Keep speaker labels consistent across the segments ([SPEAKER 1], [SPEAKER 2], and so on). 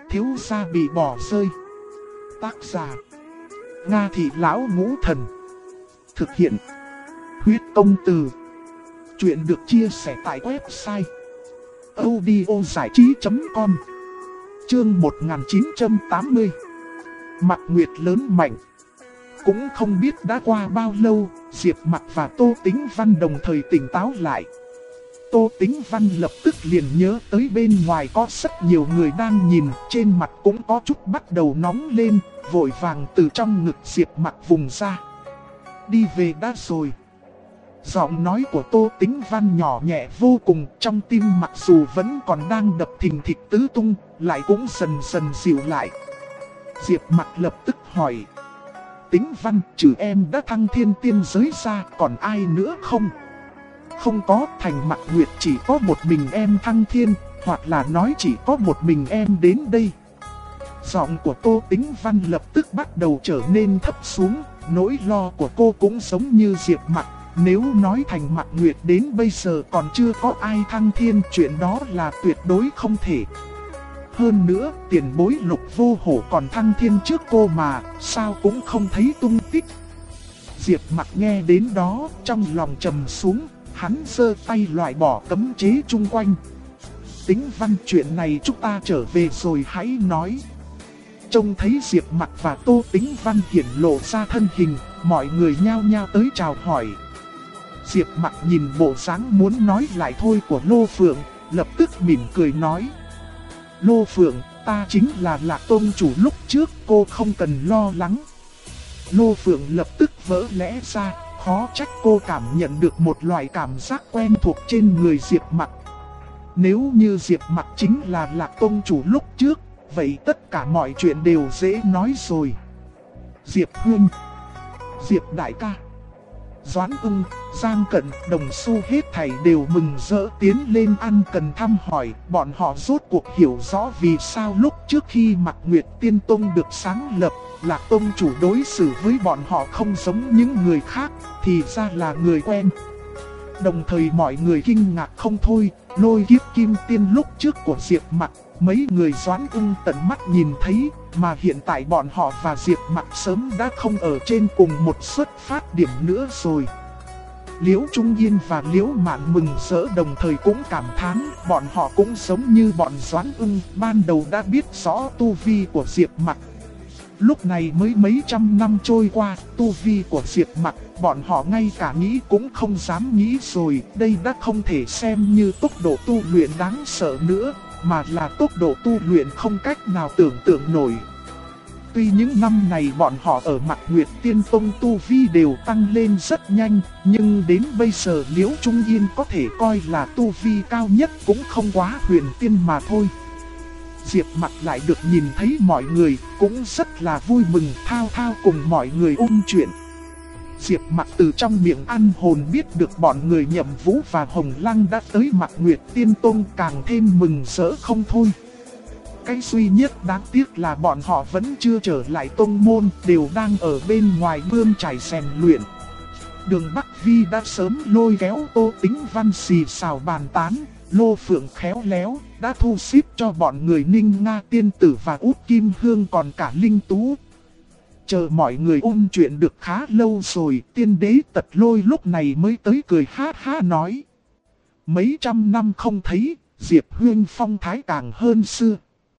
[SPEAKER 1] thiếu gia bị bỏ rơi. Tác giả Nga Thị Lão Ngũ Thần. Thực hiện Huyết Công Từ. Chuyện được chia sẻ tại website audiozảichí.com. Chương 1980. Mạc Nguyệt lớn mạnh. Cũng không biết đã qua bao lâu, Diệp Mặc và Tô Tĩnh Văn đồng thời tỉnh táo lại. Tô Tĩnh Văn lập tức liền nhớ tới bên ngoài có rất nhiều người đang nhìn, trên mặt cũng có chút bắt đầu nóng lên, vội vàng từ trong ngực Diệp Mặc vùng ra. Đi về đã rồi. Giọng nói của Tô Tĩnh Văn nhỏ nhẹ vô cùng, trong tim mặc dù vẫn còn đang đập thình thịch tứ tung, lại cũng dần dần dịu lại. Diệp Mặc lập tức hỏi: Tĩnh Văn, trừ em đã thăng thiên tiên giới ra, còn ai nữa không? Không có, thành Mạc Nguyệt chỉ có một mình em thăng thiên, hoặc là nói chỉ có một mình em đến đây. Giọng của Tô Tĩnh Văn lập tức bắt đầu trở nên thấp xuống, nỗi lo của cô cũng giống như Diệp Mặc. Nếu nói thành Mạc Nguyệt đến bây giờ còn chưa có ai thăng thiên, chuyện đó là tuyệt đối không thể. Hơn nữa, tiền bối Lục Vô Hổ còn thăng thiên trước cô mà, sao cũng không thấy tung tích. Diệp Mặc nghe đến đó, trong lòng trầm xuống, hắn giơ tay loại bỏ cấm chế chung quanh. Tĩnh Văn, chuyện này chúng ta trở về rồi hãy nói. Trông thấy Diệp Mặc và Tô Tĩnh Văn hiển lộ ra thân hình, mọi người nhao nhao tới chào hỏi. Diệp Mặc nhìn bộ dáng muốn nói lại thôi của Lô Phượng, lập tức mỉm cười nói: Lô Phượng, ta chính là Lạc Tôn chủ lúc trước, cô không cần lo lắng. Lô Phượng lập tức vỡ lẽ ra, khó trách cô cảm nhận được một loại cảm giác quen thuộc trên người Diệp Mặc. Nếu như Diệp Mặc chính là Lạc Tôn chủ lúc trước, vậy tất cả mọi chuyện đều dễ nói rồi. Diệp Hương, Diệp Đại ca, Doãn Ưng, Giang Cận, Đồng Xu hết thảy đều mừng rỡ tiến lên ăn cần thăm hỏi. Bọn họ rốt cuộc hiểu rõ vì sao lúc trước khi Mạc Nguyệt Tiên Tông được sáng lập, Lạc Tông chủ đối xử với bọn họ không giống những người khác, thì ra là người quen. Đồng thời mọi người kinh ngạc không thôi, Lôi Kiếp Kim Tiên lúc trước của Diệp Mặc, mấy người Doãn Ưng tận mắt nhìn thấy, mà hiện tại bọn họ và Diệp Mặc sớm đã không ở trên cùng một xuất phát điểm nữa rồi. Liễu Trung Yên và Liễu Mạn mừng rỡ đồng thời cũng cảm thán, bọn họ cũng giống như bọn Doãn Ưng, ban đầu đã biết rõ tu vi của Diệp Mặc. Lúc này mới mấy trăm năm trôi qua, tu vi của Diệp Mặc, bọn họ ngay cả nghĩ cũng không dám nghĩ rồi, đây đã không thể xem như tốc độ tu luyện đáng sợ nữa, mà là tốc độ tu luyện không cách nào tưởng tượng nổi. Tuy những năm này bọn họ ở Mạc Nguyệt Tiên Tông tu vi đều tăng lên rất nhanh, nhưng đến bây giờ Liễu Trung Yên có thể coi là tu vi cao nhất cũng không quá huyền tiên mà thôi. Diệp Mặc lại được nhìn thấy mọi người, cũng rất là vui mừng, thao thao cùng mọi người chuyện. Diệp Mặc từ trong miệng ăn hồn biết được bọn người Nhậm Vũ và Hồng Lăng đã tới Mạc Nguyệt Tiên Tông, càng thêm mừng rỡ không thôi. Cái duy nhất đáng tiếc là bọn họ vẫn chưa trở lại tông môn, đều đang ở bên ngoài bươm chải rèn luyện. Đường Bắc Vi đã sớm lôi kéo Tô Tĩnh Văn xì xào bàn tán, Lô Phượng khéo léo, đã thu xếp cho bọn người Ninh Nga Tiên Tử và Út Kim Hương còn cả Linh Tú. Chờ mọi người chuyện được khá lâu rồi, Tiên Đế Tật Lôi lúc này mới tới cười ha ha nói: Mấy trăm năm không thấy, Diệp Huyên phong thái càng hơn xưa.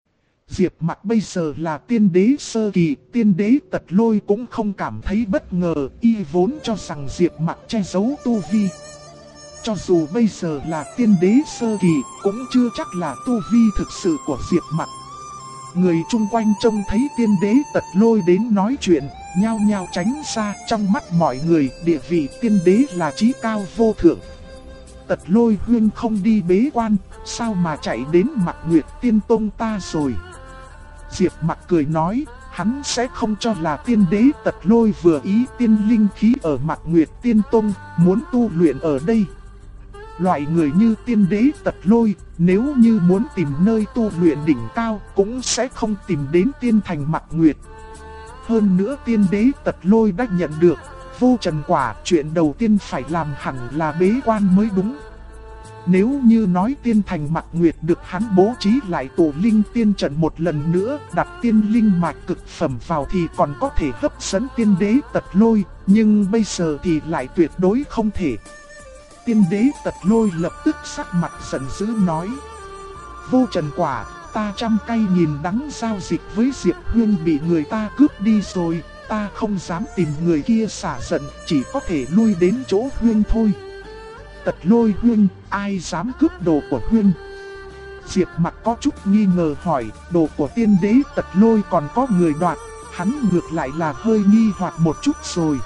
[SPEAKER 1] Diệp Mặc bây giờ là tiên đế sơ kỳ, Tiên Đế Tật Lôi cũng không cảm thấy bất ngờ, y vốn cho rằng Diệp Mặc che giấu tu vi. Cho dù bây giờ là tiên đế sơ kỳ, cũng chưa chắc là tu vi thực sự của Diệp Mặc. Người chung quanh trông thấy Tiên Đế Tật Lôi đến nói chuyện, nhao nhao tránh xa. Trong mắt mọi người, địa vị tiên đế là chí cao vô thượng. Tật Lôi huyên không đi bế quan, sao mà chạy đến Mạc Nguyệt Tiên Tông ta rồi? Diệp Mặc cười nói, hắn sẽ không cho là Tiên Đế Tật Lôi vừa ý tiên linh khí ở Mạc Nguyệt Tiên Tông, muốn tu luyện ở đây. Loại người như Tiên Đế Tật Lôi, nếu như muốn tìm nơi tu luyện đỉnh cao, cũng sẽ không tìm đến Tiên Thành Mạc Nguyệt. Hơn nữa Tiên Đế Tật Lôi đã nhận được vô trần quả, chuyện đầu tiên phải làm hẳn là bế quan mới đúng. Nếu như nói tiên thành Mạc Nguyệt được hắn bố trí lại tổ linh tiên trận một lần nữa, đặt tiên linh mạch cực phẩm vào thì còn có thể hấp dẫn tiên đế Tật Lôi, nhưng bây giờ thì lại tuyệt đối không thể. Tiên đế Tật Lôi lập tức sắc mặt giận dữ nói: Vô Trần Quả, ta trăm cay nghìn đắng giao dịch với Diệp Huyên bị người ta cướp đi rồi, ta không dám tìm người kia xả giận, chỉ có thể lui đến chỗ Huyên thôi. Tật Lôi Huyên, ai dám cướp đồ của Huyên? Diệp Mặc có chút nghi ngờ hỏi, đồ của tiên đế Tật Lôi còn có người đoạt, hắn ngược lại là hơi nghi hoặc một chút rồi.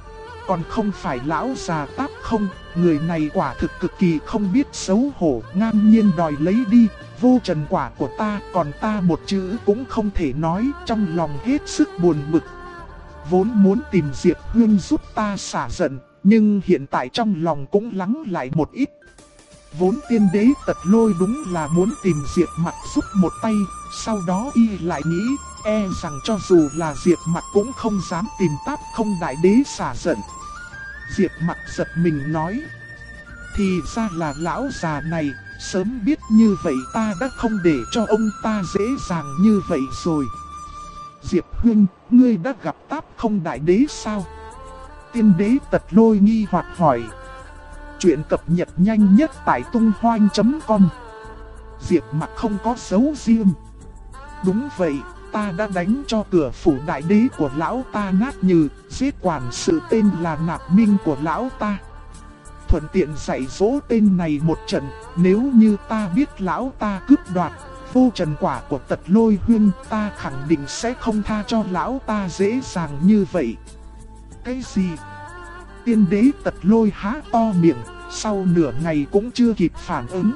[SPEAKER 1] Còn không phải lão già Táp không, người này quả thực cực kỳ không biết xấu hổ, ngang nhiên đòi lấy đi. Vô Trần Quả của ta, còn ta một chữ cũng không thể nói, trong lòng hết sức buồn bực. Vốn muốn tìm Diệp Huyên giúp ta xả giận, nhưng hiện tại trong lòng cũng lắng lại một ít. Vốn tiên đế Tật Lôi đúng là muốn tìm Diệp Mặc giúp một tay, sau đó y lại nghĩ, e rằng cho dù là Diệp Mặc cũng không dám tìm Táp Không Đại Đế xả giận. Diệp Mặc giật mình nói, thì ra là lão già này, sớm biết như vậy ta đã không để cho ông ta dễ dàng như vậy rồi. Diệp Huyên, ngươi đã gặp Táp Không Đại Đế sao? Tiên đế Tật Lôi nghi hoặc hỏi. Chuyện cập nhật nhanh nhất tại tung-hoan.com. Diệp Mặc không có dấu riêng. Đúng vậy, ta đã đánh cho cửa phủ đại đế của lão ta nát nhừ, giết quản sự tên là Nạp Minh của lão ta. Thuận tiện dạy dỗ tên này một trận, nếu như ta biết lão ta cướp đoạt Vô Trần Quả của Tật Lôi Huyên, ta khẳng định sẽ không tha cho lão ta dễ dàng như vậy. Cái gì? Tiên đế Tật Lôi há to miệng, sau nửa ngày cũng chưa kịp phản ứng.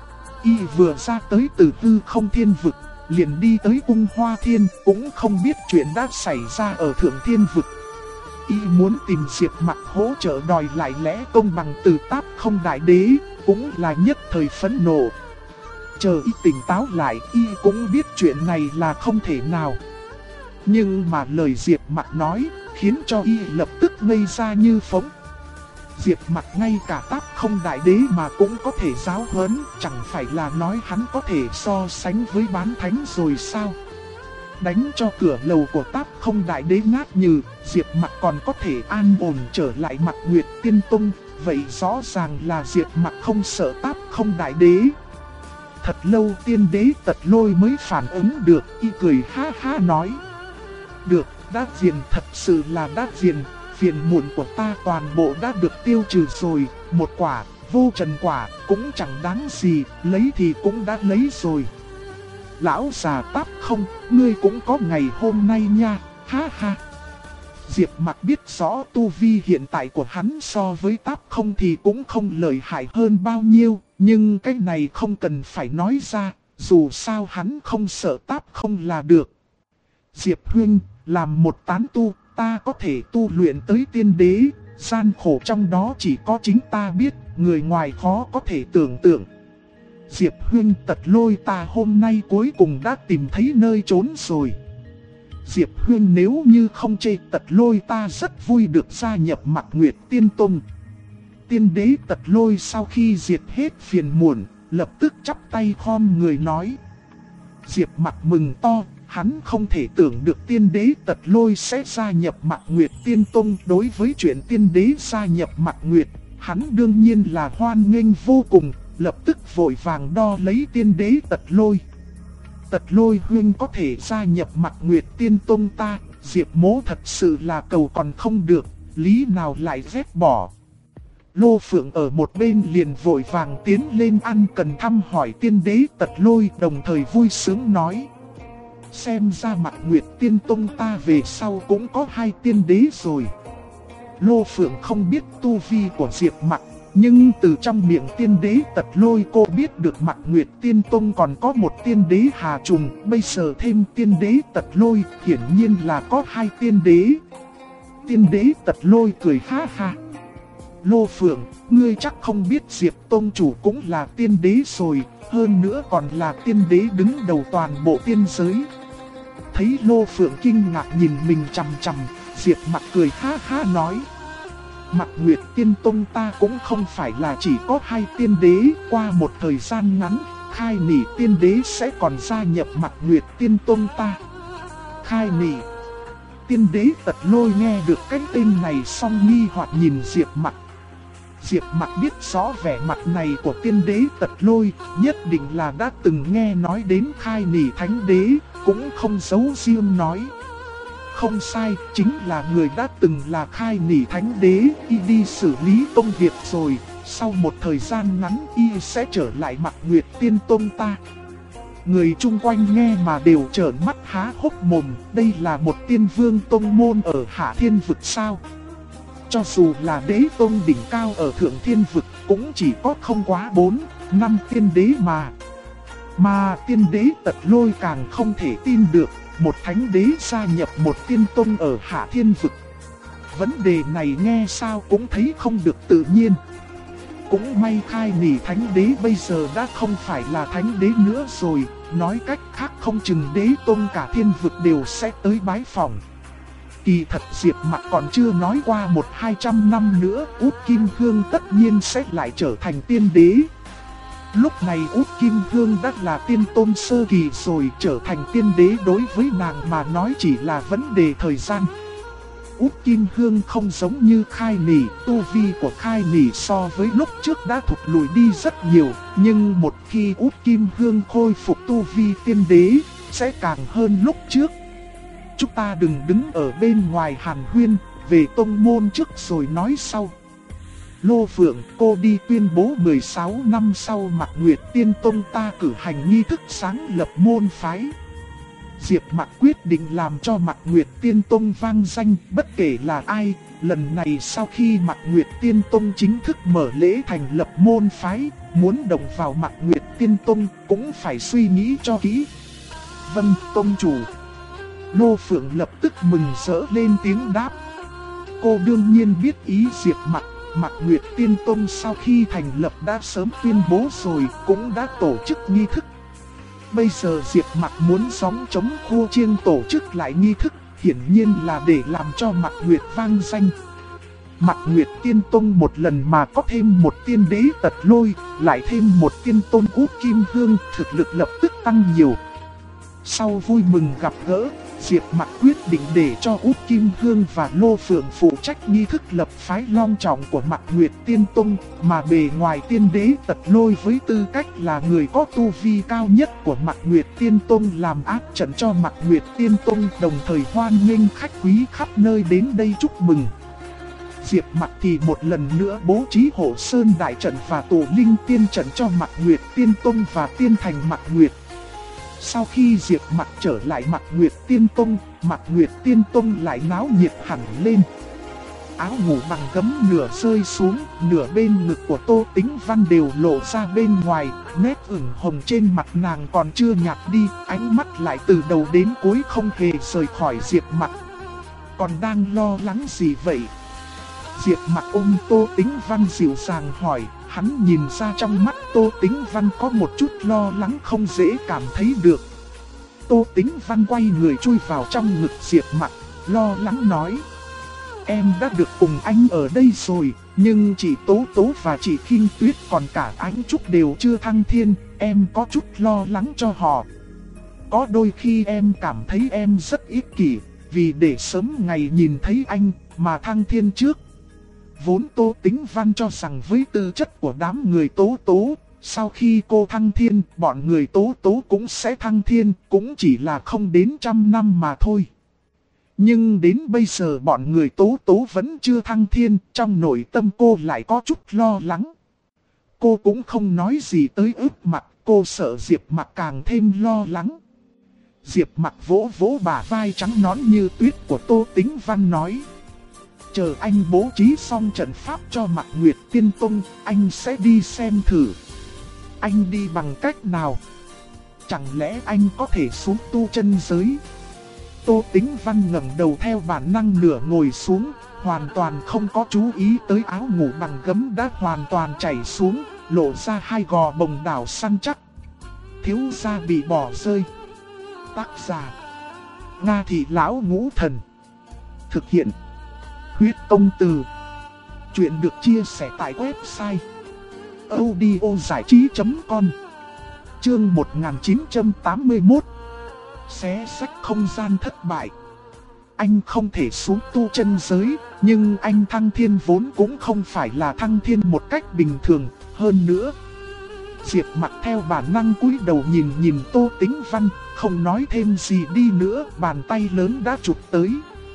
[SPEAKER 1] Y vừa ra tới từ hư không thiên vực, liền đi tới cung Hoa Thiên, cũng không biết chuyện đã xảy ra ở Thượng Thiên vực. Y muốn tìm Diệp Mặc hỗ trợ đòi lại lẽ công bằng từ Táp Không Đại Đế, cũng là nhất thời phẫn nộ. Chờ Y tỉnh táo lại, Y cũng biết chuyện này là không thể nào. Nhưng mà lời Diệp Mặc nói, khiến cho Y lập tức ngây ra như phỗng. Diệp Mặc ngay cả Táp Không Đại Đế mà cũng có thể giáo huấn, chẳng phải là nói hắn có thể so sánh với bán thánh rồi sao? Đánh cho cửa lầu của Táp Không Đại Đế nát nhừ, Diệp Mặc còn có thể an ổn trở lại Mạc Nguyệt Tiên Tông, vậy rõ ràng là Diệp Mặc không sợ Táp Không Đại Đế. Thật lâu tiên đế Tật Lôi mới phản ứng được, Y cười ha ha nói. Được, đát diền, thật sự là đát diền, phiền muộn của ta toàn bộ đã được tiêu trừ rồi, một quả, Vô Trần Quả, cũng chẳng đáng gì, lấy thì cũng đã lấy rồi. Lão già Táp Không, ngươi cũng có ngày hôm nay nha, ha ha. Diệp Mặc biết rõ tu vi hiện tại của hắn so với Táp Không thì cũng không lợi hại hơn bao nhiêu, nhưng cái này không cần phải nói ra, dù sao hắn không sợ Táp Không là được. Diệp Huyên, làm một tán tu, ta có thể tu luyện tới tiên đế, gian khổ trong đó chỉ có chính ta biết, người ngoài khó có thể tưởng tượng. Diệp Huyên, Tật Lôi ta hôm nay cuối cùng đã tìm thấy nơi trốn rồi. Diệp Huyên, nếu như không chê, Tật Lôi ta rất vui được gia nhập Mạc Nguyệt Tiên Tông. Tiên đế Tật Lôi sau khi diệt hết phiền muộn, lập tức chắp tay khom người nói. Diệp Mặc mừng to, hắn không thể tưởng được tiên đế Tật Lôi sẽ gia nhập Mạc Nguyệt Tiên Tông. Đối với chuyện tiên đế gia nhập Mạc Nguyệt, hắn đương nhiên là hoan nghênh vô cùng, lập tức vội vàng đo lấy tiên đế Tật Lôi. Tật Lôi Huyên có thể gia nhập Mạc Nguyệt Tiên Tông ta, Diệp mỗ thật sự là cầu còn không được, lý nào lại ghét bỏ. Lô Phượng ở một bên liền vội vàng tiến lên ăn cần thăm hỏi tiên đế Tật Lôi, đồng thời vui sướng nói. Xem ra Mạc Nguyệt Tiên Tông ta về sau cũng có 2 tiên đế rồi. Lô Phượng không biết tu vi của Diệp Mặc, nhưng từ trong miệng tiên đế Tật Lôi cô biết được Mạc Nguyệt Tiên Tông còn có một tiên đế Hà Trùng, bây giờ thêm tiên đế Tật Lôi, hiển nhiên là có 2 tiên đế. Tiên đế Tật Lôi cười ha ha. Lô Phượng, ngươi chắc không biết Diệp Tông chủ cũng là tiên đế rồi, hơn nữa còn là tiên đế đứng đầu toàn bộ tiên giới. Thấy Lô Phượng kinh ngạc nhìn mình chằm chằm, Diệp Mặc cười ha ha nói. Mạc Nguyệt Tiên Tông ta cũng không phải là chỉ có 2 tiên đế, qua một thời gian ngắn, Khai Nỉ tiên đế sẽ còn gia nhập Mạc Nguyệt Tiên Tông ta. Khai Nỉ tiên đế Tật Lôi nghe được cái tên này xong nghi hoặc nhìn Diệp Mặc. Diệp Mặc biết rõ vẻ mặt này của tiên đế Tật Lôi, nhất định là đã từng nghe nói đến Khai Nỉ thánh đế, cũng không giấu riêng nói. Không sai, chính là người đã từng là Khai Nỉ thánh đế, y đi xử lý công việc rồi, sau một thời gian ngắn y sẽ trở lại Mạc Nguyệt Tiên Tông ta. Người chung quanh nghe mà đều trợn mắt há hốc mồm, đây là một tiên vương tông môn ở Hạ Thiên Vực sao? Cho dù là đế tông đỉnh cao ở Thượng Thiên Vực cũng chỉ có không quá 4, 5 tiên đế mà. Mà tiên đế Tật Lôi càng không thể tin được, một thánh đế gia nhập một tiên tông ở Hạ Thiên Vực. Vấn đề này nghe sao cũng thấy không được tự nhiên. Cũng may Khai Nỉ thánh đế bây giờ đã không phải là thánh đế nữa rồi, nói cách khác không chừng đế tông cả thiên vực đều sẽ tới bái phỏng. Kỳ thật Diệp Mặc còn chưa nói qua 100-200 năm nữa, Út Kim Hương tất nhiên sẽ lại trở thành tiên đế. Lúc này Út Kim Hương đã là tiên tôn sơ kỳ rồi, trở thành tiên đế đối với nàng mà nói chỉ là vấn đề thời gian. Út Kim Hương không giống như Khai Nỉ, tu vi của Khai Nỉ so với lúc trước đã thụt lùi đi rất nhiều, nhưng một khi Út Kim Hương khôi phục tu vi tiên đế, sẽ càng hơn lúc trước. Chúng ta đừng đứng ở bên ngoài hàn huyên, về tông môn trước rồi nói sau. Lô Phượng, cô đi tuyên bố 16 năm sau Mạc Nguyệt Tiên Tông ta cử hành nghi thức sáng lập môn phái. Diệp Mặc quyết định làm cho Mạc Nguyệt Tiên Tông vang danh, bất kể là ai. Lần này sau khi Mạc Nguyệt Tiên Tông chính thức mở lễ thành lập môn phái, muốn đồng vào Mạc Nguyệt Tiên Tông cũng phải suy nghĩ cho kỹ. Vâng, Tông chủ. Lô Phượng lập tức mừng rỡ lên tiếng đáp. Cô đương nhiên biết ý Diệp Mặc. Mạc Nguyệt Tiên Tông sau khi thành lập đã sớm tuyên bố rồi, cũng đã tổ chức nghi thức. Bây giờ Diệp Mặc muốn sóng chống khua chiêng tổ chức lại nghi thức, hiển nhiên là để làm cho Mạc Nguyệt vang danh. Mạc Nguyệt Tiên Tông một lần mà có thêm một tiên đế Tật Lôi, lại thêm một tiên tôn Út Kim Hương, thực lực lập tức tăng nhiều. Sau vui mừng gặp gỡ, Diệp Mặc quyết định để cho Út Kim Hương và Lô Phượng phụ trách nghi thức lập phái long trọng của Mạc Nguyệt Tiên Tông, mà bề ngoài tiên đế Tật Lôi với tư cách là người có tu vi cao nhất của Mạc Nguyệt Tiên Tông làm áp trận cho Mạc Nguyệt Tiên Tông, đồng thời hoan nghênh khách quý khắp nơi đến đây chúc mừng. Diệp Mặc thì một lần nữa bố trí Hộ Sơn đại trận và tổ linh tiên trận cho Mạc Nguyệt Tiên Tông và tiên thành Mạc Nguyệt. Sau khi Diệp Mặc trở lại Mạc Nguyệt Tiên Tông, Mạc Nguyệt Tiên Tông lại náo nhiệt hẳn lên. Áo ngủ bằng gấm nửa rơi xuống, nửa bên ngực của Tô Tĩnh Văn đều lộ ra bên ngoài, nét ửng hồng trên mặt nàng còn chưa nhạt đi, ánh mắt lại từ đầu đến cuối không hề rời khỏi Diệp Mặc. Còn đang lo lắng gì vậy? Diệp Mặc ôm Tô Tĩnh Văn dịu dàng hỏi. Hắn nhìn ra trong mắt Tô Tĩnh Văn có một chút lo lắng không dễ cảm thấy được. Tô Tĩnh Văn quay người chui vào trong ngực Diệp Mặc, lo lắng nói. Em đã được cùng anh ở đây rồi, nhưng chị Tố Tố và chị Khinh Tuyết còn cả Ánh Trúc đều chưa thăng thiên, em có chút lo lắng cho họ. Có đôi khi em cảm thấy em rất ích kỷ, vì để sớm ngày nhìn thấy anh mà thăng thiên trước. Vốn Tô Tĩnh Văn cho rằng với tư chất của đám người Tố Tố, sau khi cô thăng thiên, bọn người Tố Tố cũng sẽ thăng thiên, cũng chỉ là không đến 100 năm mà thôi. Nhưng đến bây giờ bọn người Tố Tố vẫn chưa thăng thiên, trong nội tâm cô lại có chút lo lắng. Cô cũng không nói gì tới ướp mặt, cô sợ Diệp Mặc càng thêm lo lắng. Diệp Mặc vỗ vỗ bả vai trắng nõn như tuyết của Tô Tĩnh Văn nói. Chờ anh bố trí xong trận pháp cho Mạc Nguyệt Tiên Tông, anh sẽ đi xem thử. Anh đi bằng cách nào? Chẳng lẽ anh có thể xuống tu chân giới? Tô Tĩnh Văn ngẩng đầu theo bản năng nửa ngồi xuống, hoàn toàn không có chú ý tới áo ngủ bằng gấm đã hoàn toàn chảy xuống, lộ ra hai gò bồng đảo săn chắc. Thiếu gia bị bỏ rơi. Tác giả: Nga Thị Lão Ngũ Thần. Thực hiện: Huyết Công Từ. Chuyện được chia sẻ tại website audiozảichí.com. Chương 1981. Xé sách không gian thất bại. Anh không thể xuống tu chân giới, nhưng anh thăng thiên vốn cũng không phải là thăng thiên một cách bình thường. Hơn nữa, Diệp Mặc theo bản năng cúi đầu nhìn Tô Tĩnh Văn, không nói thêm gì đi nữa, bàn tay lớn đã chụp tới.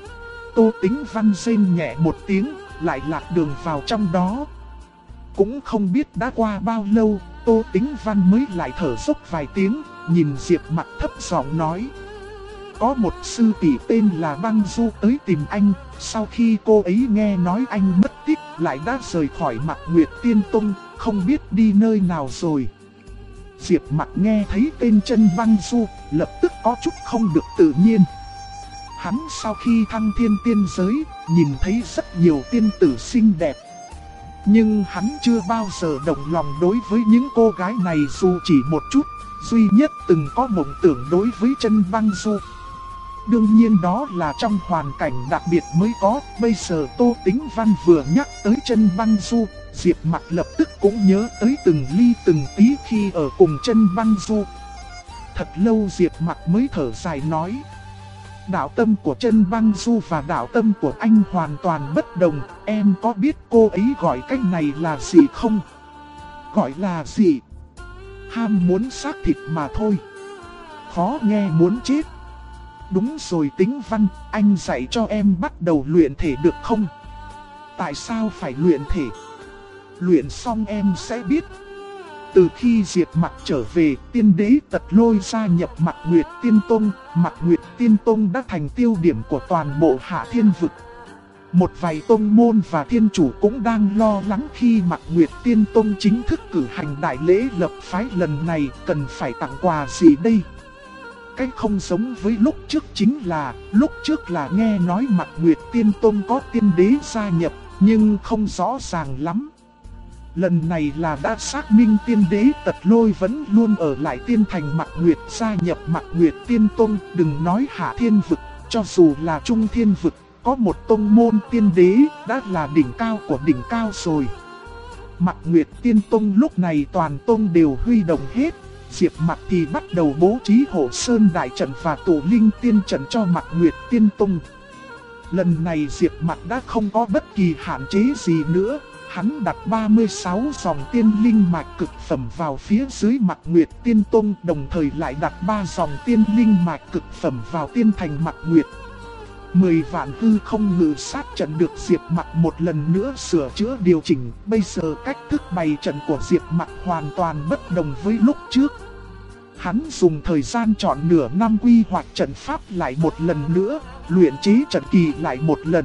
[SPEAKER 1] Tô Tĩnh Văn rên nhẹ một tiếng, lại lạc đường vào trong đó. Cũng không biết đã qua bao lâu, Tô Tĩnh Văn mới lại thở dốc vài tiếng, nhìn Diệp Mặc thấp giọng nói: có một sư tỷ tên là Băng Du tới tìm anh, sau khi cô ấy nghe nói anh mất tích lại đã rời khỏi Mạc Nguyệt Tiên Tông, không biết đi nơi nào rồi. Diệp Mặc nghe thấy tên chân Băng Du, lập tức có chút không được tự nhiên. Hắn sau khi thăng thiên tiên giới, nhìn thấy rất nhiều tiên tử xinh đẹp. Nhưng hắn chưa bao giờ động lòng đối với những cô gái này dù chỉ một chút, duy nhất từng có mộng tưởng đối với chân Băng Du. Đương nhiên đó là trong hoàn cảnh đặc biệt mới có. Bây giờ Tô Tĩnh Văn vừa nhắc tới chân Băng Du, Diệp Mặc lập tức cũng nhớ tới từng ly từng tí khi ở cùng chân Băng Du. Thật lâu Diệp Mặc mới thở dài nói: đạo tâm của chân Băng Du và đạo tâm của anh hoàn toàn bất đồng. Em có biết cô ấy gọi cách này là gì không? Gọi là gì? Ham muốn xác thịt mà thôi. Khó nghe muốn chết. Đúng rồi Tĩnh Văn, anh dạy cho em bắt đầu luyện thể được không? Tại sao phải luyện thể? Luyện xong em sẽ biết. Từ khi Diệp Mặc trở về, Tiên Đế Tật Lôi gia nhập Mạc Nguyệt Tiên Tông. Mạc Nguyệt Tiên Tông đã thành tiêu điểm của toàn bộ Hạ Thiên Vực. Một vài tông môn và thiên chủ cũng đang lo lắng khi Mạc Nguyệt Tiên Tông chính thức cử hành đại lễ lập phái lần này cần phải tặng quà gì đây? Cách không giống với lúc trước chính là, lúc trước là nghe nói Mạc Nguyệt Tiên Tông có tiên đế gia nhập, nhưng không rõ ràng lắm. Lần này là đã xác minh Tiên Đế Tật Lôi vẫn luôn ở lại Tiên Thành Mạc Nguyệt, gia nhập Mạc Nguyệt Tiên Tông. Đừng nói Hạ Thiên Vực, cho dù là Trung Thiên Vực, có một tông môn tiên đế đã là đỉnh cao của đỉnh cao rồi. Mạc Nguyệt Tiên Tông lúc này toàn tông đều huy động hết. Diệp Mặc thì bắt đầu bố trí Hộ Sơn Đại Trận và Tụ Linh Tiên Trận cho Mạc Nguyệt Tiên Tông. Lần này Diệp Mặc đã không có bất kỳ hạn chế gì nữa. Hắn đặt 36 dòng tiên linh mạch cực phẩm vào phía dưới Mạc Nguyệt Tiên Tông, đồng thời lại đặt 3 dòng tiên linh mạch cực phẩm vào Tiên Thành Mạc Nguyệt. 10 vạn hư không ngự sát trận được Diệp Mặc một lần nữa sửa chữa điều chỉnh. Bây giờ cách thức bày trận của Diệp Mặc hoàn toàn bất đồng với lúc trước. Hắn dùng thời gian trọn nửa năm quy hoạch trận pháp lại một lần nữa, luyện chế trận kỳ lại một lần.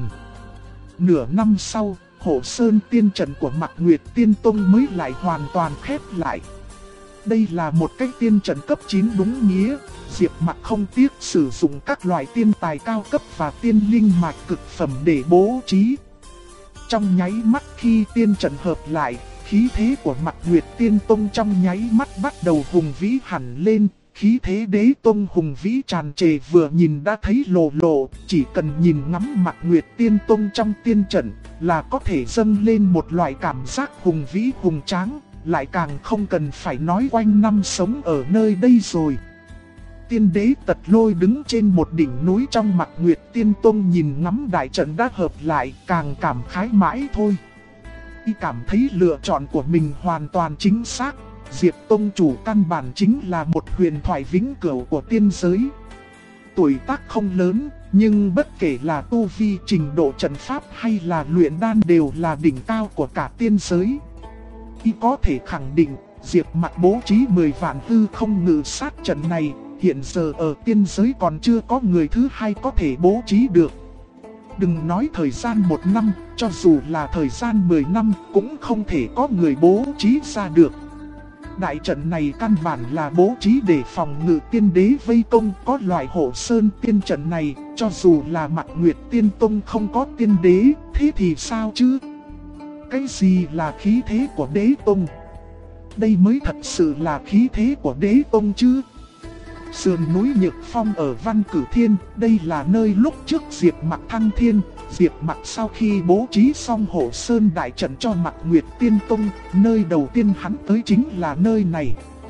[SPEAKER 1] Nửa năm sau, Hộ Sơn tiên trận của Mạc Nguyệt Tiên Tông mới lại hoàn toàn khép lại. Đây là một cái tiên trận cấp 9 đúng nghĩa. Diệp Mặc không tiếc sử dụng các loại tiên tài cao cấp và tiên linh mạch cực phẩm để bố trí. Trong nháy mắt khi tiên trận hợp lại, khí thế của Mạc Nguyệt Tiên Tông trong nháy mắt bắt đầu hùng vĩ hẳn lên. Khí thế đế tông hùng vĩ tràn trề vừa nhìn đã thấy lồ lộ, chỉ cần nhìn ngắm Mạc Nguyệt Tiên Tông trong tiên trận là có thể dâng lên một loại cảm giác hùng vĩ hùng tráng, lại càng không cần phải nói quanh năm sống ở nơi đây rồi. Tiên Đế Tật Lôi đứng trên một đỉnh núi trong Mạc Nguyệt Tiên Tông nhìn ngắm đại trận đã hợp lại, càng cảm khái mãi thôi. Y cảm thấy lựa chọn của mình hoàn toàn chính xác. Diệp Tông chủ căn bản chính là một huyền thoại vĩnh cửu của tiên giới. Tuổi tác không lớn, nhưng bất kể là tu vi, trình độ trận pháp hay là luyện đan đều là đỉnh cao của cả tiên giới. Y có thể khẳng định, Diệp Mặc bố trí 10 vạn hư không ngự sát trận này, hiện giờ ở tiên giới còn chưa có người thứ hai có thể bố trí được. Đừng nói thời gian 1 năm, cho dù là thời gian 10 năm cũng không thể có người bố trí ra được. Đại trận này căn bản là bố trí để phòng ngự tiên đế vây công. Có loại Hộ Sơn tiên trận này, cho dù là Mạc Nguyệt Tiên Tông không có tiên đế, thế thì sao chứ? Cái gì là khí thế của đế tông? Đây mới thật sự là khí thế của đế tông chứ. Sườn núi Nhược Phong ở Văn Cử Thiên, đây là nơi lúc trước Diệp Mặc thăng thiên. Diệp Mặc sau khi bố trí xong Hộ Sơn đại trận cho Mạc Nguyệt Tiên Tông, nơi đầu tiên hắn tới chính là nơi này.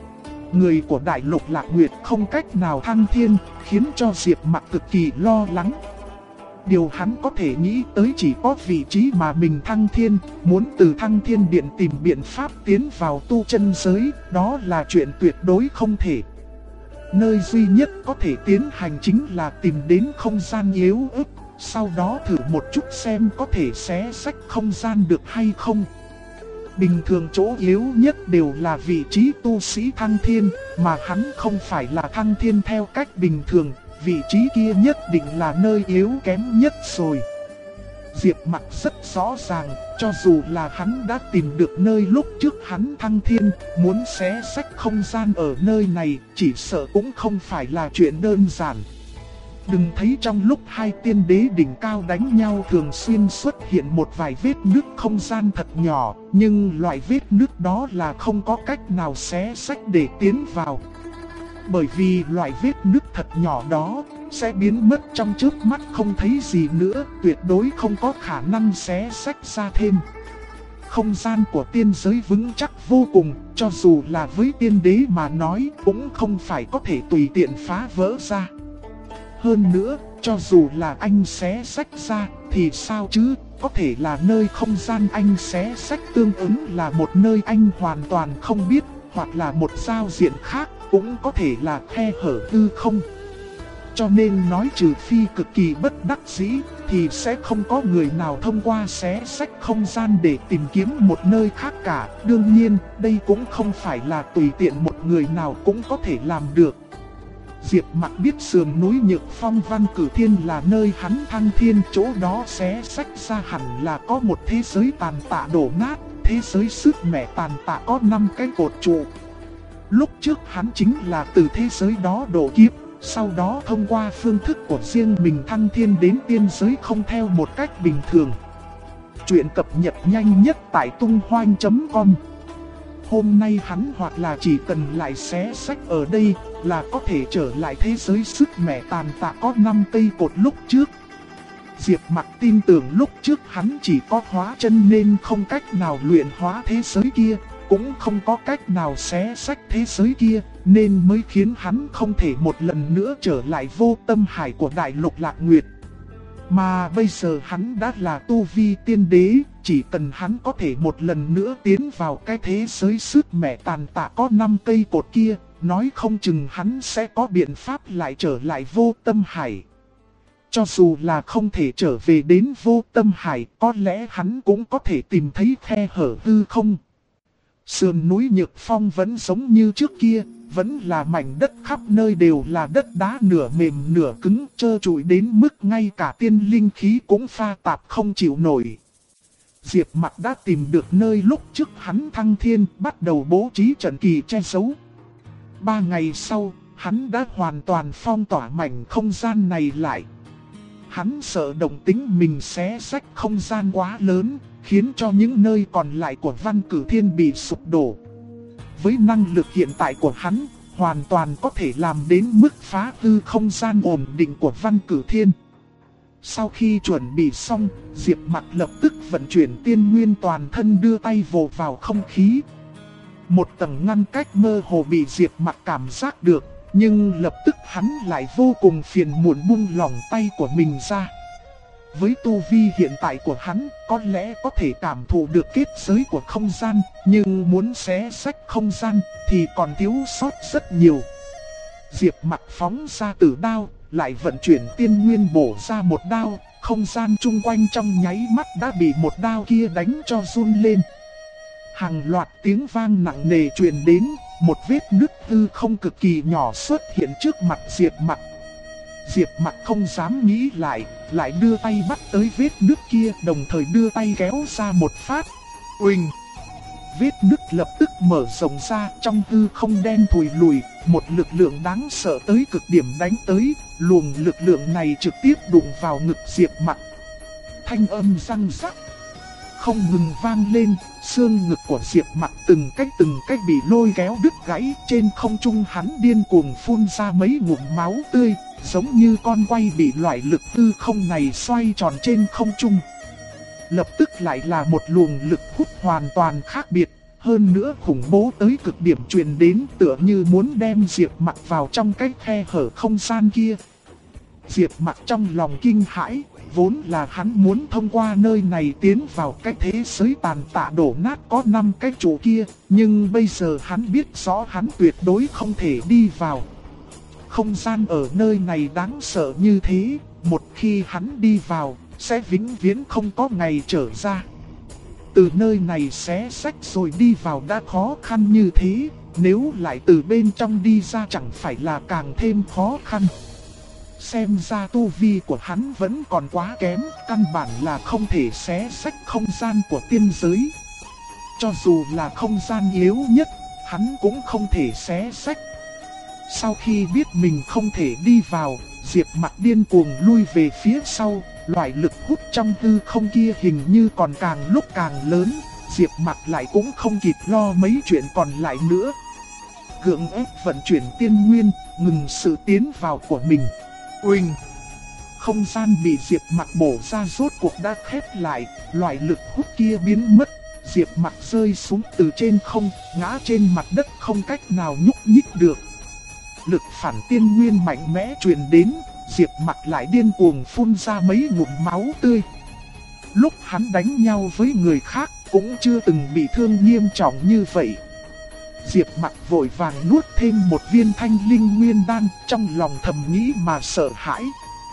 [SPEAKER 1] Người của Đại Lục Lạc Nguyệt không cách nào thăng thiên, khiến cho Diệp Mặc cực kỳ lo lắng. Điều hắn có thể nghĩ tới chỉ có vị trí mà mình thăng thiên, muốn từ Thăng Thiên Điện tìm biện pháp tiến vào tu chân giới, đó là chuyện tuyệt đối không thể. Nơi duy nhất có thể tiến hành chính là tìm đến không gian yếu ớt, sau đó thử một chút xem có thể xé rách không gian được hay không. Bình thường chỗ yếu nhất đều là vị trí tu sĩ thăng thiên, mà hắn không phải là thăng thiên theo cách bình thường, vị trí kia nhất định là nơi yếu kém nhất rồi. Diệp Mặc rất rõ ràng, cho dù là hắn đã tìm được nơi lúc trước hắn thăng thiên, muốn xé rách không gian ở nơi này, chỉ sợ cũng không phải là chuyện đơn giản. Đừng thấy trong lúc hai tiên đế đỉnh cao đánh nhau thường xuyên xuất hiện một vài vết nứt không gian thật nhỏ, nhưng loại vết nứt đó là không có cách nào xé rách để tiến vào. Bởi vì loại vết nứt thật nhỏ đó sẽ biến mất trong chớp mắt không thấy gì nữa, tuyệt đối không có khả năng xé rách ra thêm. Không gian của tiên giới vững chắc vô cùng, cho dù là với tiên đế mà nói cũng không phải có thể tùy tiện phá vỡ ra. Hơn nữa, cho dù là anh xé rách ra thì sao chứ, có thể là nơi không gian anh xé rách tương ứng là một nơi anh hoàn toàn không biết, hoặc là một giao diện khác, cũng có thể là khe hở hư không. Cho nên nói trừ phi cực kỳ bất đắc dĩ thì sẽ không có người nào thông qua xé rách không gian để tìm kiếm một nơi khác cả. Đương nhiên, đây cũng không phải là tùy tiện một người nào cũng có thể làm được. Diệp Mặc biết sườn núi Nhược Phong Văn Cử Thiên là nơi hắn thăng thiên, chỗ đó xé rách ra hẳn là có một thế giới tàn tạ đổ nát, thế giới sứt mẻ tàn tạ có 5 cái cột trụ. Lúc trước hắn chính là từ thế giới đó độ kiếp, sau đó thông qua phương thức của riêng mình thăng thiên đến tiên giới không theo một cách bình thường. Chuyện cập nhật nhanh nhất tại tung-hoan.com. Hôm nay hắn hoặc là chỉ cần lại xé rách ở đây là có thể trở lại thế giới sứt mẻ tàn tạ có 5 cây cột lúc trước. Diệp Mặc tin tưởng lúc trước hắn chỉ có hóa chân nên không cách nào luyện hóa thế giới kia, cũng không có cách nào xé rách thế giới kia, nên mới khiến hắn không thể một lần nữa trở lại vô tâm hải của Đại Lục Lạc Nguyệt. Mà bây giờ hắn đã là tu vi tiên đế, chỉ cần hắn có thể một lần nữa tiến vào cái thế giới sứt mẻ tàn tạ có 5 cây cột kia, nói không chừng hắn sẽ có biện pháp lại trở lại vô tâm hải. Cho dù là không thể trở về đến vô tâm hải, có lẽ hắn cũng có thể tìm thấy khe hở hư không. Sườn núi Nhược Phong vẫn giống như trước kia, vẫn là mảnh đất khắp nơi đều là đất đá nửa mềm nửa cứng, trơ trụi đến mức ngay cả tiên linh khí cũng pha tạp không chịu nổi. Diệp Mặc đã tìm được nơi lúc trước hắn thăng thiên, bắt đầu bố trí trận kỳ che giấu. 3 ngày sau, hắn đã hoàn toàn phong tỏa mảnh không gian này lại. Hắn sợ động tính mình xé rách không gian quá lớn, khiến cho những nơi còn lại của Văn Cử Thiên bị sụp đổ. Với năng lực hiện tại của hắn, hoàn toàn có thể làm đến mức phá hư không gian ổn định của Văn Cử Thiên. Sau khi chuẩn bị xong, Diệp Mặc lập tức vận chuyển tiên nguyên toàn thân đưa tay vồ vào không khí. Một tầng ngăn cách mơ hồ bị Diệp Mặc cảm giác được, nhưng lập tức hắn lại vô cùng phiền muộn buông lỏng tay của mình ra. Với tu vi hiện tại của hắn, có lẽ có thể cảm thụ được kết giới của không gian, nhưng muốn xé rách không gian thì còn thiếu sót rất nhiều. Diệp Mặc phóng ra tử đao, lại vận chuyển tiên nguyên bổ ra một đao, không gian chung quanh trong nháy mắt đã bị một đao kia đánh cho run lên. Hàng loạt tiếng vang nặng nề truyền đến, một vết nứt hư không cực kỳ nhỏ xuất hiện trước mặt Diệp Mặc. Diệp Mặc không dám nghĩ lại đưa tay bắt tới vết nứt kia, đồng thời đưa tay kéo ra một phát. Uỳnh! Vết nứt lập tức mở rộng ra, trong hư không đen thùi lùi, một lực lượng đáng sợ tới cực điểm đánh tới, luồng lực lượng này trực tiếp đụng vào ngực Diệp Mặc. Thanh âm răng rắc không ngừng vang lên, xương ngực của Diệp Mặc từng cách bị lôi kéo đứt gãy, trên không trung hắn điên cuồng phun ra mấy ngụm máu tươi, giống như con quay bị loại lực tư không này xoay tròn trên không trung. Lập tức lại là một luồng lực hút hoàn toàn khác biệt, hơn nữa khủng bố tới cực điểm truyền đến, tựa như muốn đem Diệp Mặc vào trong cái khe hở không gian kia. Diệp Mặc trong lòng kinh hãi, vốn là hắn muốn thông qua nơi này tiến vào cái thế giới tàn tạ đổ nát có 5 cái trụ kia, nhưng bây giờ hắn biết rõ hắn tuyệt đối không thể đi vào. Không gian ở nơi này đáng sợ như thế, một khi hắn đi vào, sẽ vĩnh viễn không có ngày trở ra. Từ nơi này xé xách rồi đi vào đã khó khăn như thế, nếu lại từ bên trong đi ra chẳng phải là càng thêm khó khăn. Xem ra tu vi của hắn vẫn còn quá kém, căn bản là không thể xé xách không gian của tiên giới. Cho dù là không gian yếu nhất, hắn cũng không thể xé xách. Sau khi biết mình không thể đi vào, Diệp Mặc điên cuồng lui về phía sau, loại lực hút trong hư không kia hình như còn càng lúc càng lớn, Diệp Mặc lại cũng không kịp lo mấy chuyện còn lại nữa. Cưỡng ép vận chuyển tiên nguyên, ngừng sự tiến vào của mình. Uỳnh! Không gian bị Diệp Mặc bổ ra rốt cuộc đã khép lại, loại lực hút kia biến mất, Diệp Mặc rơi xuống từ trên không, ngã trên mặt đất không cách nào nhúc nhích được. Lực phản tiên nguyên mạnh mẽ truyền đến, Diệp Mặc lại điên cuồng phun ra mấy ngụm máu tươi. Lúc hắn đánh nhau với người khác cũng chưa từng bị thương nghiêm trọng như vậy. Diệp Mặc vội vàng nuốt thêm một viên thanh linh nguyên đan, trong lòng thầm nghĩ mà sợ hãi.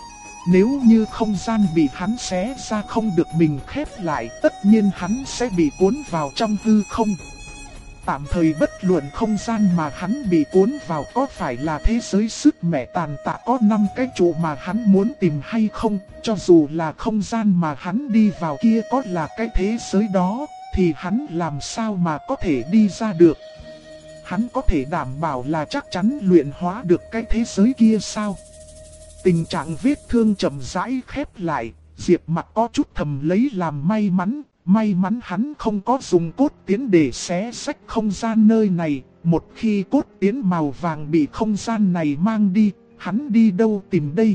[SPEAKER 1] Nếu như không gian bị hắn xé ra không được mình khép lại, tất nhiên hắn sẽ bị cuốn vào trong hư không. Tạm thời bất luận không gian mà hắn bị cuốn vào có phải là thế giới sức mẻ tàn tạ có 5 cái trụ mà hắn muốn tìm hay không, cho dù là không gian mà hắn đi vào kia có là cái thế giới đó, thì hắn làm sao mà có thể đi ra được. Hắn có thể đảm bảo là chắc chắn luyện hóa được cái thế giới kia sao? Tình trạng vết thương chậm rãi khép lại, Diệp Mặc có chút thầm lấy làm may mắn hắn không có dùng cốt tiến để xé xách không gian nơi này. Một khi cốt tiến màu vàng bị không gian này mang đi, hắn đi đâu tìm đây?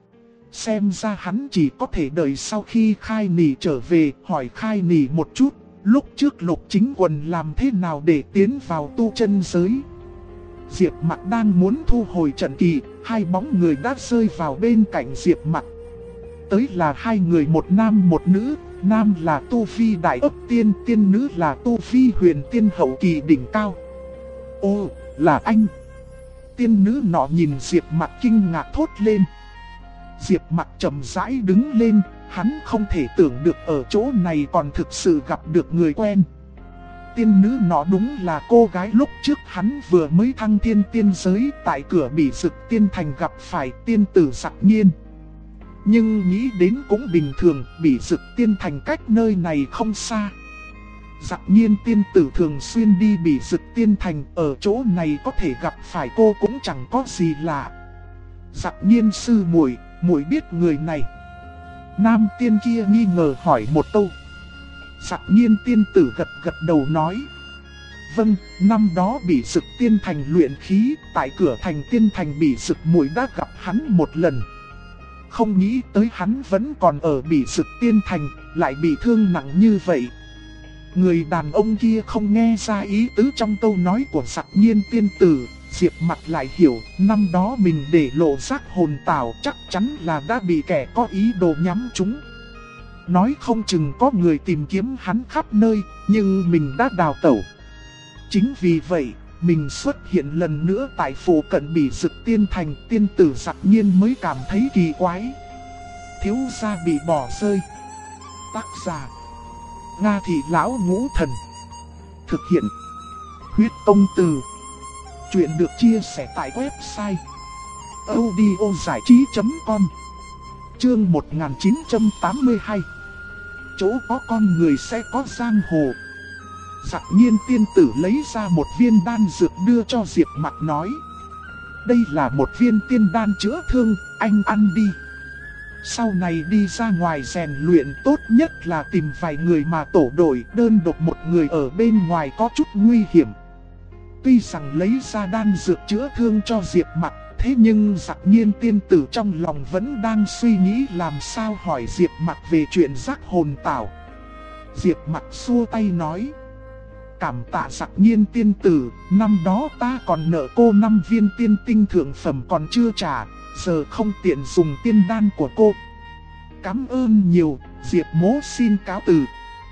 [SPEAKER 1] Xem ra hắn chỉ có thể đợi sau khi Khai Nỉ trở về, hỏi Khai Nỉ một chút, lúc trước Lục Chính Quần làm thế nào để tiến vào tu chân giới. Diệp Mặc đang muốn thu hồi trận kỳ, hai bóng người đã rơi vào bên cạnh Diệp Mặc. Tới là hai người, một nam một nữ, nam là tu vi đại ấp tiên, tiên nữ là tu vi huyền tiên hậu kỳ đỉnh cao. Ô, là anh! Tiên nữ nọ nhìn Diệp Mặc kinh ngạc thốt lên. Diệp Mặc chậm rãi đứng lên, hắn không thể tưởng được ở chỗ này còn thực sự gặp được người quen. Tiên nữ nọ đúng là cô gái lúc trước hắn vừa mới thăng thiên tiên giới, tại cửa Bỉ Dực Tiên Thành gặp phải tiên tử Dặc Nhiên. Nhưng nghĩ đến cũng bình thường, Bỉ Dực Tiên Thành cách nơi này không xa. Dặc Nhiên tiên tử thường xuyên đi Bỉ Dực Tiên Thành, ở chỗ này có thể gặp phải cô cũng chẳng có gì lạ. Dặc Nhiên sư muội, muội biết người này? Nam tiên kia nghi ngờ hỏi một câu. Dặc Nhiên tiên tử gật gật đầu nói. Vâng, năm đó Bỉ Dực Tiên Thành luyện khí, tại cửa thành Tiên Thành Bỉ Dực muội đã gặp hắn một lần. Không nghĩ tới hắn vẫn còn ở Bỉ Dực Tiên Thành, lại bị thương nặng như vậy. Người đàn ông kia không nghe ra ý tứ trong câu nói của Dặc Nhiên tiên tử. Diệp Mặc lại hiểu, năm đó mình để lộ giác hồn tảo chắc chắn là đã bị kẻ có ý đồ nhắm trúng. Nói không chừng có người tìm kiếm hắn khắp nơi, nhưng mình đã đào tẩu. Chính vì vậy, mình xuất hiện lần nữa tại phủ cận Bỉ Dực Tiên Thành, tiên tử Dặc Nhiên mới cảm thấy kỳ quái. Thiếu gia bị bỏ rơi. Tác giả: Nga Thị Lão Ngũ Thần. Thực hiện: Huyết Tông Từ. Chuyện được chia sẻ tại website audiozảichí.com. Chương 1982. Chỗ có con người sẽ có giang hồ. Dặc Nhiên tiên tử lấy ra một viên đan dược đưa cho Diệp Mặc nói. Đây là một viên tiên đan chữa thương, anh ăn đi. Sau này đi ra ngoài rèn luyện tốt nhất là tìm vài người mà tổ đội, đơn độc một người ở bên ngoài có chút nguy hiểm. Tuy rằng lấy ra đan dược chữa thương cho Diệp Mặc, Thế nhưng Dặc Nhiên tiên tử trong lòng vẫn đang suy nghĩ làm sao hỏi Diệp Mặc về chuyện giác hồn tảo. Diệp Mặc xua tay nói: cảm tạ Dặc Nhiên tiên tử, năm đó ta còn nợ cô 5 viên tiên tinh thượng phẩm còn chưa trả, giờ không tiện dùng tiên đan của cô. Cảm ơn nhiều, Diệp mỗ xin cáo từ.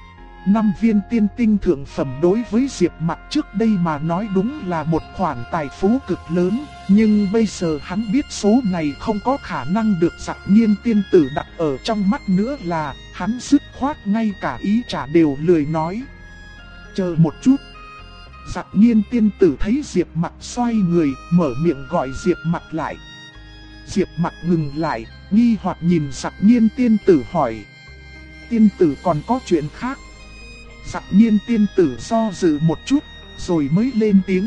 [SPEAKER 1] 5 viên tiên tinh thượng phẩm đối với Diệp Mặc trước đây mà nói đúng là một khoản tài phú cực lớn, nhưng bây giờ hắn biết số này không có khả năng được Dặc Nhiên tiên tử đặt ở trong mắt nữa, là hắn dứt khoát ngay cả ý trả đều lười nói. Chờ một chút. Dặc Nhiên tiên tử thấy Diệp Mặc xoay người, mở miệng gọi Diệp Mặc lại. Diệp Mặc ngừng lại, nghi hoặc nhìn Dặc Nhiên tiên tử hỏi: tiên tử còn có chuyện khác? Dặc Nhiên tiên tử do dự một chút, rồi mới lên tiếng: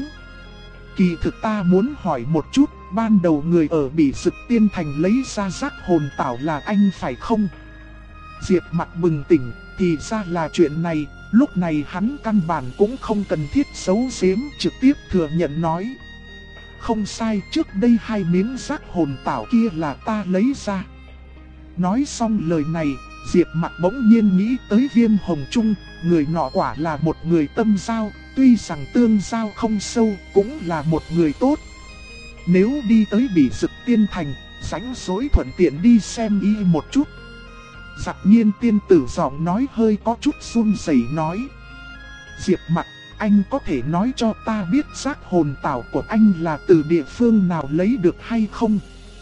[SPEAKER 1] kỳ thực ta muốn hỏi một chút, ban đầu người ở Bỉ Dực Tiên Thành lấy ra giác hồn tảo là anh phải không? Diệp Mặc bừng tỉnh, thì ra là chuyện này. Lúc này hắn căn bản cũng không cần thiết giấu giếm, trực tiếp thừa nhận nói: không sai, trước đây 2 miếng giác hồn tảo kia là ta lấy ra. Nói xong lời này, Diệp Mặc bỗng nhiên nghĩ tới Viêm Hồng Trung, người nọ quả là một người tâm giao, tuy rằng tương giao không sâu, cũng là một người tốt. Nếu đi tới Bỉ Dực Tiên Thành, rảnh rỗi thuận tiện đi xem y một chút. Dặc Nhiên tiên tử giọng nói hơi có chút run rẩy nói: Diệp Mặc, anh có thể nói cho ta biết giác hồn tảo của anh là từ địa phương nào lấy được hay không?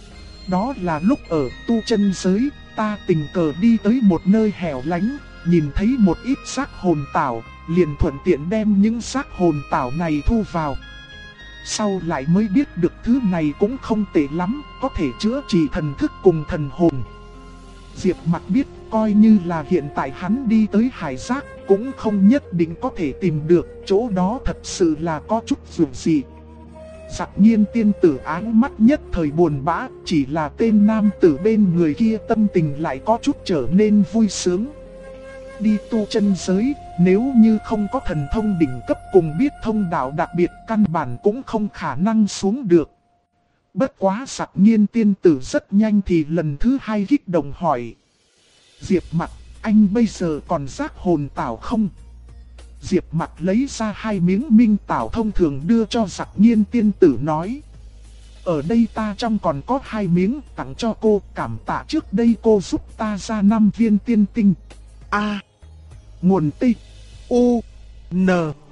[SPEAKER 1] Đó là lúc ở tu chân giới, ta tình cờ đi tới một nơi hẻo lánh, nhìn thấy một ít giác hồn tảo, liền thuận tiện đem những giác hồn tảo này thu vào. Sau lại mới biết được thứ này cũng không tệ lắm, có thể chữa trị thần thức cùng thần hồn. Diệp Mặc biết, coi như là hiện tại hắn đi tới hải giác, cũng không nhất định có thể tìm được, chỗ đó thật sự là có chút dù gì. Dặc Nhiên tiên tử áng mắt nhất thời buồn bã, chỉ là tên nam tử bên người kia tâm tình lại có chút trở nên vui sướng. Đi tu chân giới, nếu như không có thần thông đỉnh cấp cùng biết thông đạo đặc biệt, căn bản cũng không khả năng xuống được. Bất quá Dặc Nhiên tiên tử rất nhanh thì lần thứ 2 kích động hỏi: Diệp Mặc, anh bây giờ còn giác hồn tảo không? Diệp Mặc lấy ra 2 miếng minh tảo thông thường đưa cho Dặc Nhiên tiên tử nói: ở đây ta trong còn có 2 miếng tặng cho cô, cảm tạ trước đây cô giúp ta ra 5 viên tiên tinh. A. Nguồn T. U. N.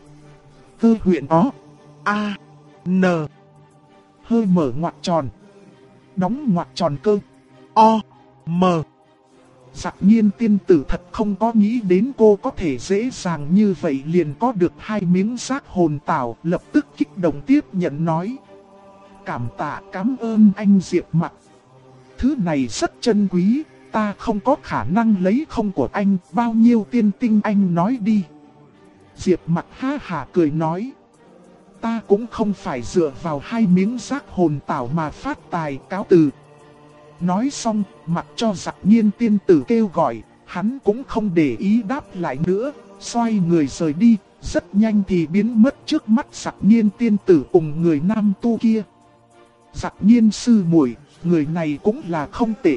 [SPEAKER 1] Cơ huyện ó. A. N. Hơi mở ngoặc tròn. Đóng ngoặc tròn cơ. O. M. Dặc Nhiên tiên tử thật không có nghĩ đến cô có thể dễ dàng như vậy liền có được 2 miếng giác hồn tảo, lập tức kích động tiếp nhận nói: cảm tạ, cảm ơn anh Diệp Mặc. Thứ này rất chân quý, ta không có khả năng lấy không của anh, bao nhiêu tiên tinh anh nói đi. Diệp Mặc ha hả cười nói: ta cũng không phải dựa vào 2 miếng giác hồn tảo mà phát tài, cáo từ. Nói xong, mặc cho Dặc Nhiên tiên tử kêu gọi, hắn cũng không để ý đáp lại nữa, xoay người rời đi, rất nhanh thì biến mất trước mắt Dặc Nhiên tiên tử cùng người nam tu kia. Dặc Nhiên sư muội, người này cũng là không tệ.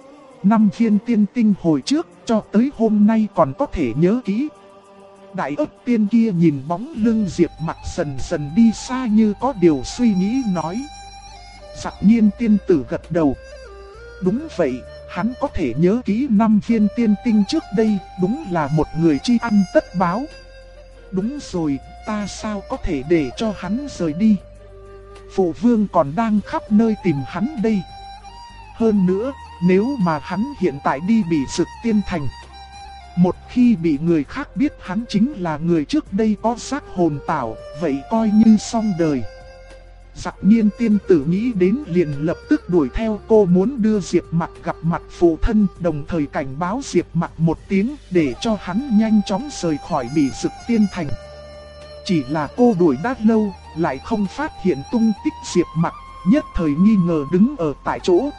[SPEAKER 1] 5 viên tiên tinh hồi trước, cho tới hôm nay còn có thể nhớ kỹ. Đại ấp tiên kia nhìn bóng lưng Diệp Mặc dần dần đi xa như có điều suy nghĩ nói. Dặc Nhiên tiên tử gật đầu. Đúng vậy, hắn có thể nhớ kỹ 5 viên tiên tinh trước đây, đúng là một người tri ăn tất báo. Đúng rồi, ta sao có thể để cho hắn rời đi? Phụ vương còn đang khắp nơi tìm hắn đây. Hơn nữa, nếu mà hắn hiện tại đi Bỉ Dực Tiên Thành, một khi bị người khác biết hắn chính là người trước đây có giác hồn tảo, vậy coi như xong đời. Dặc Nhiên tiên tử nghĩ đến liền lập tức đuổi theo, cô muốn đưa Diệp Mặc gặp mặt phụ thân, đồng thời cảnh báo Diệp Mặc một tiếng để cho hắn nhanh chóng rời khỏi Bỉ Dực Tiên Thành. Chỉ là cô đuổi đã lâu, lại không phát hiện tung tích Diệp Mặc, nhất thời nghi ngờ đứng ở tại chỗ.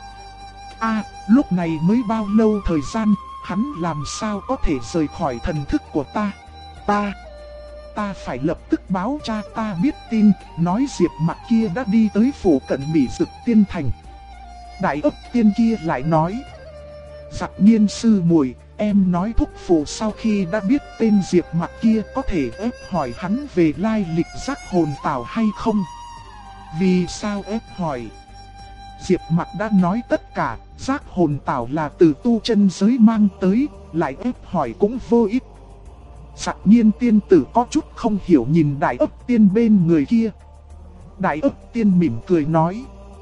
[SPEAKER 1] Lúc này mới bao lâu thời gian, hắn làm sao có thể rời khỏi thần thức của ta? ta phải lập tức báo cha ta biết tin, nói Diệp Mặc kia đã đi tới phủ cận Bỉ Dực Tiên Thành. Đại ấp tiên kia lại nói: Dặc Nhiên sư muội, em nói thúc phụ sau khi đã biết tên Diệp Mặc kia có thể ép hỏi hắn về lai lịch giác hồn tảo hay không? Vì sao ép hỏi? Diệp Mặc đã nói tất cả, giác hồn tảo là từ tu chân giới mang tới, lại ép hỏi cũng vô ích. Dặc Nhiên tiên tử có chút không hiểu nhìn đại ấp tiên bên người kia. Đại ấp tiên mỉm cười nói: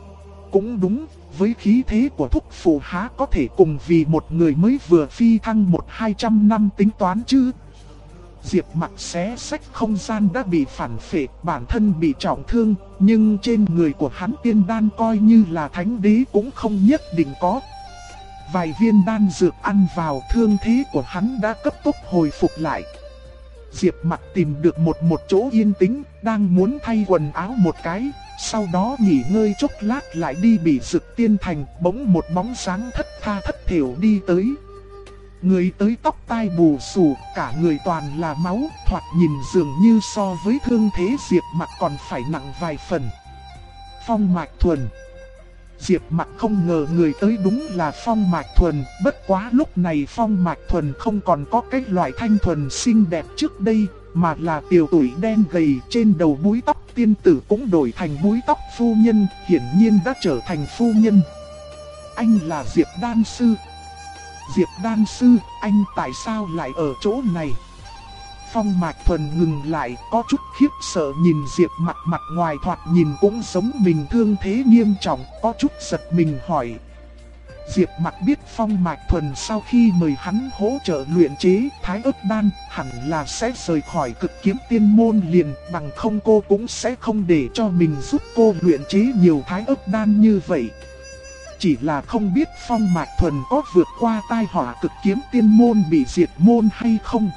[SPEAKER 1] Cũng đúng, với khí thế của thúc phụ há có thể cùng vì một người mới vừa phi thăng 100-200 năm tính toán chứ. Diệp Mặc xé sách không gian đã bị phản phệ, bản thân bị trọng thương, nhưng trên người của hắn tiên đan coi như là thánh đế cũng không nhất định có. Vài viên đan dược ăn vào, thương thế của hắn đã cấp tốc hồi phục lại. Diệp Mặc tìm được một chỗ yên tĩnh, đang muốn thay quần áo một cái, sau đó nghỉ ngơi chốc lát lại đi Bỉ Dực Tiên Thành, bỗng một bóng sáng thất tha thất thểu đi tới. Người tới tóc tai bù xù, cả người toàn là máu, thoạt nhìn dường như so với thương thế Diệp Mặc còn phải nặng vài phần. Phong Mạch Thuần. Diệp Mặc không ngờ người tới đúng là Phong Mạch Thuần, bất quá lúc này Phong Mạch Thuần không còn có cái loại thanh thuần xinh đẹp trước đây, mà là tiểu tụi đen gầy, trên đầu búi tóc tiên tử cũng đổi thành búi tóc phu nhân, hiển nhiên đã trở thành phu nhân. Anh là Diệp Đan Sư. Diệp Đan Sư, anh tại sao lại ở chỗ này? Phong Mạch Thuần ngừng lại, có chút khiếp sợ nhìn Diệp Mặc, mặt ngoài thoạt nhìn cũng giống mình thương thế nghiêm trọng, có chút giật mình hỏi. Diệp Mặc biết Phong Mạch Thuần sau khi mời hắn hỗ trợ luyện chế Thái Ức Đan, hẳn là sẽ rời khỏi Cực Kiếm Tiên môn liền, bằng không cô cũng sẽ không để cho mình giúp cô luyện chế nhiều Thái Ức Đan như vậy. Chỉ là không biết Phong Mạch Thuần có vượt qua tai họa Cực Kiếm Tiên môn bị diệt môn hay không.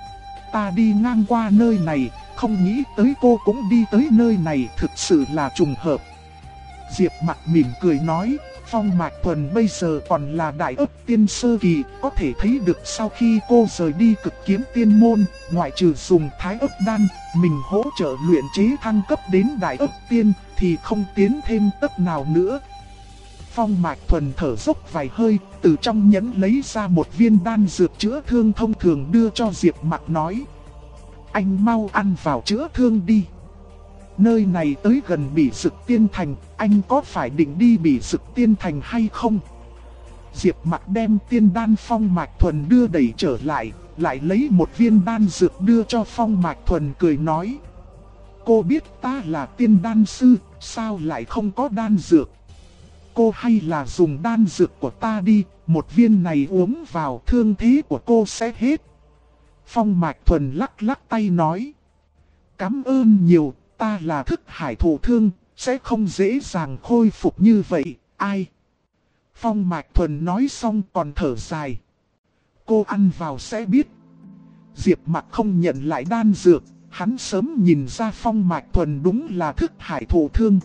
[SPEAKER 1] Ta đi ngang qua nơi này, không nghĩ tới cô cũng đi tới nơi này, thực sự là trùng hợp. Diệp Mặc mỉm cười nói, Phong Mạch Thuần bây giờ còn là đại ấp tiên sơ kỳ, có thể thấy được sau khi cô rời đi Cực Kiếm Tiên môn, ngoại trừ dùng Thái Ức Đan, mình hỗ trợ luyện chế thăng cấp đến đại ấp tiên, thì không tiến thêm tấc nào nữa. Phong Mạch Thuần thở dốc vài hơi, từ trong nhẫn lấy ra một viên đan dược chữa thương thông thường đưa cho Diệp Mặc nói: Anh mau ăn vào chữa thương đi. Nơi này tới gần Bỉ Dực Tiên Thành, anh có phải định đi Bỉ Dực Tiên Thành hay không? Diệp Mặc đem tiên đan Phong Mạch Thuần đưa đẩy trở lại, lại lấy một viên đan dược đưa cho Phong Mạch Thuần cười nói: Cô biết ta là tiên đan sư, sao lại không có đan dược? Cô hay là dùng đan dược của ta đi, một viên này uống vào thương thế của cô sẽ hết. Phong Mạch Thuần lắc lắc tay nói: Cảm ơn nhiều, ta là thức hải thụ thương, sẽ không dễ dàng khôi phục như vậy, ai? Phong Mạch Thuần nói xong còn thở dài: Cô ăn vào sẽ biết. Diệp Mặc không nhận lại đan dược, hắn sớm nhìn ra Phong Mạch Thuần đúng là thức hải thụ thương.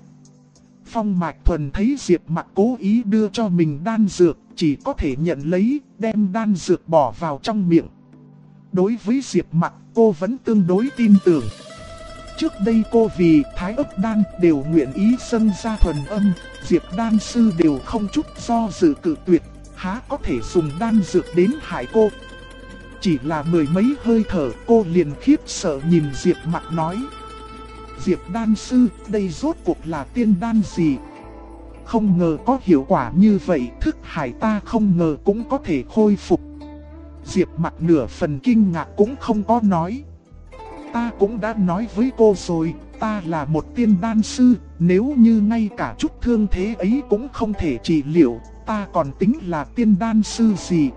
[SPEAKER 1] Phong Mạch Thuần thấy Diệp Mặc cố ý đưa cho mình đan dược, chỉ có thể nhận lấy, đem đan dược bỏ vào trong miệng. Đối với Diệp Mặc, cô vẫn tương đối tin tưởng. Trước đây cô vì Thái Ức Đan đều nguyện ý dâng ra thuần âm, Diệp Đan Sư đều không chút do dự cự tuyệt, há có thể dùng đan dược đến hại cô. Chỉ là mười mấy hơi thở cô liền khiếp sợ nhìn Diệp Mặc nói: Diệp Đan Sư, đây rốt cuộc là tiên đan gì? Không ngờ có hiệu quả như vậy, thức hải ta không ngờ cũng có thể khôi phục. Diệp Mặc nửa phần kinh ngạc cũng không có nói: Ta cũng đã nói với cô rồi, ta là một tiên đan sư, nếu như ngay cả chút thương thế ấy cũng không thể trị liệu, ta còn tính là tiên đan sư gì?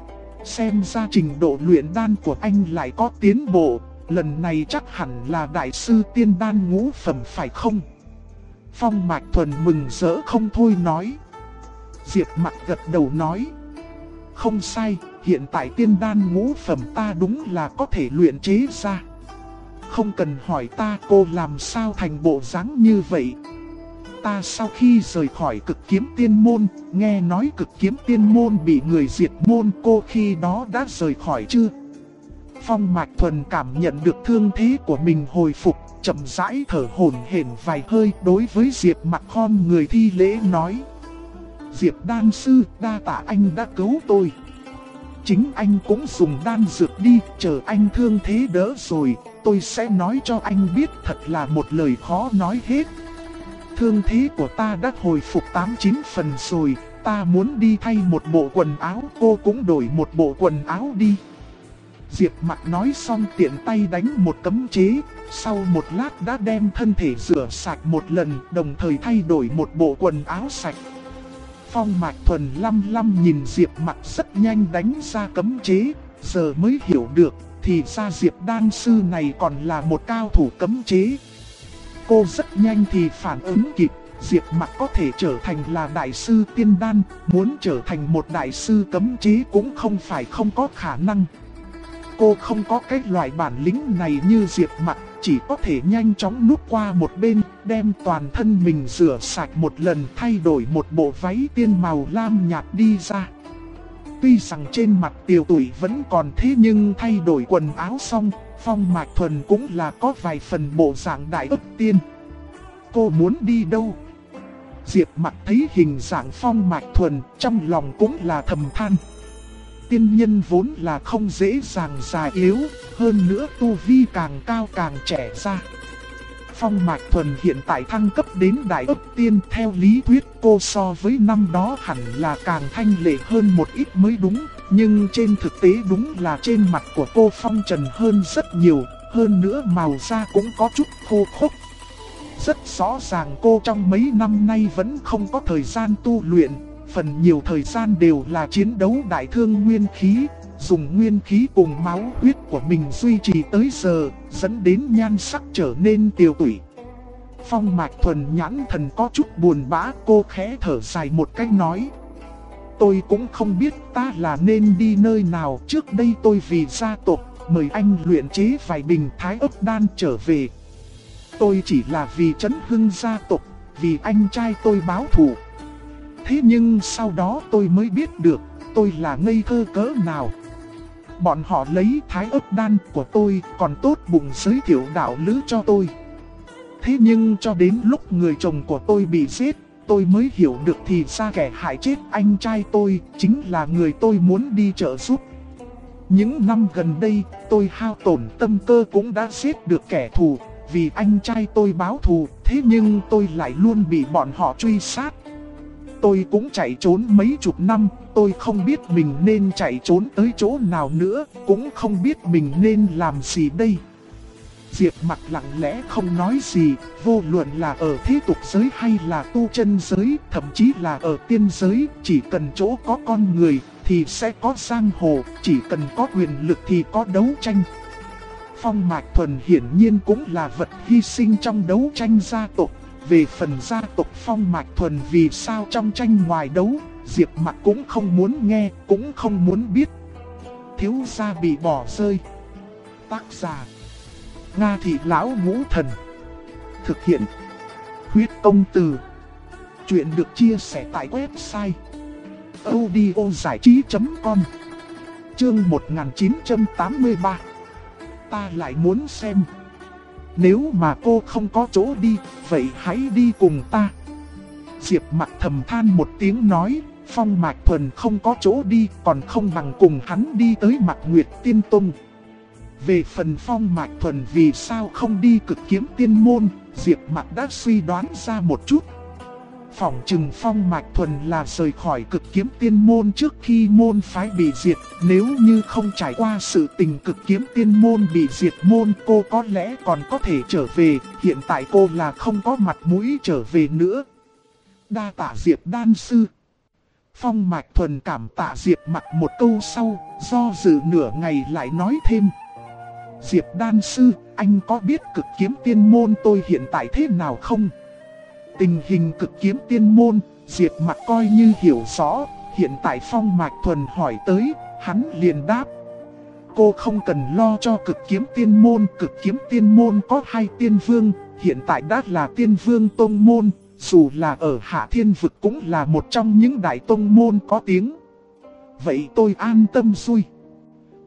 [SPEAKER 1] Xem ra trình độ luyện đan của anh lại có tiến bộ, lần này chắc hẳn là đại sư tiên đan ngũ phẩm phải không? Phong Mạch Thuần mừng rỡ không thôi nói. Diệp Mặc gật đầu nói: Không sai, hiện tại tiên đan ngũ phẩm ta đúng là có thể luyện chế ra. Không cần hỏi ta cô làm sao thành bộ dáng như vậy. Ta sau khi rời khỏi Cực Kiếm Tiên môn, nghe nói Cực Kiếm Tiên môn bị người diệt môn, cô khi đó đã rời khỏi chưa? Phong Mạch Thuần cảm nhận được thương thế của mình hồi phục, chậm rãi thở hổn hển vài hơi, đối với Diệp Mặc khom người thi lễ nói: Diệp đan sư, đa tạ anh đã cứu tôi. Chính anh cũng dùng đan dược đi, chờ anh thương thế đỡ rồi, tôi sẽ nói cho anh biết. Thật là một lời khó nói hết. Thương thế của ta đã hồi phục 8-9 phần rồi, ta muốn đi thay một bộ quần áo, cô cũng đổi một bộ quần áo đi. Diệp Mặc nói xong tiện tay đánh một cấm chế, sau một lát đã đem thân thể rửa sạch một lần, đồng thời thay đổi một bộ quần áo sạch. Phong Mạch Thuần lăm nhìn Diệp Mặc rất nhanh đánh ra cấm chế, giờ mới hiểu được, thì ra Diệp đan sư này còn là một cao thủ cấm chế. Cô rất nhanh thì phản ứng kịp, Diệp Mặc có thể trở thành là đại sư tiên đan, muốn trở thành một đại sư cấm chế cũng không phải không có khả năng. Cô không có cái loại bản lĩnh này như Diệp Mặc, chỉ có thể nhanh chóng núp qua một bên, đem toàn thân mình rửa sạch một lần, thay đổi một bộ váy tiên màu lam nhạt đi ra. Tuy rằng trên mặt Tiểu Tụy vẫn còn thế nhưng thay đổi quần áo xong, Phong Mạch Thuần cũng là có vài phần bộ dạng đại ức tiên. Cô muốn đi đâu? Diệp Mặc thấy hình dạng Phong Mạch Thuần, trong lòng cũng là thầm than. Tiên nhân vốn là không dễ dàng già yếu, hơn nữa tu vi càng cao càng trẻ ra. Phong Mạch Thuần hiện tại thăng cấp đến đại ức tiên, theo lý thuyết cô so với năm đó hẳn là càng thanh lệ hơn một ít mới đúng. Nhưng trên thực tế đúng là trên mặt của cô phong trần hơn rất nhiều, hơn nữa màu da cũng có chút khô khốc. Rất rõ ràng cô trong mấy năm nay vẫn không có thời gian tu luyện, phần nhiều thời gian đều là chiến đấu đại thương nguyên khí, dùng nguyên khí cùng máu huyết của mình duy trì tới giờ, dẫn đến nhan sắc trở nên tiều tụy. Phong Mạch Thuần nhãn thần có chút buồn bã, cô khẽ thở dài một cách nói: Tôi cũng không biết ta là nên đi nơi nào. Trước đây tôi vì gia tộc mời anh luyện chế vài bình thái ấp đan trở về. Tôi chỉ là vì trấn hưng gia tộc, vì anh trai tôi báo thù. Thế nhưng sau đó tôi mới biết được tôi là ngây thơ cỡ nào. Bọn họ lấy thái ấp đan của tôi còn tốt bụng giới thiệu đạo lữ cho tôi. Thế nhưng cho đến lúc người chồng của tôi bị giết, tôi mới hiểu được thì ra kẻ hại chết anh trai tôi chính là người tôi muốn đi trợ giúp. Những năm gần đây, tôi hao tổn tâm cơ cũng đã giết được kẻ thù, vì anh trai tôi báo thù, thế nhưng tôi lại luôn bị bọn họ truy sát. Tôi cũng chạy trốn mấy chục năm, tôi không biết mình nên chạy trốn tới chỗ nào nữa, cũng không biết mình nên làm gì đây. Diệp Mặc lặng lẽ không nói gì, vô luận là ở thế tục giới hay là tu chân giới, thậm chí là ở tiên giới, chỉ cần chỗ có con người thì sẽ có giang hồ, chỉ cần có quyền lực thì có đấu tranh. Phong Mạch Thuần hiển nhiên cũng là vật hy sinh trong đấu tranh gia tộc. Về phần gia tộc Phong Mạch Thuần vì sao trong tranh ngoài đấu, Diệp Mặc cũng không muốn nghe, cũng không muốn biết. Thiếu gia bị bỏ rơi. Tác giả: Nga Thị Lão Ngũ Thần. Thực hiện: Huyết Công Từ. Chuyện được chia sẻ tại website audiozảichí.com. Chương 1983. Ta lại muốn xem. Nếu mà cô không có chỗ đi, vậy hãy đi cùng ta. Diệp Mặc thầm than một tiếng nói, Phong Mạch Thuần không có chỗ đi, còn không bằng cùng hắn đi tới Mạc Nguyệt Tiên Tông. Về phần Phong Mạch Thuần vì sao không đi Cực Kiếm Tiên Môn, Diệp Mặc đã suy đoán ra một chút. Phỏng chừng Phong Mạch Thuần là rời khỏi Cực Kiếm Tiên Môn trước khi môn phái bị diệt. Nếu như không trải qua sự tình Cực Kiếm Tiên Môn bị diệt môn, cô có lẽ còn có thể trở về. Hiện tại cô là không có mặt mũi trở về nữa. Đa tạ Diệp đan sư. Phong Mạch Thuần cảm tạ Diệp Mặc một câu sau, do dự nửa ngày lại nói thêm: Diệp đan sư, anh có biết Cực Kiếm Tiên Môn tôi hiện tại thế nào không? Tình hình Cực Kiếm Tiên Môn, Diệp Mặc coi như hiểu rõ. Hiện tại Phong Mạch Thuần hỏi tới, hắn liền đáp: Cô không cần lo cho Cực Kiếm Tiên Môn. Cực Kiếm Tiên Môn có 2 tiên vương, hiện tại đã là tiên vương tông môn. Dù là ở Hạ Thiên Vực cũng là một trong những đại tông môn có tiếng. Vậy tôi an tâm rồi.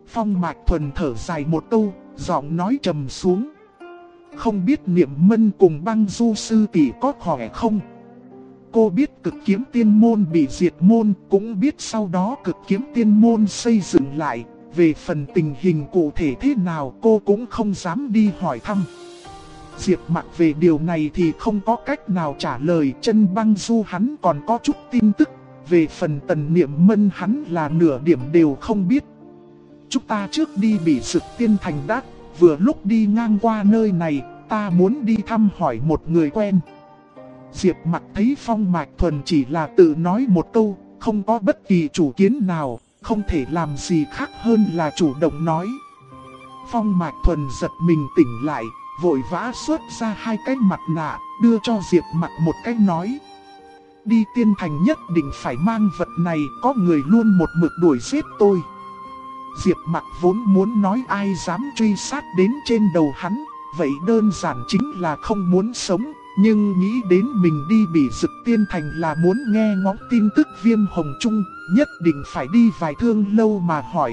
[SPEAKER 1] Phong Mạch Thuần thở dài một câu, giọng nói trầm xuống. Không biết Niệm Mân cùng Băng Du sư tỷ có khỏe không? Cô biết Cực Kiếm Tiên Môn bị diệt môn, cũng biết sau đó Cực Kiếm Tiên Môn xây dựng lại. Về phần tình hình cụ thể thế nào cô cũng không dám đi hỏi thăm. Diệp Mặc về điều này thì không có cách nào trả lời. Chân Băng Du hắn còn có chút tin tức. Về phần Tần Niệm Mân hắn là nửa điểm đều không biết. Chúng ta trước đi Bỉ Dực Tiên Thành đã. Vừa lúc đi ngang qua nơi này, ta muốn đi thăm hỏi một người quen. Diệp Mặc thấy Phong Mạch Thuần chỉ là tự nói một câu, không có bất kỳ chủ kiến nào, không thể làm gì khác hơn là chủ động nói. Phong Mạch Thuần giật mình tỉnh lại, vội vã xuất ra 2 cái mặt nạ, đưa cho Diệp Mặc một cái nói. Đi Tiên Thành nhất định phải mang vật này, có người luôn một mực đuổi giết tôi. Diệp Mặc vốn muốn nói ai dám truy sát đến trên đầu hắn, vậy đơn giản chính là không muốn sống. Nhưng nghĩ đến mình đi Bỉ Dực Tiên Thành là muốn nghe ngóng tin tức Viêm Hồng Trung, nhất định phải đi vài Thương Lâu mà hỏi.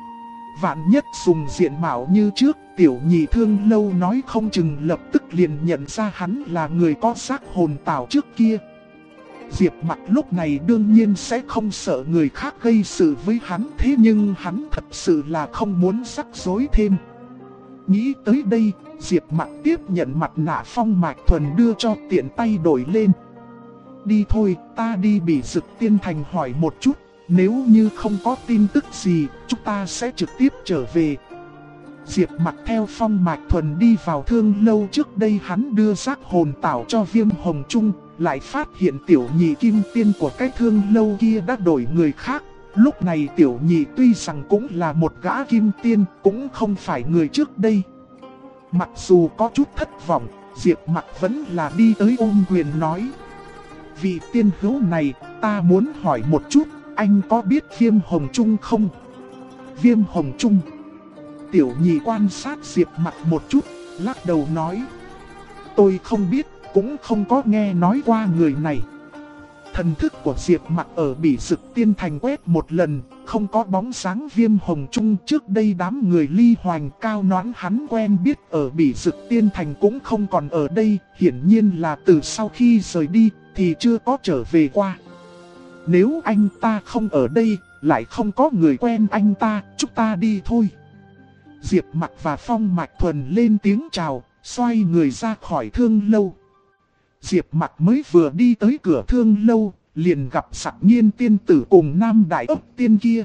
[SPEAKER 1] Vạn nhất dùng diện mạo như trước, tiểu nhị Thương Lâu nói không chừng lập tức liền nhận ra hắn là người có xác hồn tảo trước kia. Diệp Mặc lúc này đương nhiên sẽ không sợ người khác gây sự với hắn, thế nhưng hắn thật sự là không muốn rắc rối thêm. Nghĩ tới đây, Diệp Mặc tiếp nhận mặt nạ Phong Mạch Thuần đưa cho, tiện tay đổi lên. Đi thôi, ta đi Bỉ Dực Tiên Thành hỏi một chút, nếu như không có tin tức gì, chúng ta sẽ trực tiếp trở về. Diệp Mặc theo Phong Mạch Thuần đi vào Thương Lâu. Trước đây hắn đưa xác hồn tảo cho Viêm Hồng Trung, lại phát hiện tiểu nhị kim tiên của cái Thương Lâu kia đã đổi người khác. Lúc này tiểu nhị tuy rằng cũng là một gã kim tiên, cũng không phải người trước đây. Mặc dù có chút thất vọng, Diệp Mặc vẫn là đi tới ôm quyền nói. Vị tiên hữu này, ta muốn hỏi một chút, anh có biết Viêm Hồng Trung không? Viêm Hồng Trung. Tiểu nhị quan sát Diệp Mặc một chút, lắc đầu nói. Tôi không biết, cũng không có nghe nói qua người này. Thần thức của Diệp Mặc ở Bỉ Dực Tiên Thành quét một lần, không có bóng dáng Viêm Hồng Trung. Trước đây đám người Ly Hoành Cao Noãn hắn quen biết ở Bỉ Dực Tiên Thành cũng không còn ở đây, hiển nhiên là từ sau khi rời đi thì chưa có trở về qua. Nếu anh ta không ở đây, lại không có người quen anh ta, chúng ta đi thôi. Diệp Mặc và Phong Mạch Thuần lên tiếng chào, xoay người ra khỏi Thương Lâu. Diệp Mặc mới vừa đi tới cửa Thương Lâu, liền gặp Dặc Nhiên tiên tử cùng Nam Đại Ốc tiên kia.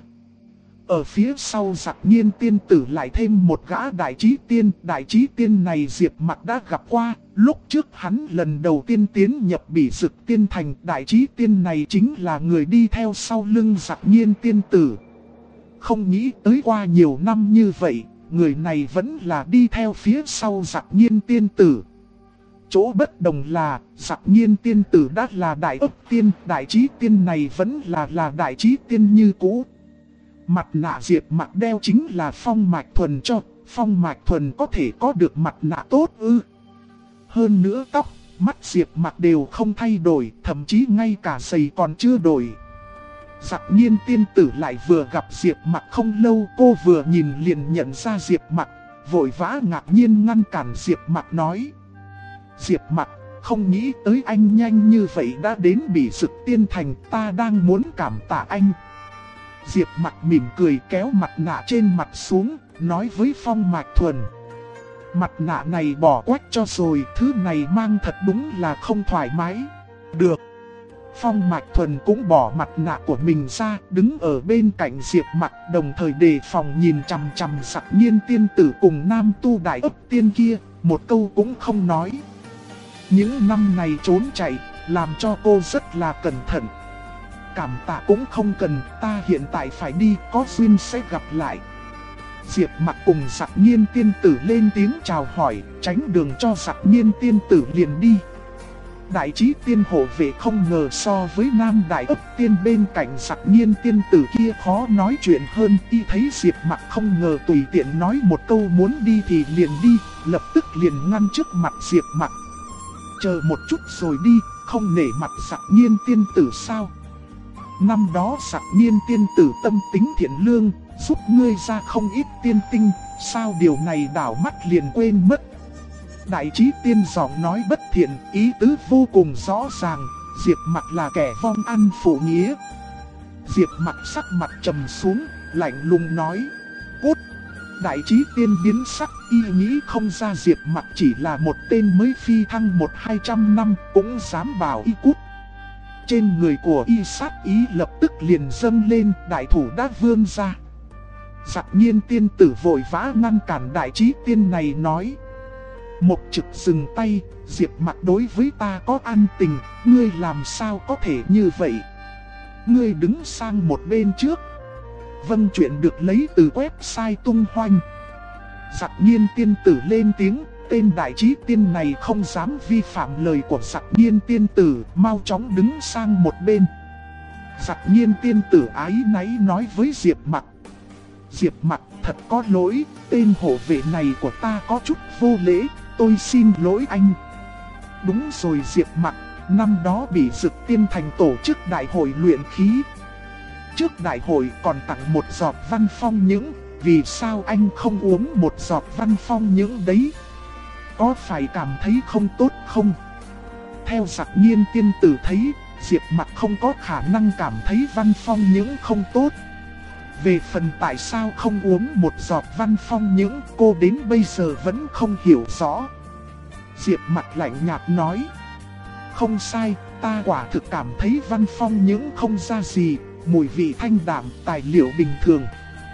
[SPEAKER 1] Ở phía sau Dặc Nhiên tiên tử lại thêm một gã Đại Chí Tiên. Đại Chí Tiên này Diệp Mặc đã gặp qua, lúc trước hắn lần đầu tiên tiến nhập Bỉ Dực Tiên Thành. Đại Chí Tiên này chính là người đi theo sau lưng Dặc Nhiên tiên tử. Không nghĩ tới qua nhiều năm như vậy, người này vẫn là đi theo phía sau Dặc Nhiên tiên tử. Chỗ bất đồng là, Dặc Nhiên tiên tử đã là Đại Ốc Tiên, Đại Chí Tiên này vẫn là Đại Chí Tiên như cũ. Mặt nạ Diệp Mặc đeo chính là Phong Mạch Thuần cho, Phong Mạch Thuần có thể có được mặt nạ tốt ư? Hơn nữa tóc, mắt Diệp Mặc đều không thay đổi, thậm chí ngay cả giày còn chưa đổi. Dặc Nhiên tiên tử lại vừa gặp Diệp Mặc không lâu, cô vừa nhìn liền nhận ra Diệp Mặc, vội vã ngạc nhiên ngăn cản Diệp Mặc nói. Diệp Mặc, không nghĩ tới anh nhanh như vậy đã đến Bỉ Dực Tiên Thành, ta đang muốn cảm tạ anh. Diệp Mặc mỉm cười kéo mặt nạ trên mặt xuống, nói với Phong Mạch Thuần. Mặt nạ này bỏ quách cho rồi, thứ này mang thật đúng là không thoải mái. Được. Phong Mạch Thuần cũng bỏ mặt nạ của mình ra, đứng ở bên cạnh Diệp Mặc, đồng thời đề phòng nhìn chằm chằm Dặc Nhiên tiên tử cùng Nam Tu Đại Ốc Tiên kia, một câu cũng không nói. Những năm này trốn chạy, làm cho cô rất là cẩn thận. Cảm tạ cũng không cần, ta hiện tại phải đi, có duyên sẽ gặp lại. Diệp Mặc cùng Dặc Nhiên tiên tử lên tiếng chào hỏi, tránh đường cho Dặc Nhiên tiên tử liền đi. Đại Chí Tiên hộ vệ không ngờ so với Nam Đại Ốc Tiên bên cạnh Dặc Nhiên tiên tử kia khó nói chuyện hơn. Y thấy Diệp Mặc không ngờ tùy tiện nói một câu muốn đi thì liền đi, lập tức liền ngăn trước mặt Diệp Mặc. Chờ một chút rồi đi, không nể mặt Dặc Nhiên tiên tử sao? năm đó Sặc Nhiên tiên tử tâm tính thiện lương, giúp ngươi ra không ít tiên tinh, sao điều này đảo mắt liền quên mất. Đại trí tiên giọng nói bất thiện, ý tứ vô cùng rõ ràng, Diệp Mặc là kẻ vong ân phụ nghĩa. Diệp Mặc sắc mặt trầm xuống, lạnh lùng nói, cút. Đại trí tiên biến sắc, y nghĩ không ra Diệp Mặc chỉ là một tên mới phi thăng 100-200 năm, cũng dám bảo y cút. Trên người của y sát ý lập tức liền dâng lên, đại thủ đã vươn ra. Sặc Nhiên tiên tử vội vã ngăn cản đại trí tiên này nói, Mộc Trực dừng tay, Diệp Mặc đối với ta có ân tình, ngươi làm sao có thể như vậy? Ngươi đứng sang một bên trước. Vâng, chuyện được lấy từ website tung hoành. Sặc Nhiên tiên tử lên tiếng, tên đại trí tiên này không dám vi phạm lời của Sặc Nhiên tiên tử, mau chóng đứng sang một bên. Sặc Nhiên tiên tử ái náy nói với Diệp Mặc, Diệp Mặc thật có lỗi, tên hộ vệ này của ta có chút vô lễ, tôi xin lỗi anh. Đúng rồi Diệp Mặc, năm đó bị Dực Tiên Thành tổ chức đại hội luyện khí. Trước đại hội còn tặng một giọt văn phong những, vì sao anh không uống một giọt văn phong những đấy? Có phải cảm thấy không tốt không? Theo Sặc Nhiên tiên tử thấy, Diệp Mặc không có khả năng cảm thấy văn phong những không tốt. Về phần tại sao không uống một giọt văn phong những, cô đến bây giờ vẫn không hiểu rõ. Diệp Mặc lạnh nhạt nói, không sai, ta quả thực cảm thấy văn phong những không ra gì, mùi vị thanh đạm, tài liệu bình thường,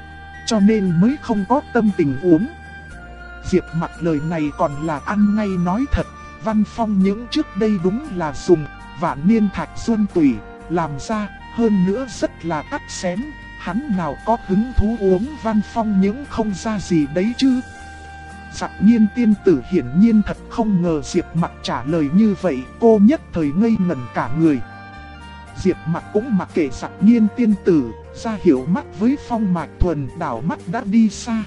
[SPEAKER 1] cho nên mới không có tâm tình uống. Diệp Mặc lời này còn là ăn ngay nói thật, văn phong những trước đây đúng là dùng vạn niên thạch xuân tủy làm ra, hơn nữa rất là cắt xén, hắn nào có hứng thú uống văn phong những không ra gì đấy chứ. Sặc Nhiên tiên tử hiển nhiên thật không ngờ Diệp Mặc trả lời như vậy, cô nhất thời ngây ngẩn cả người. Diệp Mặc cũng mặc kệ Sặc Nhiên tiên tử, ra hiểu mắt với Phong Mạch Thuần, đảo mắt đã đi xa.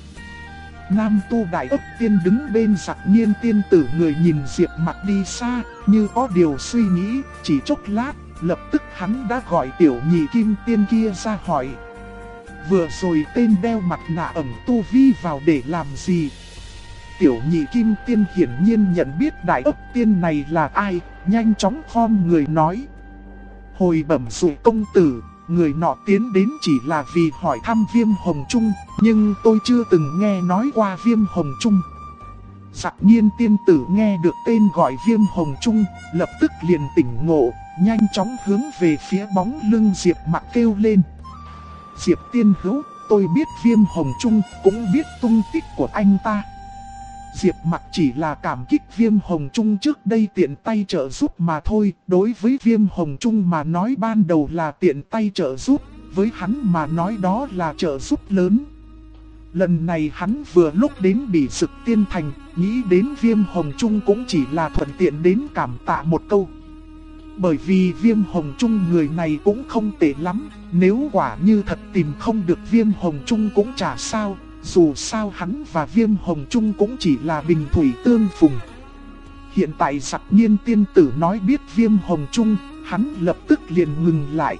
[SPEAKER 1] Nam tu đại ấp tiên đứng bên Sặc Nhiên tiên tử, người nhìn Diệp Mặc đi xa, như có điều suy nghĩ, chỉ chốc lát, lập tức hắn đã gọi tiểu nhị kim tiên kia ra hỏi. Vừa rồi tên đeo mặt nạ ẩn tu vi vào để làm gì? Tiểu nhị kim tiên hiển nhiên nhận biết đại ấp tiên này là ai, nhanh chóng khom người nói. Hồi bẩm dụ công tử, người nọ tiến đến chỉ là vì hỏi thăm Viêm Hồng Trung, nhưng tôi chưa từng nghe nói qua Viêm Hồng Trung. Sặc Nhiên tiên tử nghe được tên gọi Viêm Hồng Trung, lập tức liền tỉnh ngộ, nhanh chóng hướng về phía bóng lưng Diệp Mặc kêu lên. Diệp tiên hữu, tôi biết Viêm Hồng Trung, cũng biết tung tích của anh ta. Diệp Mặc chỉ là cảm kích Viêm Hồng Trung trước đây tiện tay trợ giúp mà thôi. Đối với Viêm Hồng Trung mà nói ban đầu là tiện tay trợ giúp, với hắn mà nói đó là trợ giúp lớn. Lần này hắn vừa lúc đến Bỉ Dực Tiên Thành, nghĩ đến Viêm Hồng Trung cũng chỉ là thuận tiện đến cảm tạ một câu. Bởi vì Viêm Hồng Trung người này cũng không tệ lắm, nếu quả như thật tìm không được Viêm Hồng Trung cũng chả sao. Dù sao hắn và Viêm Hồng Trung cũng chỉ là bình thủy tương phùng. Hiện tại Sặc Nhiên tiên tử nói biết Viêm Hồng Trung, hắn lập tức liền ngừng lại.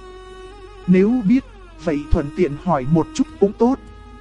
[SPEAKER 1] Nếu biết, vậy thuận tiện hỏi một chút cũng tốt.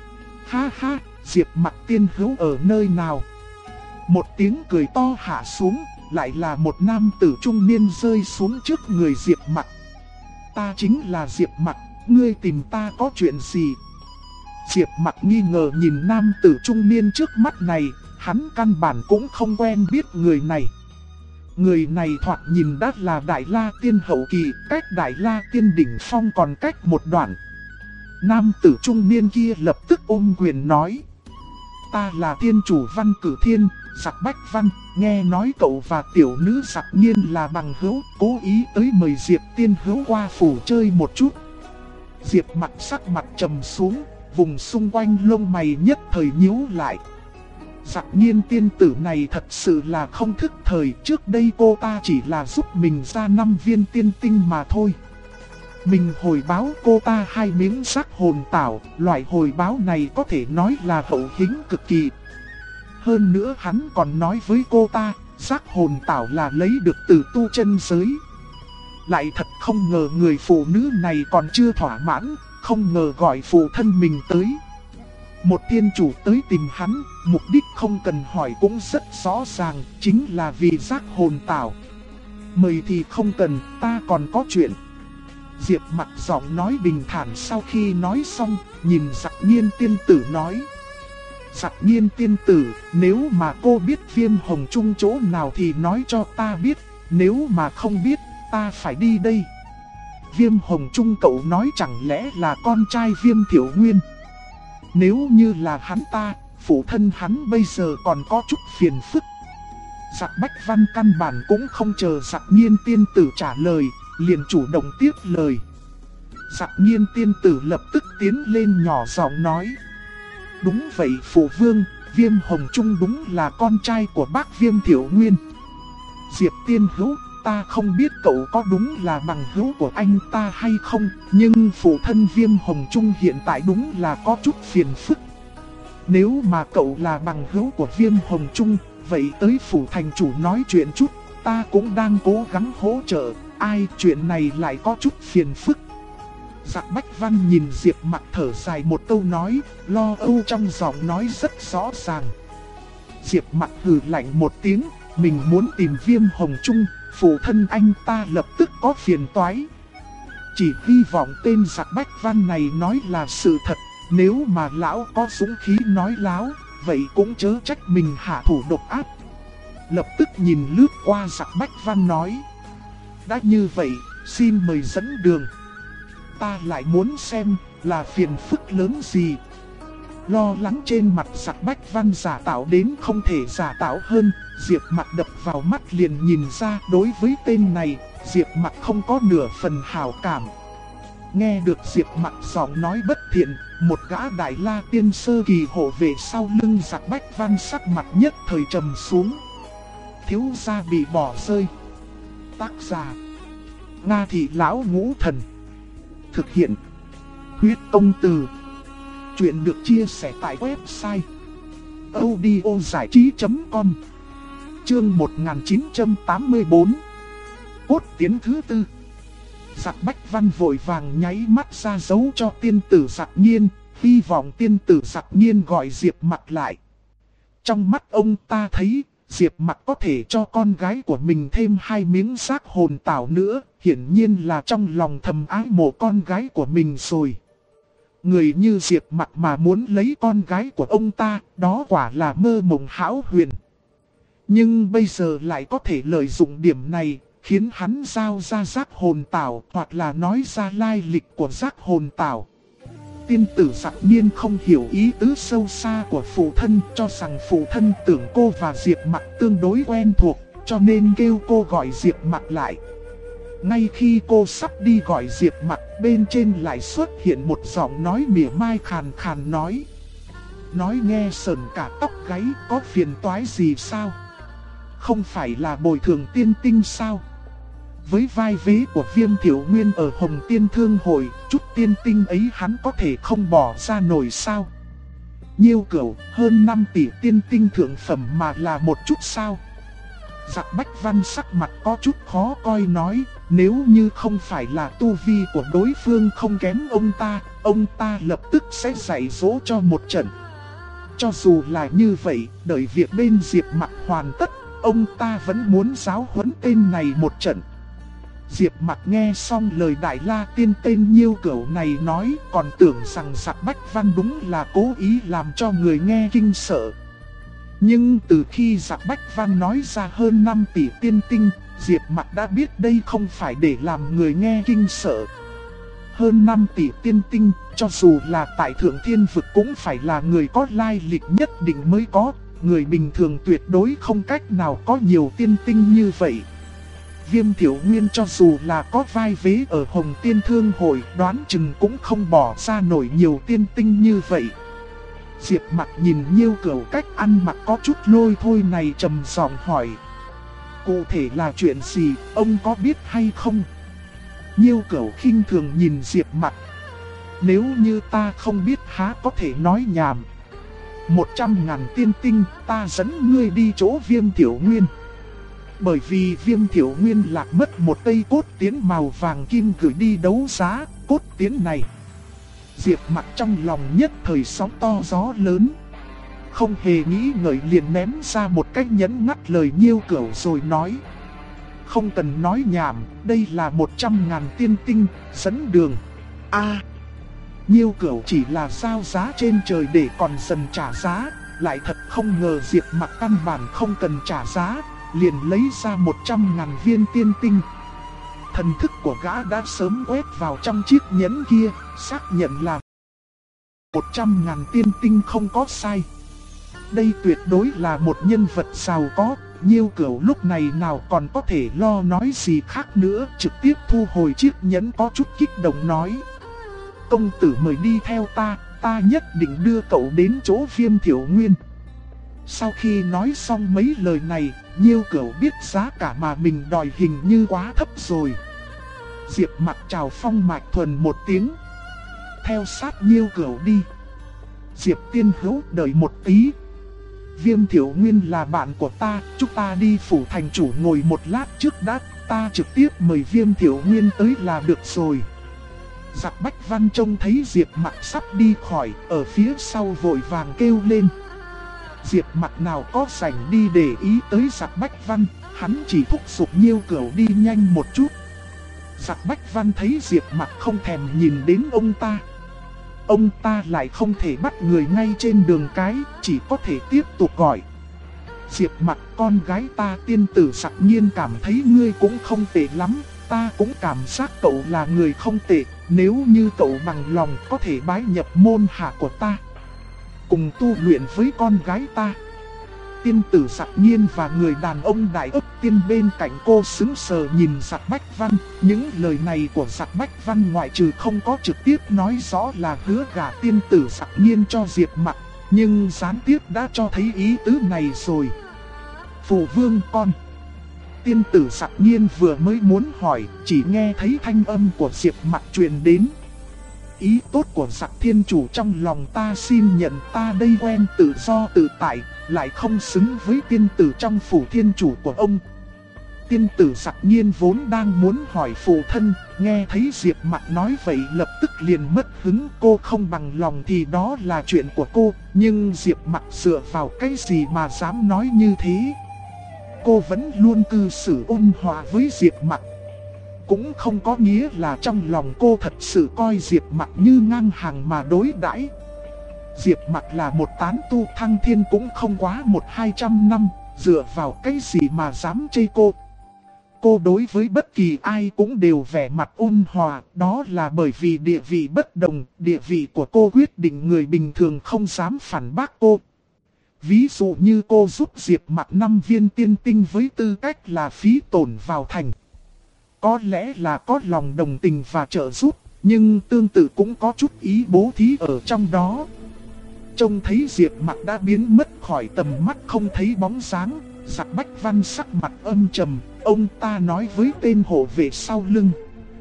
[SPEAKER 1] Ha ha, Diệp Mặc tiên hữu ở nơi nào? Một tiếng cười to hạ xuống, lại là một nam tử trung niên rơi xuống trước người Diệp Mặc. Ta chính là Diệp Mặc, ngươi tìm ta có chuyện gì? Diệp Mặc nghi ngờ nhìn nam tử trung niên trước mắt này, hắn căn bản cũng không quen biết người này. Người này thoạt nhìn đã là Đại La Tiên hậu kỳ, cách Đại La Tiên đỉnh phong còn cách một đoạn. Nam tử trung niên kia lập tức ôm quyền nói. Ta là tiên chủ Văn Cử Thiên, Sặc Bách Văn, nghe nói cậu và tiểu nữ Sặc Nhiên là bằng hữu, cố ý tới mời Diệp tiên hữu qua phủ chơi một chút. Diệp Mặc sắc mặt trầm xuống, vùng xung quanh lông mày nhất thời nhíu lại. Sặc Nhiên tiên tử này thật sự là không thức thời, trước đây cô ta chỉ là giúp mình ra 5 viên tiên tinh mà thôi. Mình hồi báo cô ta 2 miếng sắc hồn tảo, loại hồi báo này có thể nói là hậu hĩnh cực kỳ. Hơn nữa hắn còn nói với cô ta, sắc hồn tảo là lấy được từ tu chân giới. Lại thật không ngờ người phụ nữ này còn chưa thỏa mãn, không ngờ gọi phụ thân mình tới. Một tiên chủ tới tìm hắn, mục đích không cần hỏi cũng rất rõ ràng, chính là vì giác hồn tảo. Mời thì không cần, ta còn có chuyện. Diệp Mặc giọng nói bình thản sau khi nói xong, nhìn Dặc Nhiên tiên tử nói. Dặc Nhiên tiên tử, nếu mà cô biết Viêm Hồng Trung chỗ nào thì nói cho ta biết, nếu mà không biết, ta phải đi đây. Viêm Hồng Trung cậu nói chẳng lẽ là con trai Viêm Thiểu Nguyên? Nếu như là hắn ta, phụ thân hắn bây giờ còn có chút phiền phức. Dặc Bách Văn căn bản cũng không chờ Dặc Nhiên tiên tử trả lời, liền chủ động tiếp lời. Dặc Nhiên tiên tử lập tức tiến lên nhỏ giọng nói. Đúng vậy phụ vương, Viêm Hồng Trung đúng là con trai của bác Viêm Thiểu Nguyên. Diệp tiên hữu, ta không biết cậu có đúng là bằng hữu của anh ta hay không, nhưng phụ thân Viêm Hồng Trung hiện tại đúng là có chút phiền phức. Nếu mà cậu là bằng hữu của Viêm Hồng Trung, vậy tới phủ thành chủ nói chuyện chút, ta cũng đang cố gắng hỗ trợ, ai chuyện này lại có chút phiền phức. Dặc Bách Văn nhìn Diệp Mặc thở dài một câu nói, lo âu trong giọng nói rất rõ ràng. Diệp Mặc hừ lạnh một tiếng, mình muốn tìm Viêm Hồng Trung, phụ thân anh ta lập tức có phiền toái. Chỉ hy vọng tên Dặc Bách Văn này nói là sự thật, nếu mà lão có dũng khí nói láo, vậy cũng chớ trách mình hạ thủ độc ác. Lập tức nhìn lướt qua Dặc Bách Văn nói. Đã như vậy, xin mời dẫn đường. Ta lại muốn xem là phiền phức lớn gì. Lo lắng trên mặt Dặc Bách Văn giả tạo đến không thể giả tạo hơn, Diệp Mặc đập vào mắt liền nhìn ra đối với tên này, Diệp Mặc không có nửa phần hảo cảm. Nghe được Diệp Mặc giọng nói bất thiện, một gã Đại La Tiên sơ kỳ hộ vệ sau lưng Dặc Bách Văn sắc mặt nhất thời trầm xuống. Thiếu gia bị bỏ rơi. Tác giả Nga Thị Lão Ngũ Thần. Thực hiện Huyết Công Từ. Chuyện được chia sẻ tại website audiozảichí.com. Chương 1984. Cốt tiến thứ tư. Dặc Bách Văn vội vàng nháy mắt ra dấu cho tiên tử Dặc Nhiên, hy vọng tiên tử Dặc Nhiên gọi Diệp Mặc lại. Trong mắt ông ta thấy, Diệp Mặc có thể cho con gái của mình thêm 2 miếng xác hồn tảo nữa, hiển nhiên là trong lòng thầm ái mộ con gái của mình rồi. Người như Diệp Mặc mà muốn lấy con gái của ông ta, đó quả là mơ mộng hão huyền. Nhưng bây giờ lại có thể lợi dụng điểm này, khiến hắn giao ra giác hồn tảo hoặc là nói ra lai lịch của giác hồn tảo. Tiên tử Dặc Nhiên không hiểu ý tứ sâu xa của phụ thân, cho rằng phụ thân tưởng cô và Diệp Mặc tương đối quen thuộc, cho nên kêu cô gọi Diệp Mặc lại. Ngay khi cô sắp đi gọi Diệp Mặc, bên trên lại xuất hiện một giọng nói mỉa mai khàn khàn nói. Nói nghe sờn cả tóc gáy, có phiền toái gì sao? Không phải là bồi thường tiên tinh sao? Với vai vế của Viêm Thiểu Nguyên ở Hồng Tiên Thương Hội, chút tiên tinh ấy hắn có thể không bỏ ra nổi sao? Nhiêu cửu, hơn 5 tỷ tiên tinh thượng phẩm mà là một chút sao? Dặc Bách Văn sắc mặt có chút khó coi nói, nếu như không phải là tu vi của đối phương không kém ông ta lập tức sẽ dạy dỗ cho một trận. Cho dù là như vậy, đợi việc bên Diệp Mặc hoàn tất, ông ta vẫn muốn giáo huấn tên này một trận. Diệp Mặc nghe xong lời Đại La Tiên tên Nhiêu Cửu này nói, còn tưởng rằng Dặc Bách Văn đúng là cố ý làm cho người nghe kinh sợ. Nhưng từ khi Dặc Bách Văn nói ra hơn 5 tỷ tiên tinh, Diệp Mặc đã biết đây không phải để làm người nghe kinh sợ. Hơn 5 tỷ tiên tinh, cho dù là tại Thượng Thiên Vực cũng phải là người có lai lịch nhất định mới có, người bình thường tuyệt đối không cách nào có nhiều tiên tinh như vậy. Viêm Thiểu Nguyên cho dù là có vai vế ở Hồng Tiên Thương Hội, đoán chừng cũng không bỏ ra nổi nhiều tiên tinh như vậy. Diệp Mặc nhìn Nhiêu Cửu cách ăn mặc có chút lôi thôi này trầm giọng hỏi. Cụ thể là chuyện gì, ông có biết hay không? Nhiêu Cửu khinh thường nhìn Diệp Mặc. Nếu như ta không biết há có thể nói nhảm. 100.000 tiên tinh, ta dẫn ngươi đi chỗ Viêm Thiểu Nguyên. Bởi vì Viêm Thiểu Nguyên lạc mất một cây cốt tiến màu vàng kim gửi đi đấu giá, cốt tiến này. Diệp Mặc trong lòng nhất thời sóng to gió lớn. Không hề nghĩ ngợi liền ném ra một cách nhẫn ngắt lời Nhiêu Cửu rồi nói. Không cần nói nhảm, đây là 100.000 tiên tinh, dẫn đường. Nhiêu Cửu chỉ là giao giá trên trời để còn dần trả giá, lại thật không ngờ Diệp Mặc căn bản không cần trả giá, liền lấy ra 100.000 viên tiên tinh. Thần thức của gã đã sớm quét vào trong chiếc nhẫn kia, xác nhận là 100.000 tiên tinh không có sai. Đây tuyệt đối là một nhân vật giàu có. Nhiêu Cửu lúc này nào còn có thể lo nói gì khác nữa, trực tiếp thu hồi chiếc nhẫn có chút kích động nói. Công tử mời đi theo ta, ta nhất định đưa cậu đến chỗ Viêm Thiểu Nguyên. Sau khi nói xong mấy lời này, Nhiêu Cửu biết giá cả mà mình đòi hình như quá thấp rồi. Diệp Mặc chào Phong Mạch Thuần một tiếng, theo sát Nhiêu Cửu đi. Diệp tiên hữu đợi một tí. Viêm Thiểu Nguyên là bạn của ta, chúng ta đi phủ thành chủ ngồi một lát trước đã, ta trực tiếp mời Viêm Thiểu Nguyên tới là được rồi. Giặc Bách Văn trông thấy Diệp Mặc sắp đi khỏi, ở phía sau vội vàng kêu lên. Diệp Mặc nào có rảnh đi để ý tới Giặc Bách Văn, hắn chỉ thúc giục Nhiêu Cửu đi nhanh một chút. Giặc Bách Văn thấy Diệp Mặc không thèm nhìn đến ông ta lại không thể bắt người ngay trên đường cái, chỉ có thể tiếp tục gọi. Diệp Mặc, con gái ta tiên tử Sặc Nhiên cảm thấy ngươi cũng không tệ lắm, ta cũng cảm giác cậu là người không tệ, nếu như cậu bằng lòng có thể bái nhập môn hạ của ta, cùng tu luyện với con gái ta. Tiên tử Sặc Nhiên và người đàn ông đại ức tiên bên cạnh cô sững sờ nhìn Giặc Bách Văn. Những lời này của Giặc Bách Văn ngoại trừ không có trực tiếp nói rõ là hứa gả tiên tử Sặc Nhiên cho Diệp Mặc, nhưng gián tiếp đã cho thấy ý tứ này rồi. Phụ vương con. Tiên tử Sặc Nhiên vừa mới muốn hỏi, chỉ nghe thấy thanh âm của Diệp Mặc truyền đến. Ý tốt của Giặc Thiên Chủ trong lòng ta xin nhận, ta đây quen tự do tự tại, lại không xứng với tiên tử trong phủ thiên chủ của ông. Tiên tử Sặc Nhiên vốn đang muốn hỏi phụ thân, nghe thấy Diệp Mặc nói vậy lập tức liền mất hứng. Cô không bằng lòng thì đó là chuyện của cô, nhưng Diệp Mặc dựa vào cái gì mà dám nói như thế. Cô vẫn luôn cư xử ôn hòa với Diệp Mặc, cũng không có nghĩa là trong lòng cô thật sự coi Diệp Mặc như ngang hàng mà đối đãi. Diệp Mặc là một tán tu thăng thiên cũng không quá 100-200 năm, dựa vào cái gì mà dám chê cô. Cô đối với bất kỳ ai cũng đều vẻ mặt ôn hòa, đó là bởi vì địa vị bất đồng, địa vị của cô quyết định người bình thường không dám phản bác cô. Ví dụ như cô giúp Diệp Mặc 5 viên tiên tinh với tư cách là phí tổn vào thành. Có lẽ là có lòng đồng tình và trợ giúp, nhưng tương tự cũng có chút ý bố thí ở trong đó. Trông thấy Diệp Mặc đã biến mất khỏi tầm mắt không thấy bóng dáng, Giặc Bách Văn sắc mặt âm trầm, ông ta nói với tên hộ vệ sau lưng.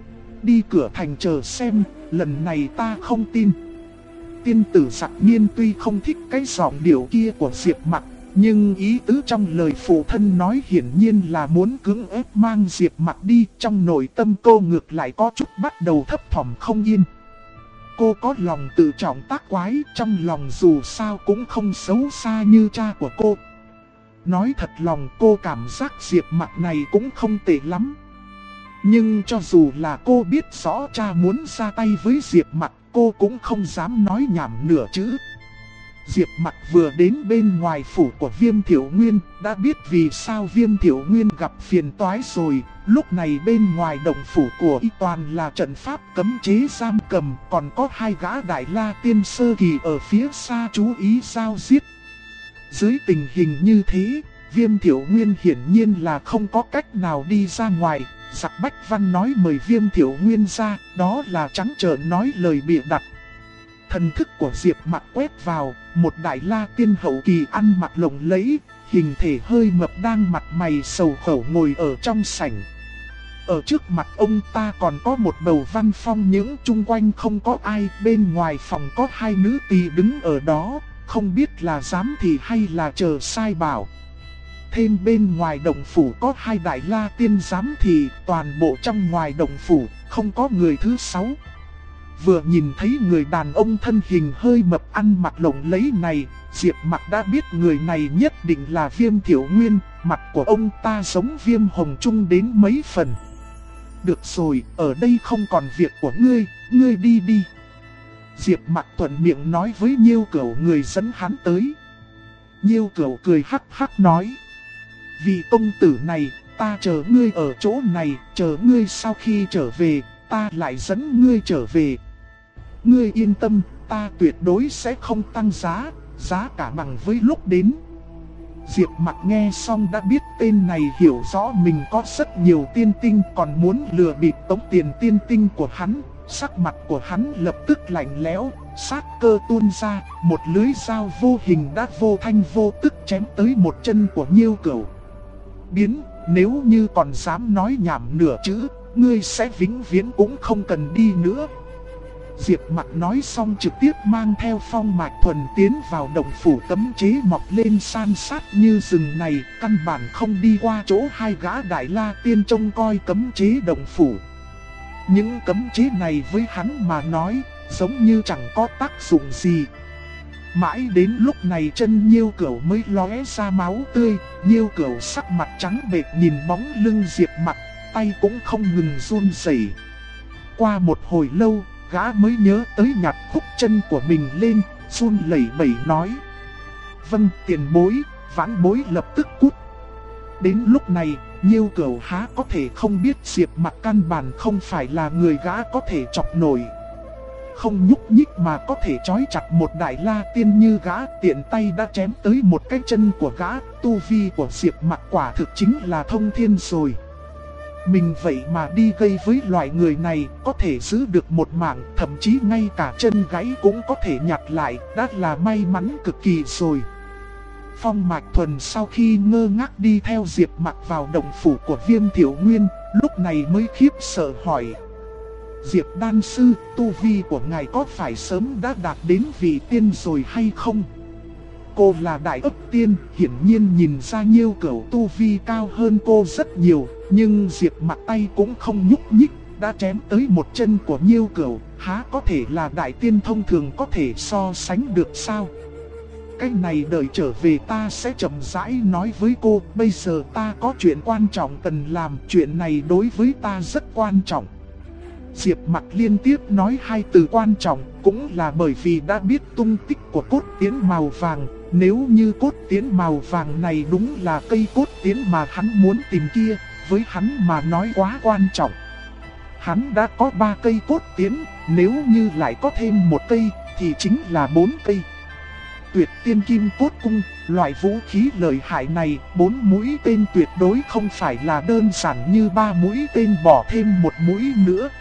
[SPEAKER 1] Đi cửa thành chờ xem, lần này ta không tin. Tiên tử Sặc Nhiên tuy không thích cái giọng điệu kia của Diệp Mặc, nhưng ý tứ trong lời phụ thân nói hiển nhiên là muốn cưỡng ép mang Diệp Mặc đi. Trong nội tâm cô ngược lại có chút bắt đầu thấp thỏm không yên. Cô có lòng tự trọng tác quái, trong lòng dù sao cũng không xấu xa như cha của cô. Nói thật lòng cô cảm giác Diệp Mặc này cũng không tệ lắm. Nhưng cho dù là cô biết rõ cha muốn ra tay với Diệp Mặc, cô cũng không dám nói nhảm nửa chữ. Diệp Mặc vừa đến bên ngoài phủ của Viêm Thiểu Nguyên, đã biết vì sao Viêm Thiểu Nguyên gặp phiền toái rồi. Lúc này bên ngoài động phủ của y toàn là trận pháp cấm chế giam cầm, còn có 2 gã đại la tiên sơ kỳ ở phía xa chú ý giao giết. Dưới tình hình như thế, Viêm Thiểu Nguyên hiển nhiên là không có cách nào đi ra ngoài. Giặc Bách Văn nói mời Viêm Thiểu Nguyên ra, đó là trắng trợn nói lời bịa đặt. Thần thức của Diệp Mặc quét vào, một đại la tiên hậu kỳ ăn mặc lộng lẫy, hình thể hơi mập đang mặt mày sầu khổ ngồi ở trong sảnh. Ở trước mặt ông ta còn có một bầu văn phong những chung quanh không có ai, bên ngoài phòng có 2 nữ tỳ đứng ở đó, không biết là giám thị hay là chờ sai bảo. thêm bên ngoài động phủ có 2 đại la tiên giám thì toàn bộ trong ngoài động phủ không có người thứ 6. Vừa nhìn thấy người đàn ông thân hình hơi mập ăn mặc lộng lẫy này, Diệp Mặc đã biết người này nhất định là Viêm Thiểu Nguyên, mặt của ông ta giống Viêm Hồng Trung đến mấy phần. Được rồi, ở đây không còn việc của ngươi đi đi. Diệp Mặc thuận miệng nói với Nhiêu Cửu người dẫn hắn tới. Nhiêu Cửu cười hắc hắc nói: Vị công tử này, ta chờ ngươi ở chỗ này, chờ ngươi sau khi trở về, ta lại dẫn ngươi trở về. Ngươi yên tâm, ta tuyệt đối sẽ không tăng giá, giá cả bằng với lúc đến. Diệp Mặc nghe xong đã biết tên này hiểu rõ mình có rất nhiều tiên tinh, còn muốn lừa bịp tống tiền tiên tinh của hắn. Sắc mặt của hắn lập tức lạnh lẽo, sát cơ tuôn ra, một lưới dao vô hình đã vô thanh vô tức chém tới một chân của Nhiêu Cửu. Biến, nếu như còn dám nói nhảm nửa chữ, ngươi sẽ vĩnh viễn cũng không cần đi nữa. Diệp Mặc nói xong trực tiếp mang theo Phong Mạch Thuần tiến vào động phủ cấm chế mọc lên san sát như rừng này, căn bản không đi qua chỗ 2 gã đại la tiên trông coi cấm chế động phủ. Những cấm chế này với hắn mà nói, giống như chẳng có tác dụng gì. Mãi đến lúc này chân Nhiêu Cửu mới lóe ra máu tươi, Nhiêu Cửu sắc mặt trắng bệch nhìn bóng lưng Diệp Mặc, tay cũng không ngừng run rẩy. Qua một hồi lâu, gã mới nhớ tới nhặt khúc chân của mình lên, run lẩy bẩy nói: Vâng tiền bối, vãn bối lập tức cút. Đến lúc này, Nhiêu Cửu há có thể không biết Diệp Mặc căn bản không phải là người gã có thể chọc nổi. Không nhúc nhích mà có thể trói chặt một đại la tiên như gã, tiện tay đã chém tới một cái chân của gã. Tu vi của Diệp Mặc quả thực chính là thông thiên rồi. Mình vậy mà đi gây với loại người này, có thể giữ được một mạng, thậm chí ngay cả chân gãy cũng có thể nhặt lại, đã là may mắn cực kỳ rồi. Phong Mạch Thuần sau khi ngơ ngác đi theo Diệp Mặc vào động phủ của Viêm Thiểu Nguyên, lúc này mới khiếp sợ hỏi: Diệp đan sư, tu vi của ngài có phải sớm đã đạt đến vị tiên rồi hay không? Cô là đại ấp tiên, hiển nhiên nhìn ra Nhiêu Cửu tu vi cao hơn cô rất nhiều, nhưng Diệp Mặc tay cũng không nhúc nhích, đã chém tới một chân của Nhiêu Cửu, há có thể là đại tiên thông thường có thể so sánh được sao? Cái này đợi trở về ta sẽ chậm rãi nói với cô, bây giờ ta có chuyện quan trọng cần làm, chuyện này đối với ta rất quan trọng. Diệp Mặc liên tiếp nói 2 từ quan trọng, cũng là bởi vì đã biết tung tích của cốt tiến màu vàng. Nếu như cốt tiến màu vàng này đúng là cây cốt tiến mà hắn muốn tìm kia, với hắn mà nói quá quan trọng. Hắn đã có 3 cây cốt tiến, nếu như lại có thêm 1 cây, thì chính là 4 cây. Tuyệt tiên kim cốt cung, loại vũ khí lợi hại này, 4 mũi tên tuyệt đối không phải là đơn giản như 3 mũi tên bỏ thêm 1 mũi nữa.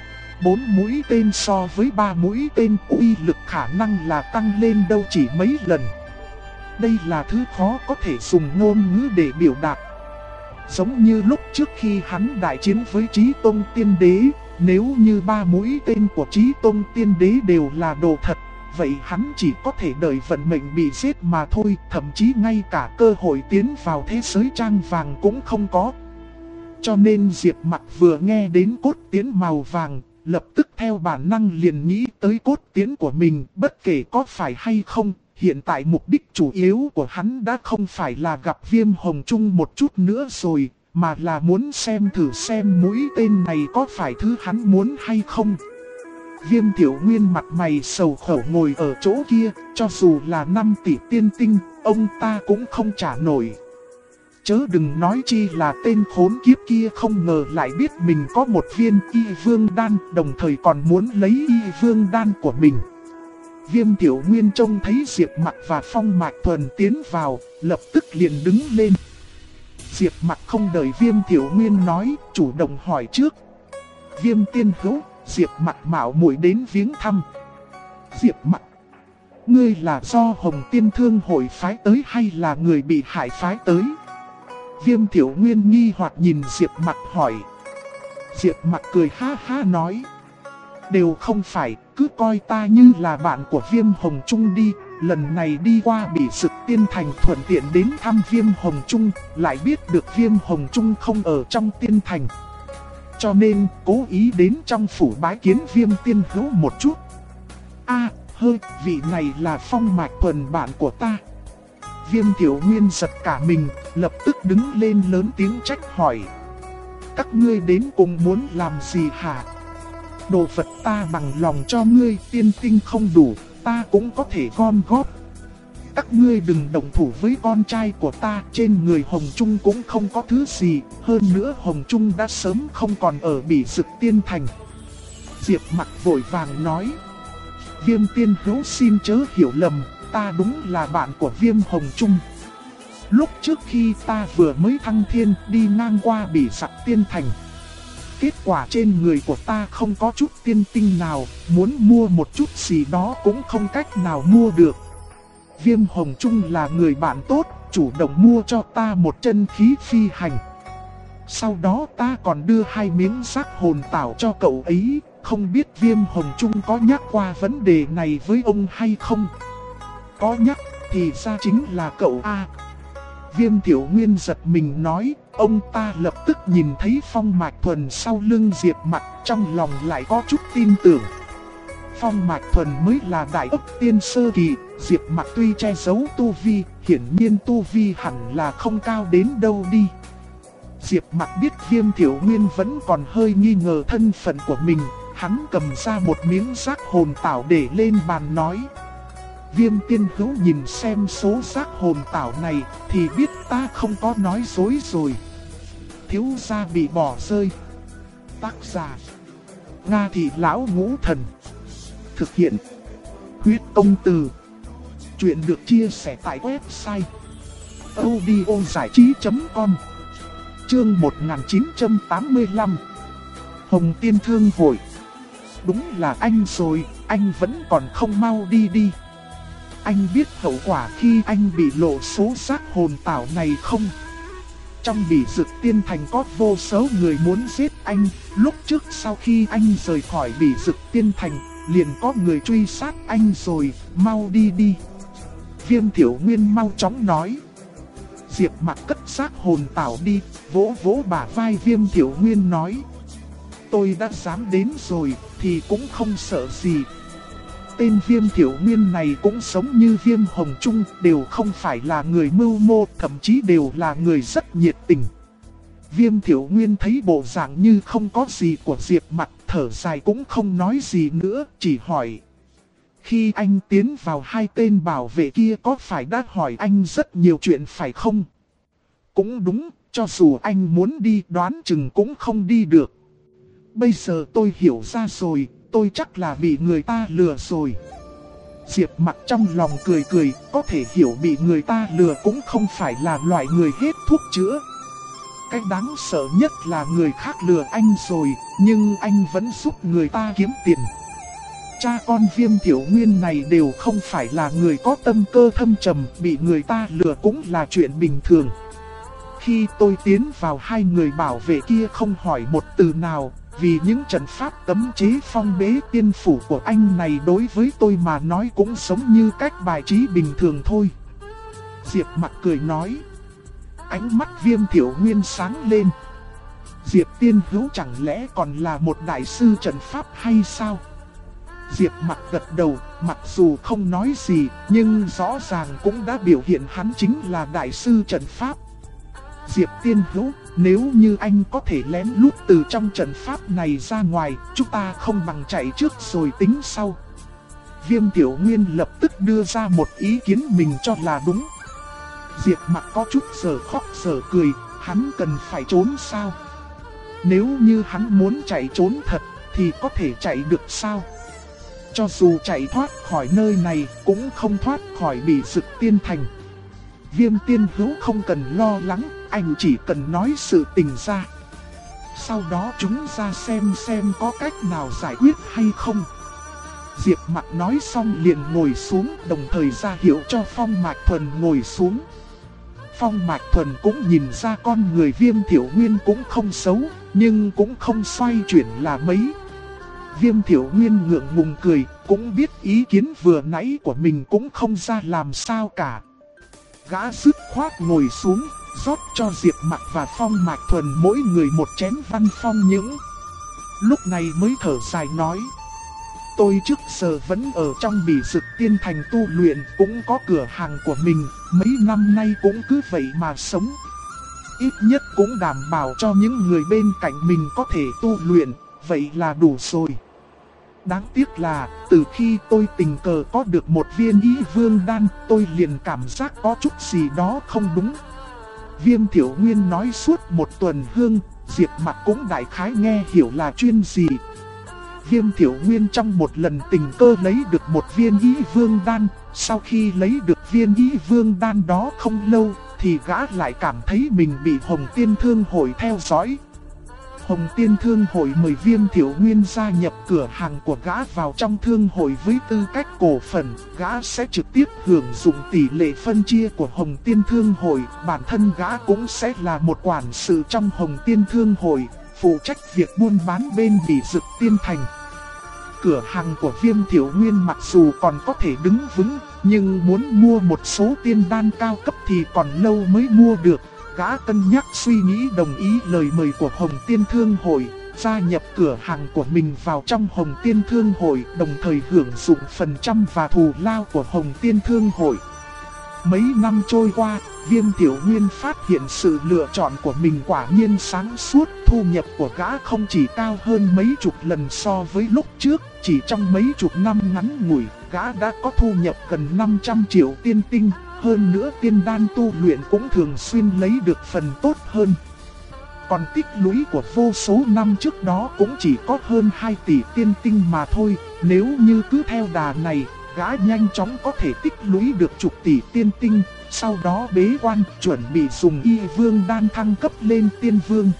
[SPEAKER 1] 4 mũi tên so với 3 mũi tên uy lực khả năng là tăng lên đâu chỉ mấy lần. Đây là thứ khó có thể dùng ngôn ngữ để biểu đạt. Giống như lúc trước khi hắn đại chiến với Chí Tôn Tiên Đế, nếu như 3 mũi tên của Chí Tôn Tiên Đế đều là đồ thật, vậy hắn chỉ có thể đợi vận mệnh bị giết mà thôi, thậm chí ngay cả cơ hội tiến vào thế giới trang vàng cũng không có. Cho nên Diệp Mặc vừa nghe đến cốt tiến màu vàng, lập tức theo bản năng liền nghĩ tới cốt tiến của mình, bất kể có phải hay không. Hiện tại mục đích chủ yếu của hắn đã không phải là gặp Viêm Hồng Trung một chút nữa rồi, mà là muốn xem thử xem mũi tên này có phải thứ hắn muốn hay không. Viêm Thiểu Nguyên mặt mày sầu khổ ngồi ở chỗ kia, cho dù là 5 tỷ tiên tinh, ông ta cũng không trả nổi. Chớ đừng nói chi là tên khốn kiếp kia không ngờ lại biết mình có một viên y vương đan, đồng thời còn muốn lấy y vương đan của mình. Viêm Tiểu Nguyên trông thấy Diệp Mặc và Phong Mạch Thuần tiến vào, lập tức liền đứng lên. Diệp Mặc không đợi Viêm Tiểu Nguyên nói, chủ động hỏi trước. Viêm tiên hữu, Diệp Mặc mạo muội đến viếng thăm. Diệp Mặc, ngươi là do Hồng Tiên Thương hội phái tới hay là người bị hại phái tới? Viêm Tiểu Nguyên nghi hoặc nhìn Diệp Mặc hỏi. Diệp Mặc cười ha ha nói. Đều không phải, cứ coi ta như là bạn của Viêm Hồng Trung đi, lần này đi qua Bỉ Dực Tiên Thành thuận tiện đến thăm Viêm Hồng Trung, lại biết được Viêm Hồng Trung không ở trong Tiên Thành. Cho nên cố ý đến trong phủ bái kiến Viêm Tiên Hữu một chút. Vị này là Phong Mạch Thuần bạn của ta. Viêm Tiểu Nguyên giật cả mình, lập tức đứng lên lớn tiếng trách hỏi. Các ngươi đến cùng muốn làm gì hả? Đồ vật ta bằng lòng cho ngươi, tiên tinh không đủ, ta cũng có thể gom góp. Các ngươi đừng động thủ với con trai của ta, trên người Hồng Trung cũng không có thứ gì, hơn nữa Hồng Trung đã sớm không còn ở Bỉ Dực Tiên Thành. Diệp Mặc vội vàng nói. Viêm Tiên Hữu xin chớ hiểu lầm, ta đúng là bạn của Viêm Hồng Trung. Lúc trước khi ta vừa mới thăng thiên đi ngang qua Bỉ Dực Tiên Thành, kết quả trên người của ta không có chút tiên tinh nào, muốn mua một chút gì đó cũng không cách nào mua được. Viêm Hồng Trung là người bạn tốt, chủ động mua cho ta một chân khí phi hành. Sau đó ta còn đưa 2 miếng xác hồn tảo cho cậu ấy, không biết Viêm Hồng Trung có nhắc qua vấn đề này với ông hay không? Có nhắc thì ra chính là cậu A. Viêm Tiểu Nguyên giật mình nói, ông ta lập tức nhìn thấy Phong Mạch Thuần sau lưng Diệp Mặc, trong lòng lại có chút tin tưởng. Phong Mạch Thuần mới là đại ấp tiên sơ kỳ, Diệp Mặc tuy che giấu tu vi, hiển nhiên tu vi hẳn là không cao đến đâu đi. Diệp Mặc biết Viêm Tiểu Nguyên vẫn còn hơi nghi ngờ thân phận của mình, hắn cầm ra một miếng xác hồn tảo để lên bàn nói. Viêm Tiên Hữu nhìn xem số xác hồn tảo này thì biết ta không có nói dối rồi. Thiếu gia bị bỏ rơi. Tác giả Nga Thị Lão Ngũ Thần. Thực hiện Huyết Công Từ. Chuyện được chia sẻ tại website audiozảichí.com. Chương 1985. Hồng Tiên Thương Hội. Đúng là anh rồi, anh vẫn còn không mau đi. Anh biết hậu quả khi anh bị lộ số xác hồn tảo này không? Trong Bỉ Dực Tiên Thành có vô số người muốn giết anh, lúc trước sau khi anh rời khỏi Bỉ Dực Tiên Thành, liền có người truy sát anh rồi, mau đi. Viêm Tiểu Nguyên mau chóng nói. Diệp Mặc cất xác hồn tảo đi, vỗ vỗ bả vai Viêm Tiểu Nguyên nói. Tôi đã dám đến rồi, thì cũng không sợ gì. Tên Viêm Tiểu Nguyên này cũng giống như Viêm Hồng Trung, đều không phải là người mưu mô, thậm chí đều là người rất nhiệt tình. Viêm Tiểu Nguyên thấy bộ dạng như không có gì của Diệp Mặc, thở dài cũng không nói gì nữa, chỉ hỏi. Khi anh tiến vào 2 tên bảo vệ kia có phải đã hỏi anh rất nhiều chuyện phải không? Cũng đúng, cho dù anh muốn đi đoán chừng cũng không đi được. Bây giờ tôi hiểu ra rồi, tôi chắc là bị người ta lừa rồi. Diệp Mặc trong lòng cười, có thể hiểu bị người ta lừa cũng không phải là loại người hết thuốc chữa. Cái đáng sợ nhất là người khác lừa anh rồi, nhưng anh vẫn giúp người ta kiếm tiền. Cha con Viêm Tiểu Nguyên này đều không phải là người có tâm cơ thâm trầm, bị người ta lừa cũng là chuyện bình thường. Khi tôi tiến vào 2 người bảo vệ kia không hỏi một từ nào, vì những trận pháp cấm chế phong bế tiên phủ của anh này đối với tôi mà nói cũng giống như cách bài trí bình thường thôi. Diệp Mặc cười nói. Ánh mắt Viêm Tiểu Nguyên sáng lên. Diệp Tiên Hữu chẳng lẽ còn là một đại sư trận pháp hay sao? Diệp Mặc gật đầu, mặc dù không nói gì, nhưng rõ ràng cũng đã biểu hiện hắn chính là đại sư trận pháp. Diệp Tiên Hữu, nếu như anh có thể lén lút từ trong trận pháp này ra ngoài, chúng ta không bằng chạy trước rồi tính sau. Viêm Tiểu Nguyên lập tức đưa ra một ý kiến mình cho là đúng. Diệp Mặc có chút giờ khóc giờ cười, hắn cần phải trốn sao? Nếu như hắn muốn chạy trốn thật, thì có thể chạy được sao? Cho dù chạy thoát khỏi nơi này, cũng không thoát khỏi Bỉ Dực Tiên Thành. Viêm Tiên Hữu không cần lo lắng, anh chỉ cần nói sự tình ra. Sau đó chúng ra xem có cách nào giải quyết hay không. Diệp Mặc nói xong liền ngồi xuống, đồng thời ra hiệu cho Phong Mạch Thuần ngồi xuống. Phong Mạch Thuần cũng nhìn ra con người Viêm Tiểu Nguyên cũng không xấu, nhưng cũng không xoay chuyển là mấy. Viêm Thiểu Nguyên ngượng ngùng cười, cũng biết ý kiến vừa nãy của mình cũng không ra làm sao cả. Gã dứt khoát ngồi xuống, rót cho Diệp Mặc và Phong Mạch Thuần mỗi người một chén văn phong những. Lúc này mới thở dài nói: tôi trước giờ vẫn ở trong Bỉ Dực Tiên Thành tu luyện, cũng có cửa hàng của mình, mấy năm nay cũng cứ vậy mà sống. Ít nhất cũng đảm bảo cho những người bên cạnh mình có thể tu luyện, vậy là đủ rồi. Đáng tiếc là, từ khi tôi tình cờ có được một viên Y Vương Đan, tôi liền cảm giác có chút gì đó không đúng. Viêm Thiểu Nguyên nói suốt một tuần hương, Diệp Mặc cũng đại khái nghe hiểu là chuyện gì. Viêm Thiểu Nguyên trong một lần tình cơ lấy được một viên Y Vương Đan, sau khi lấy được viên Y Vương Đan đó không lâu, thì gã lại cảm thấy mình bị Hồng Tiên Thương Hội theo dõi. Hồng Tiên Thương Hội mời Viêm Thiểu Nguyên gia nhập cửa hàng của gã vào trong thương hội với tư cách cổ phần, gã sẽ trực tiếp hưởng dụng tỷ lệ phân chia của Hồng Tiên Thương Hội, bản thân gã cũng sẽ là một quản sự trong Hồng Tiên Thương Hội, phụ trách việc buôn bán bên Bỉ Dực Tiên Thành. Cửa hàng của Viêm Thiểu Nguyên mặc dù còn có thể đứng vững, nhưng muốn mua một số tiên đan cao cấp thì còn lâu mới mua được. Gã cân nhắc suy nghĩ đồng ý lời mời của Hồng Tiên Thương Hội, gia nhập cửa hàng của mình vào trong Hồng Tiên Thương Hội, đồng thời hưởng dụng phần trăm và thù lao của Hồng Tiên Thương Hội. Mấy năm trôi qua, Viêm Thiểu Nguyên phát hiện sự lựa chọn của mình quả nhiên sáng suốt, thu nhập của gã không chỉ cao hơn mấy chục lần so với lúc trước, chỉ trong mấy chục năm ngắn ngủi, gã đã có thu nhập gần 500 triệu tiên tinh, hơn nữa tiên đan tu luyện cũng thường xuyên lấy được phần tốt hơn. Còn tích lũy của vô số năm trước đó cũng chỉ có hơn 2 tỷ tiên tinh mà thôi, nếu như cứ theo đà này, gã nhanh chóng có thể tích lũy được chục tỷ tiên tinh, sau đó bế quan chuẩn bị dùng Y Vương Đan thăng cấp lên Tiên Vương.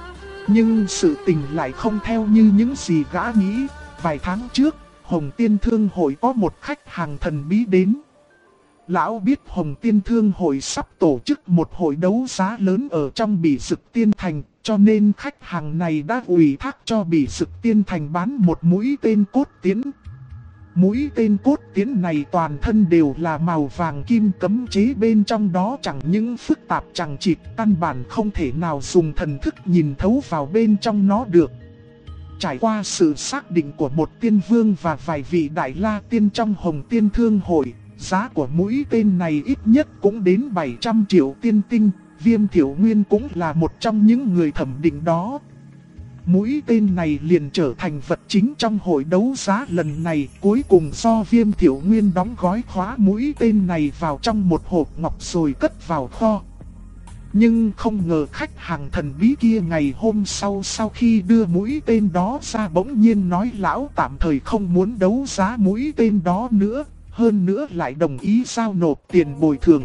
[SPEAKER 1] Nhưng sự tình lại không theo như những gì gã nghĩ. Vài tháng trước, Hồng Tiên Thương Hội có một khách hàng thần bí đến. Lão biết Hồng Tiên Thương Hội sắp tổ chức một hội đấu giá lớn ở trong Bỉ Dực Tiên Thành, cho nên khách hàng này đã ủy thác cho Bỉ Dực Tiên Thành bán một mũi tên cốt tiến. Mũi tên cốt tiến này toàn thân đều là màu vàng kim, cấm chế bên trong đó chẳng những phức tạp chẳng chịt, căn bản không thể nào dùng thần thức nhìn thấu vào bên trong nó được. Trải qua sự xác định của một tiên vương và vài vị đại la tiên trong Hồng Tiên Thương Hội, giá của mũi tên này ít nhất cũng đến 700 triệu tiên tinh, Viêm Thiểu Nguyên cũng là một trong những người thẩm định đó. Mũi tên này liền trở thành vật chính trong hội đấu giá lần này, cuối cùng do Viêm Thiểu Nguyên đóng gói khóa mũi tên này vào trong một hộp ngọc rồi cất vào kho. Nhưng không ngờ khách hàng thần bí kia ngày hôm sau khi đưa mũi tên đó ra bỗng nhiên nói lão tạm thời không muốn đấu giá mũi tên đó nữa, hơn nữa lại đồng ý giao nộp tiền bồi thường.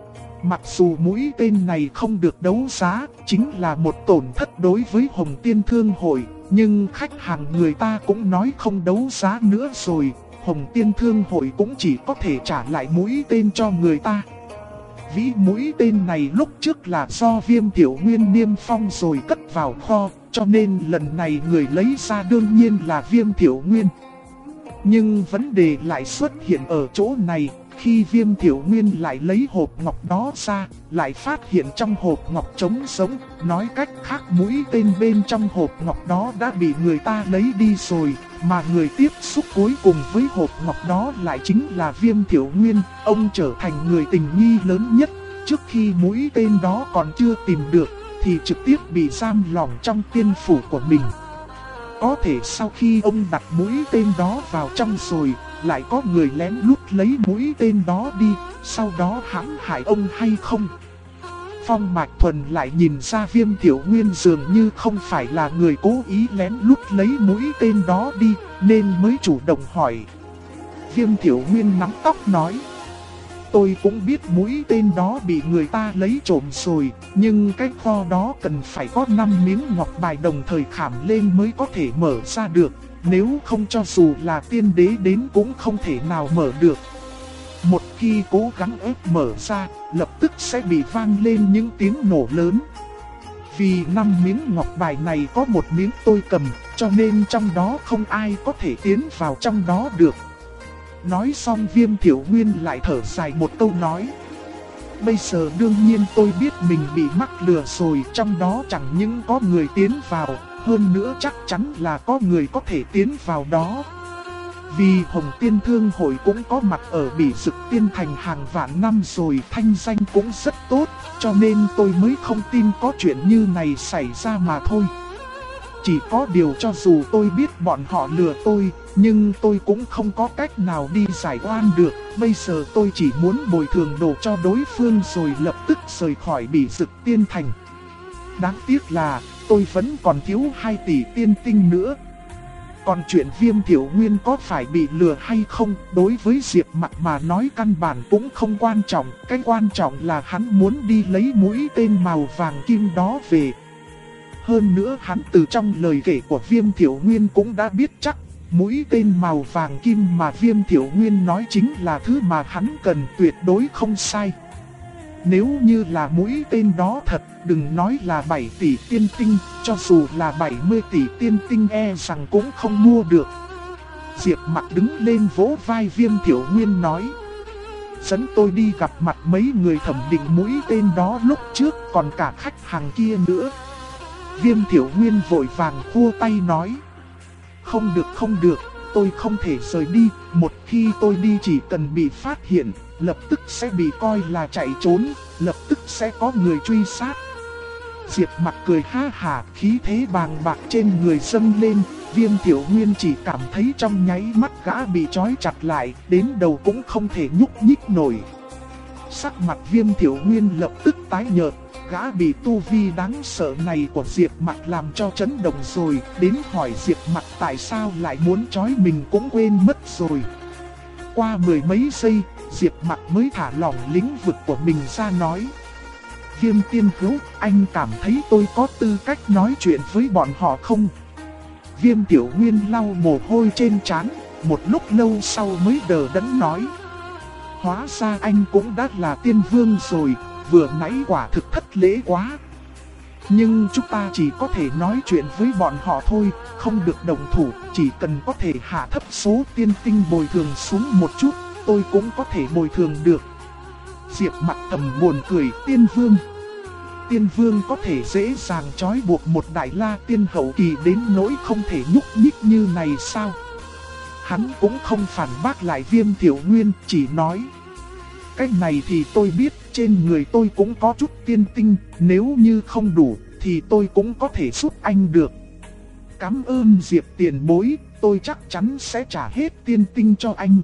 [SPEAKER 1] Mặc dù mũi tên này không được đấu giá, chính là một tổn thất đối với Hồng Tiên Thương Hội, nhưng khách hàng người ta cũng nói không đấu giá nữa rồi, Hồng Tiên Thương Hội cũng chỉ có thể trả lại mũi tên cho người ta. Vĩ mũi tên này lúc trước là do Viêm Thiểu Nguyên niêm phong rồi cất vào kho, cho nên lần này người lấy ra đương nhiên là Viêm Thiểu Nguyên. Nhưng vấn đề lại xuất hiện ở chỗ này, khi Viêm Thiểu Nguyên lại lấy hộp ngọc đó ra, lại phát hiện trong hộp ngọc trống sống, nói cách khác mũi tên bên trong hộp ngọc đó đã bị người ta lấy đi rồi, mà người tiếp xúc cuối cùng với hộp ngọc đó lại chính là Viêm Thiểu Nguyên, ông trở thành người tình nghi lớn nhất. Trước khi mũi tên đó còn chưa tìm được, thì trực tiếp bị giam lỏng trong tiên phủ của mình. Có thể sau khi ông đặt mũi tên đó vào trong rồi, lại có người lén lút lấy mũi tên đó đi, sau đó hãm hại ông hay không? Phong Mạch Thuần lại nhìn ra Viêm Thiểu Nguyên dường như không phải là người cố ý lén lút lấy mũi tên đó đi, nên mới chủ động hỏi. Viêm Thiểu Nguyên nắm tóc nói: tôi cũng biết mũi tên đó bị người ta lấy trộm rồi, nhưng cái kho đó cần phải có 5 miếng ngọc bài đồng thời khảm lên mới có thể mở ra được, nếu không cho dù là tiên đế đến cũng không thể nào mở được. Một khi cố gắng ép mở ra, lập tức sẽ bị vang lên những tiếng nổ lớn. Vì 5 miếng ngọc bài này có một miếng tôi cầm, cho nên trong đó không ai có thể tiến vào trong đó được. Nói xong Viêm Thiểu Nguyên lại thở dài một câu nói. Bây giờ đương nhiên tôi biết mình bị mắc lừa rồi, trong đó chẳng những có người tiến vào, hơn nữa chắc chắn là có người có thể tiến vào đó. Vì Hồng Tiên Thương Hội cũng có mặt ở Bỉ Dực Tiên Thành hàng vạn năm rồi, thanh danh cũng rất tốt, cho nên tôi mới không tin có chuyện như này xảy ra mà thôi. Chỉ có điều cho dù tôi biết bọn họ lừa tôi, nhưng tôi cũng không có cách nào đi giải oan được. Bây giờ tôi chỉ muốn bồi thường đồ cho đối phương rồi lập tức rời khỏi Bỉ Dực Tiên Thành. Đáng tiếc là tôi vẫn còn thiếu 2 tỷ tiên tinh nữa. Còn chuyện Viêm Thiểu Nguyên có phải bị lừa hay không, đối với Diệp Mặc mà nói căn bản cũng không quan trọng. Cái quan trọng là hắn muốn đi lấy mũi tên màu vàng kim đó về. Hơn nữa hắn từ trong lời kể của Viêm Thiểu Nguyên cũng đã biết chắc, mũi tên màu vàng kim mà Viêm Thiểu Nguyên nói chính là thứ mà hắn cần, tuyệt đối không sai. Nếu như là mũi tên đó thật, đừng nói là 7 tỷ tiên tinh, cho dù là 70 tỷ tiên tinh e rằng cũng không mua được. Diệp Mặc đứng lên vỗ vai Viêm Thiểu Nguyên nói. Dẫn tôi đi gặp mặt mấy người thẩm định mũi tên đó lúc trước, còn cả khách hàng kia nữa. Viêm Thiểu Nguyên vội vàng khua tay nói. Không được, tôi không thể rời đi, một khi tôi đi chỉ cần bị phát hiện, lập tức sẽ bị coi là chạy trốn, lập tức sẽ có người truy sát. Diệp Mặc cười ha hả, khí thế bàng bạc trên người dâng lên. Viêm Thiểu Nguyên chỉ cảm thấy trong nháy mắt gã bị trói chặt lại, đến đầu cũng không thể nhúc nhích nổi. Sắc mặt Viêm Thiểu Nguyên lập tức tái nhợt, gã bị tu vi đáng sợ này của Diệp Mặc làm cho chấn động rồi, đến hỏi Diệp Mặc tại sao lại muốn trói mình cũng quên mất rồi. Qua 10 mấy giây, Diệp Mặc mới thả lỏng lĩnh vực của mình ra nói. Viêm tiên hữu, anh cảm thấy tôi có tư cách nói chuyện với bọn họ không? Viêm Tiểu Nguyên lau mồ hôi trên trán, một lúc lâu sau mới đờ đẫn nói. Hóa ra anh cũng đã là tiên vương rồi, vừa nãy quả thực thất lễ quá. Nhưng chúng ta chỉ có thể nói chuyện với bọn họ thôi, không được động thủ, chỉ cần có thể hạ thấp số tiên tinh bồi thường xuống một chút, tôi cũng có thể bồi thường được. Diệp Mặc thầm buồn cười, tiên vương. Tiên vương có thể dễ dàng trói buộc một đại la tiên hậu kỳ đến nỗi không thể nhúc nhích như này sao? Hắn cũng không phản bác lại Viêm Tiểu Nguyên, chỉ nói. Cái này thì tôi biết, trên người tôi cũng có chút tiên tinh, nếu như không đủ thì tôi cũng có thể giúp anh được. Cảm ơn Diệp tiền bối, tôi chắc chắn sẽ trả hết tiên tinh cho anh.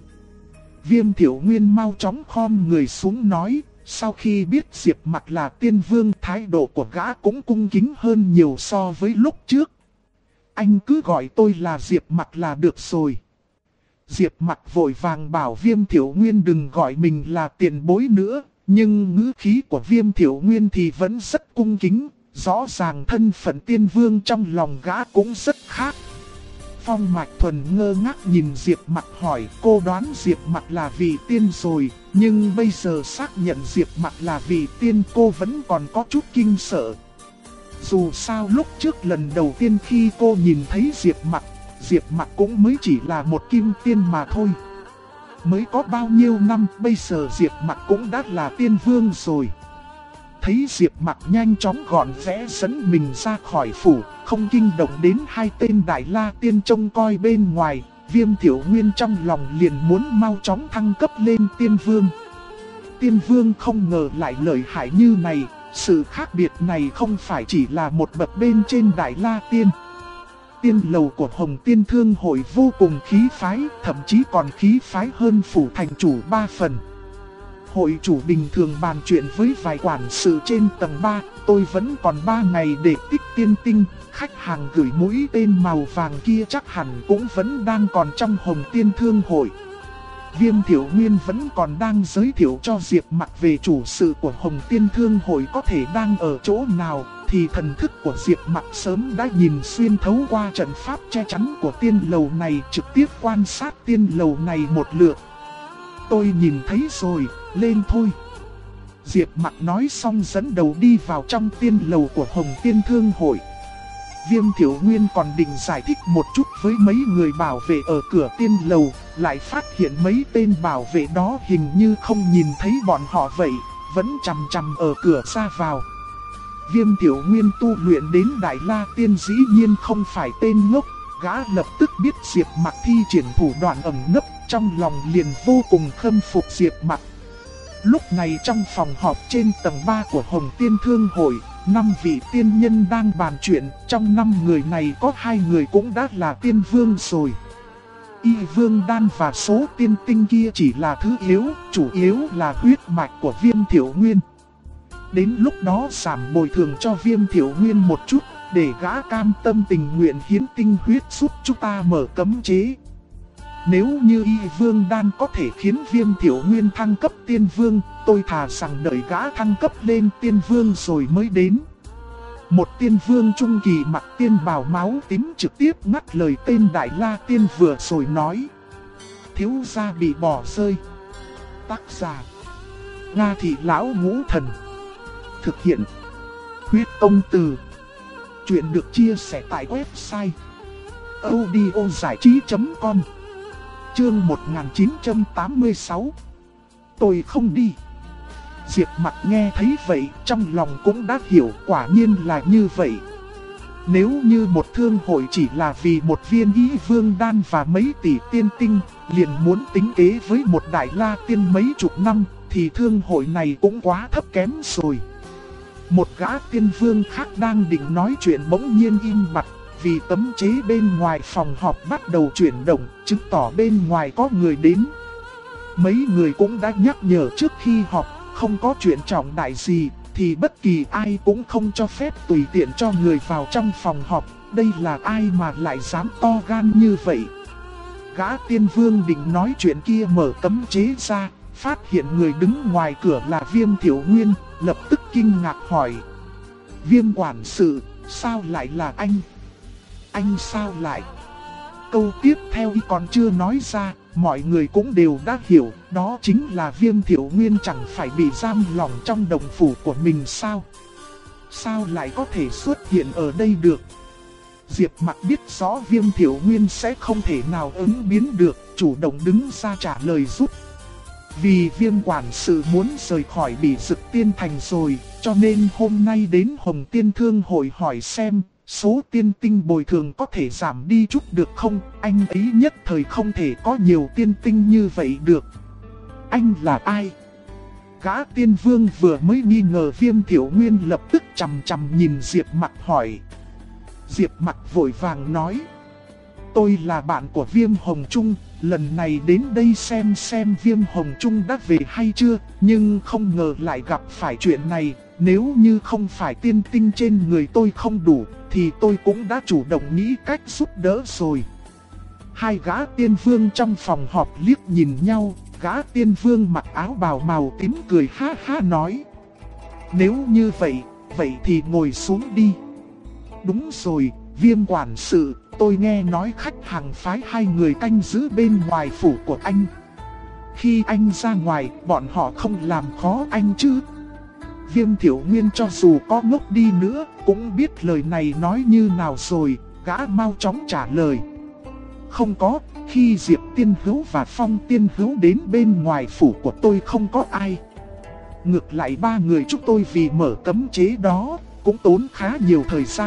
[SPEAKER 1] Viêm Thiểu Nguyên mau chóng khom người xuống nói, sau khi biết Diệp Mặc là tiên vương, thái độ của gã cũng cung kính hơn nhiều so với lúc trước. Anh cứ gọi tôi là Diệp Mặc là được rồi. Diệp Mặc vội vàng bảo Viêm Thiểu Nguyên đừng gọi mình là tiền bối nữa, nhưng ngữ khí của Viêm Thiểu Nguyên thì vẫn rất cung kính, rõ ràng thân phận tiên vương trong lòng gã cũng rất khác. Phong Mạch Thuần ngơ ngác nhìn Diệp Mặc hỏi, cô đoán Diệp Mặc là vị tiên rồi, nhưng bây giờ xác nhận Diệp Mặc là vị tiên cô vẫn còn có chút kinh sợ. Dù sao lúc trước lần đầu tiên khi cô nhìn thấy Diệp Mặc cũng mới chỉ là một kim tiên mà thôi. Mới có bao nhiêu năm, bây giờ Diệp Mặc cũng đã là tiên vương rồi. Thấy Diệp Mặc nhanh chóng gọn vẽ dẫn mình ra khỏi phủ, không kinh động đến hai tên đại la tiên trông coi bên ngoài, Viêm Thiểu Nguyên trong lòng liền muốn mau chóng thăng cấp lên tiên vương. Tiên vương không ngờ lại lợi hại như này, sự khác biệt này không phải chỉ là một bậc bên trên đại la tiên. Tiên lầu của Hồng Tiên Thương Hội vô cùng khí phái, thậm chí còn khí phái hơn phủ thành chủ 3 phần. Hội chủ bình thường bàn chuyện với vài quản sự trên tầng 3, tôi vẫn còn 3 ngày để tích tiên tinh, khách hàng gửi mũi tên màu vàng kia chắc hẳn cũng vẫn đang còn trong Hồng Tiên Thương Hội. Viêm Thiểu Nguyên vẫn còn đang giới thiệu cho Diệp Mặc về chủ sự của Hồng Tiên Thương Hội có thể đang ở chỗ nào, thì thần thức của Diệp Mặc sớm đã nhìn xuyên thấu qua trận pháp che chắn của tiên lầu này, trực tiếp quan sát tiên lầu này một lượt. Tôi nhìn thấy rồi, lên thôi. Diệp Mặc nói xong dẫn đầu đi vào trong tiên lầu của Hồng Tiên Thương Hội. Viêm Thiểu Nguyên còn định giải thích một chút với mấy người bảo vệ ở cửa tiên lầu, lại phát hiện mấy tên bảo vệ đó hình như không nhìn thấy bọn họ vậy, vẫn chằm chằm ở cửa ra vào. Viêm Thiểu Nguyên tu luyện đến Đại La Tiên dĩ nhiên không phải tên ngốc, gã lập tức biết Diệp Mặc thi triển thủ đoạn ẩn nấp, trong lòng liền vô cùng khâm phục Diệp Mặc. Lúc này trong phòng họp trên tầng 3 của Hồng Tiên Thương Hội, 5 vị tiên nhân đang bàn chuyện, trong 5 người này có 2 người cũng đã là tiên vương rồi. Y vương đan và số tiên tinh kia chỉ là thứ yếu, chủ yếu là huyết mạch của Viêm Thiểu Nguyên. Đến lúc đó giảm bồi thường cho Viêm Thiểu Nguyên một chút, để gã cam tâm tình nguyện hiến tinh huyết giúp chúng ta mở cấm chế. Nếu như Y vương đan có thể khiến Viêm Thiểu Nguyên thăng cấp tiên vương, tôi thà rằng đợi gã thăng cấp lên tiên vương rồi mới đến. Một tiên vương trung kỳ mặc tiên bào máu tím trực tiếp ngắt lời tên Đại La Tiên vừa rồi nói. Thiếu gia bị bỏ rơi. Tác giả: Nga Thị Lão Ngũ Thần. Thực hiện: Huyết Công Từ. Chuyện được chia sẻ tại website audiozảichí.com. Chương 1986. Tôi không đi. Diệp Mặc nghe thấy vậy, trong lòng cũng đã hiểu quả nhiên là như vậy. Nếu như một thương hội chỉ là vì một viên Y vương đan và mấy tỷ tiên tinh, liền muốn tính kế với một Đại La Tiên mấy chục năm, thì thương hội này cũng quá thấp kém rồi. Một gã tiên vương khác đang định nói chuyện bỗng nhiên im bặt, vì tấm chế bên ngoài phòng họp bắt đầu chuyển động, chứng tỏ bên ngoài có người đến. Mấy người cũng đã nhắc nhở trước khi họp, không có chuyện trọng đại gì, thì bất kỳ ai cũng không cho phép tùy tiện cho người vào trong phòng họp. Đây là ai mà lại dám to gan như vậy? Gã tiên vương định nói chuyện kia mở cấm chế ra, phát hiện người đứng ngoài cửa là Viêm Thiểu Nguyên, lập tức kinh ngạc hỏi. Viêm quản sự, sao lại là anh? Anh sao lại? Câu tiếp theo y còn chưa nói ra, mọi người cũng đều đã hiểu, đó chính là Viêm Thiểu Nguyên chẳng phải bị giam lỏng trong đồng phủ của mình sao? Sao lại có thể xuất hiện ở đây được? Diệp Mặc biết rõ Viêm Thiểu Nguyên sẽ không thể nào ứng biến được, chủ động đứng ra trả lời giúp. Vì Viêm quản sự muốn rời khỏi Bỉ Dực Tiên Thành rồi, cho nên hôm nay đến Hồng Tiên Thương Hội hỏi xem số tiên tinh bồi thường có thể giảm đi chút được không? Anh ấy nhất thời không thể có nhiều tiên tinh như vậy được. Anh là ai? Gã tiên vương vừa mới nghi ngờ Viêm Thiểu Nguyên lập tức chằm chằm nhìn Diệp Mặc hỏi. Diệp Mặc vội vàng nói. Tôi là bạn của Viêm Hồng Trung, lần này đến đây xem Viêm Hồng Trung đã về hay chưa, nhưng không ngờ lại gặp phải chuyện này. Nếu như không phải tiên tinh trên người tôi không đủ, thì tôi cũng đã chủ động nghĩ cách giúp đỡ rồi. Hai gã tiên vương trong phòng họp liếc nhìn nhau, gã tiên vương mặc áo bào màu tím cười ha ha nói. Nếu như vậy thì ngồi xuống đi. Đúng rồi, Viêm quản sự, tôi nghe nói khách hàng phái 2 người canh giữ bên ngoài phủ của anh. Khi anh ra ngoài, bọn họ không làm khó anh chứ? Viêm Thiểu Nguyên cho dù có ngốc đi nữa, cũng biết lời này nói như nào rồi, gã mau chóng trả lời. Không có, khi Diệp Tiên Hữu và Phong Tiên Hữu đến bên ngoài phủ của tôi không có ai. Ngược lại 3 người chúng tôi vì mở cấm chế đó, cũng tốn khá nhiều thời gian.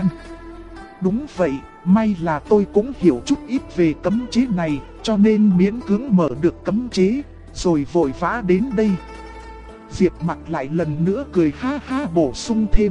[SPEAKER 1] Đúng vậy, may là tôi cũng hiểu chút ít về cấm chế này, cho nên miễn cưỡng mở được cấm chế, rồi vội vã đến đây. Diệp Mặc lại lần nữa cười ha ha bổ sung thêm.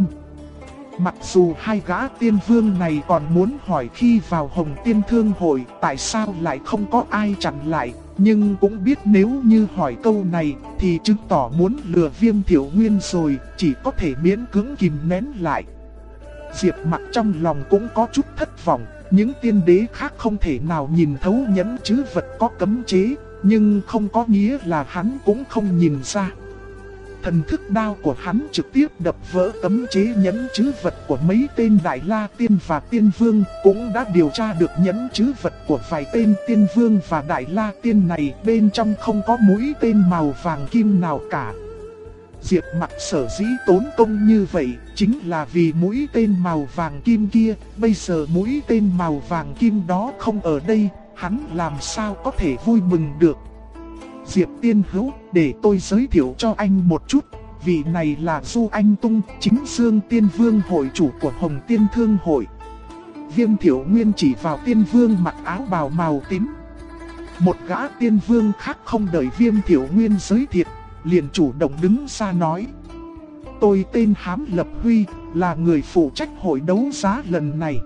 [SPEAKER 1] Mặc dù hai gã tiên vương này còn muốn hỏi khi vào Hồng Tiên Thương Hội tại sao lại không có ai chặn lại, nhưng cũng biết nếu như hỏi câu này thì chứng tỏ muốn lừa Viêm Thiểu Nguyên rồi, chỉ có thể miễn cưỡng kìm nén lại. Diệp Mặc trong lòng cũng có chút thất vọng, những tiên đế khác không thể nào nhìn thấu nhẫn chứ vật có cấm chế, nhưng không có nghĩa là hắn cũng không nhìn ra. Thần thức đao của hắn trực tiếp đập vỡ cấm chế nhẫn chứ vật của mấy tên Đại La Tiên và Tiên Vương, cũng đã điều tra được nhẫn chứ vật của vài tên Tiên Vương và Đại La Tiên này bên trong không có mũi tên màu vàng kim nào cả. Diệp Mặc sở dĩ tốn công như vậy chính là vì mũi tên màu vàng kim kia. Bây giờ mũi tên màu vàng kim đó không ở đây, hắn làm sao có thể vui mừng được. Diệp Tiên Hữu, để tôi giới thiệu cho anh một chút. Vị này là Du Anh Tung, chính Dương Tiên Vương hội chủ của Hồng Tiên Thương hội. Viêm Thiểu Nguyên chỉ vào Tiên Vương mặc áo bào màu tím. Một gã Tiên Vương khác không đợi Viêm Thiểu Nguyên giới thiệu, liền chủ động đứng ra nói: tôi tên Hám Lập Huy, là người phụ trách hội đấu giá lần này.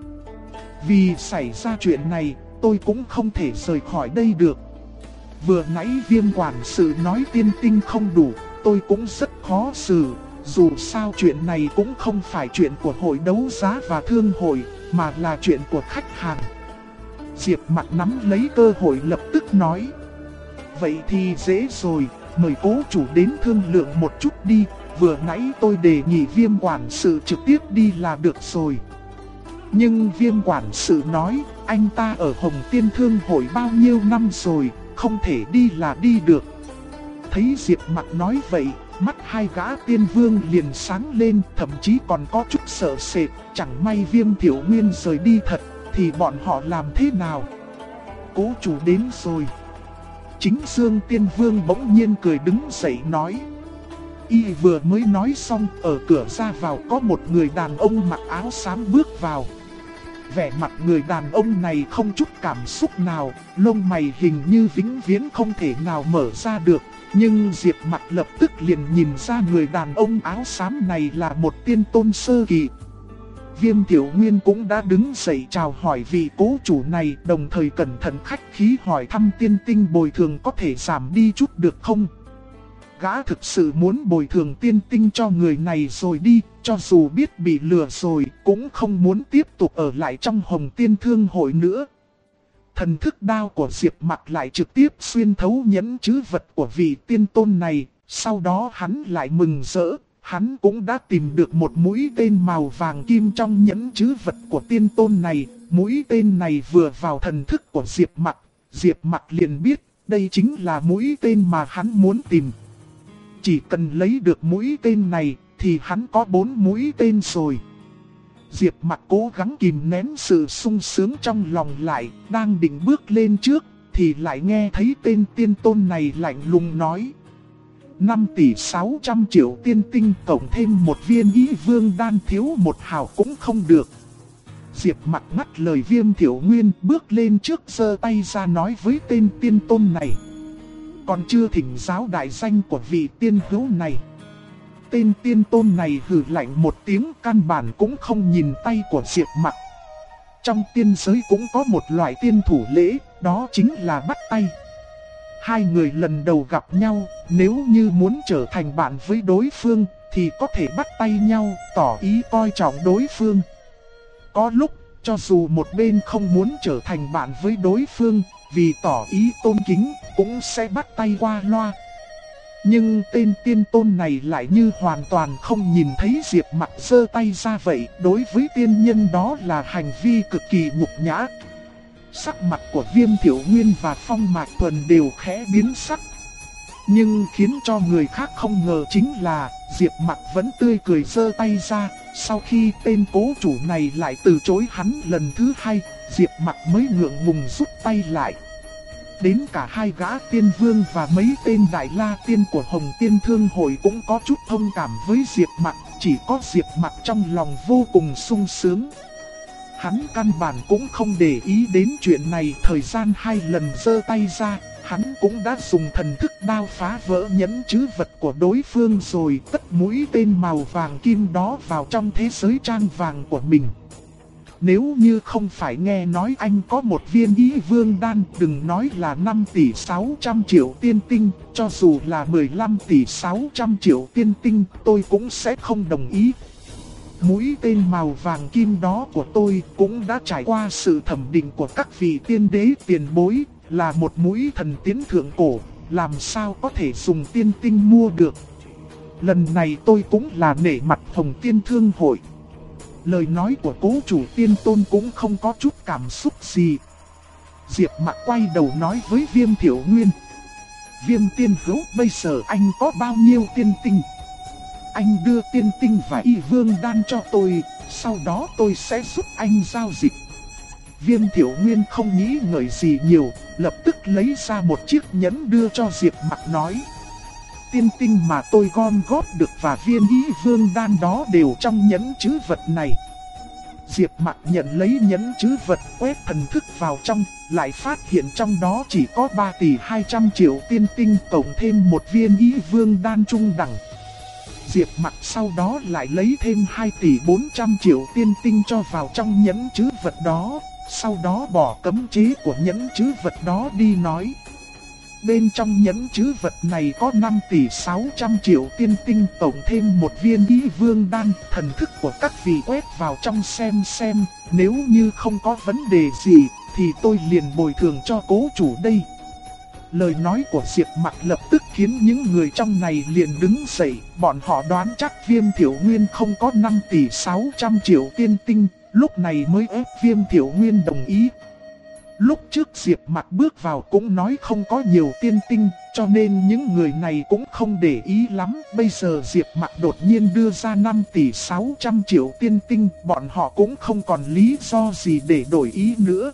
[SPEAKER 1] Vì xảy ra chuyện này, tôi cũng không thể rời khỏi đây được. Vừa nãy Viêm quản sự nói tiên tinh không đủ, tôi cũng rất khó xử. Dù sao chuyện này cũng không phải chuyện của hội đấu giá và thương hội, mà là chuyện của khách hàng. Diệp Mặc nắm lấy cơ hội lập tức nói: vậy thì dễ rồi, mời cố chủ đến thương lượng một chút đi. Vừa nãy tôi đề nghị Viêm quản sự trực tiếp đi là được rồi. Nhưng Viêm quản sự nói, anh ta ở Hồng Tiên Thương hội bao nhiêu năm rồi, không thể đi là đi được. Thấy Diệp Mặc nói vậy, mắt hai gã Tiên Vương liền sáng lên, thậm chí còn có chút sợ sệt. Chẳng may Viêm Thiểu Nguyên rời đi thật, thì bọn họ làm thế nào? Cố chủ đến rồi. Chính Dương Tiên Vương bỗng nhiên cười đứng dậy nói: y vừa mới nói xong, ở cửa ra vào có một người đàn ông mặc áo xám bước vào. Vẻ mặt người đàn ông này không chút cảm xúc nào, lông mày hình như vĩnh viễn không thể nào mở ra được. Nhưng Diệp Mặc lập tức liền nhìn ra người đàn ông áo xám này là một tiên tôn sơ kỳ. Viêm Tiểu Nguyên cũng đã đứng dậy chào hỏi vị cố chủ này, đồng thời cẩn thận khách khí hỏi thăm tiên tinh bồi thường có thể giảm đi chút được không. Gã thực sự muốn bồi thường tiên tinh cho người này rồi đi, cho dù biết bị lừa rồi, cũng không muốn tiếp tục ở lại trong Hồng Tiên Thương hội nữa. Thần thức đao của Diệp Mặc lại trực tiếp xuyên thấu nhẫn chữ vật của vị tiên tôn này, sau đó hắn lại mừng rỡ, hắn cũng đã tìm được một mũi tên màu vàng kim trong nhẫn chữ vật của tiên tôn này. Mũi tên này vừa vào thần thức của Diệp Mặc liền biết đây chính là mũi tên mà hắn muốn tìm. Chỉ cần lấy được mũi tên này thì hắn có 4 mũi tên rồi. Diệp Mặc cố gắng kìm nén sự sung sướng trong lòng lại, đang định bước lên trước thì lại nghe thấy tên tiên tôn này lạnh lùng nói: 5 tỷ 600 triệu tiên tinh cộng thêm một viên ý vương đan, thiếu một hào cũng không được. Diệp Mặc ngắt lời Viêm Thiểu Nguyên, bước lên trước giơ tay ra nói với tên tiên tôn này: còn chưa thỉnh giáo đại danh của vị tiên hữu này. Tên tiên tôn này hừ lạnh một tiếng, căn bản cũng không nhìn tay của Diệp Mặc. Trong tiên giới cũng có một loại tiên thủ lễ, đó chính là bắt tay. Hai người lần đầu gặp nhau, nếu như muốn trở thành bạn với đối phương thì có thể bắt tay nhau, tỏ ý coi trọng đối phương. Có lúc, cho dù một bên không muốn trở thành bạn với đối phương, vì tỏ ý tôn kính, cũng sẽ bắt tay qua loa. Nhưng tên tiên tôn này lại như hoàn toàn không nhìn thấy Diệp Mặc giơ tay ra vậy. Đối với tiên nhân đó là hành vi cực kỳ nhục nhã. Sắc mặt của Viêm Thiểu Nguyên và Phong Mạc Tuần đều khẽ biến sắc. Nhưng khiến cho người khác không ngờ chính là Diệp Mặc vẫn tươi cười giơ tay ra. Sau khi tên cố chủ này lại từ chối hắn lần thứ hai, Diệp Mặc mới ngượng ngùng rút tay lại. Đến cả hai gã tiên vương và mấy tên đại la tiên của Hồng Tiên Thương hội cũng có chút thông cảm với Diệp Mặc, chỉ có Diệp Mặc trong lòng vô cùng sung sướng. Hắn căn bản cũng không để ý đến chuyện này, thời gian 2 lần giơ tay ra, hắn cũng đã dùng thần thức đao phá vỡ nhẫn chữ vật của đối phương rồi cất mũi tên màu vàng kim đó vào trong thế giới trang vàng của mình. Nếu như không phải nghe nói anh có một viên ý vương đan, đừng nói là 5 tỷ 600 triệu tiên tinh, cho dù là 15 tỷ 600 triệu tiên tinh, tôi cũng sẽ không đồng ý. Mũi tên màu vàng kim đó của tôi cũng đã trải qua sự thẩm định của các vị tiên đế tiền bối, là một mũi thần tiến thượng cổ, làm sao có thể dùng tiên tinh mua được. Lần này tôi cũng là nể mặt Hồng Tiên Thương hội. Lời nói của cố chủ tiên tôn cũng không có chút cảm xúc gì. Diệp Mặc quay đầu nói với Viêm Thiểu Nguyên: Viêm tiên hữu, bây giờ anh có bao nhiêu tiên tinh? anh đưa tiên tinh và y vương đan cho tôi, sau đó tôi sẽ giúp anh giao dịch. Viêm Thiểu Nguyên không nghĩ ngợi gì nhiều, lập tức lấy ra một chiếc nhẫn đưa cho Diệp Mặc nói. Tiên tinh mà tôi gom góp được và viên y vương đan đó đều trong nhẫn trữ vật này. Diệp Mặc nhận lấy nhẫn trữ vật, quét thần thức vào trong, lại phát hiện trong đó chỉ có 3 tỷ 200 triệu tiên tinh cộng thêm một viên y vương đan trung đẳng. Diệp Mặc sau đó lại lấy thêm 2 tỷ 400 triệu tiên tinh cho vào trong nhẫn trữ vật đó, sau đó bỏ cấm chế của nhẫn trữ vật đó đi nói. Bên trong nhẫn trữ vật này có 5 tỷ 600 triệu tiên tinh tổng thêm một viên y vương đan. Thần thức của các vị quét vào trong xem, nếu như không có vấn đề gì thì tôi liền bồi thường cho cố chủ đây. Lời nói của Diệp Mặc lập tức khiến những người trong này liền đứng dậy, bọn họ đoán chắc Viêm Thiểu Nguyên không có 5 tỷ 600 triệu tiên tinh, lúc này mới ép Viêm Thiểu Nguyên đồng ý. Lúc trước Diệp Mặc bước vào cũng nói không có nhiều tiên tinh, cho nên những người này cũng không để ý lắm. Bây giờ Diệp Mặc đột nhiên đưa ra 5 tỷ 600 triệu tiên tinh, bọn họ cũng không còn lý do gì để đổi ý nữa.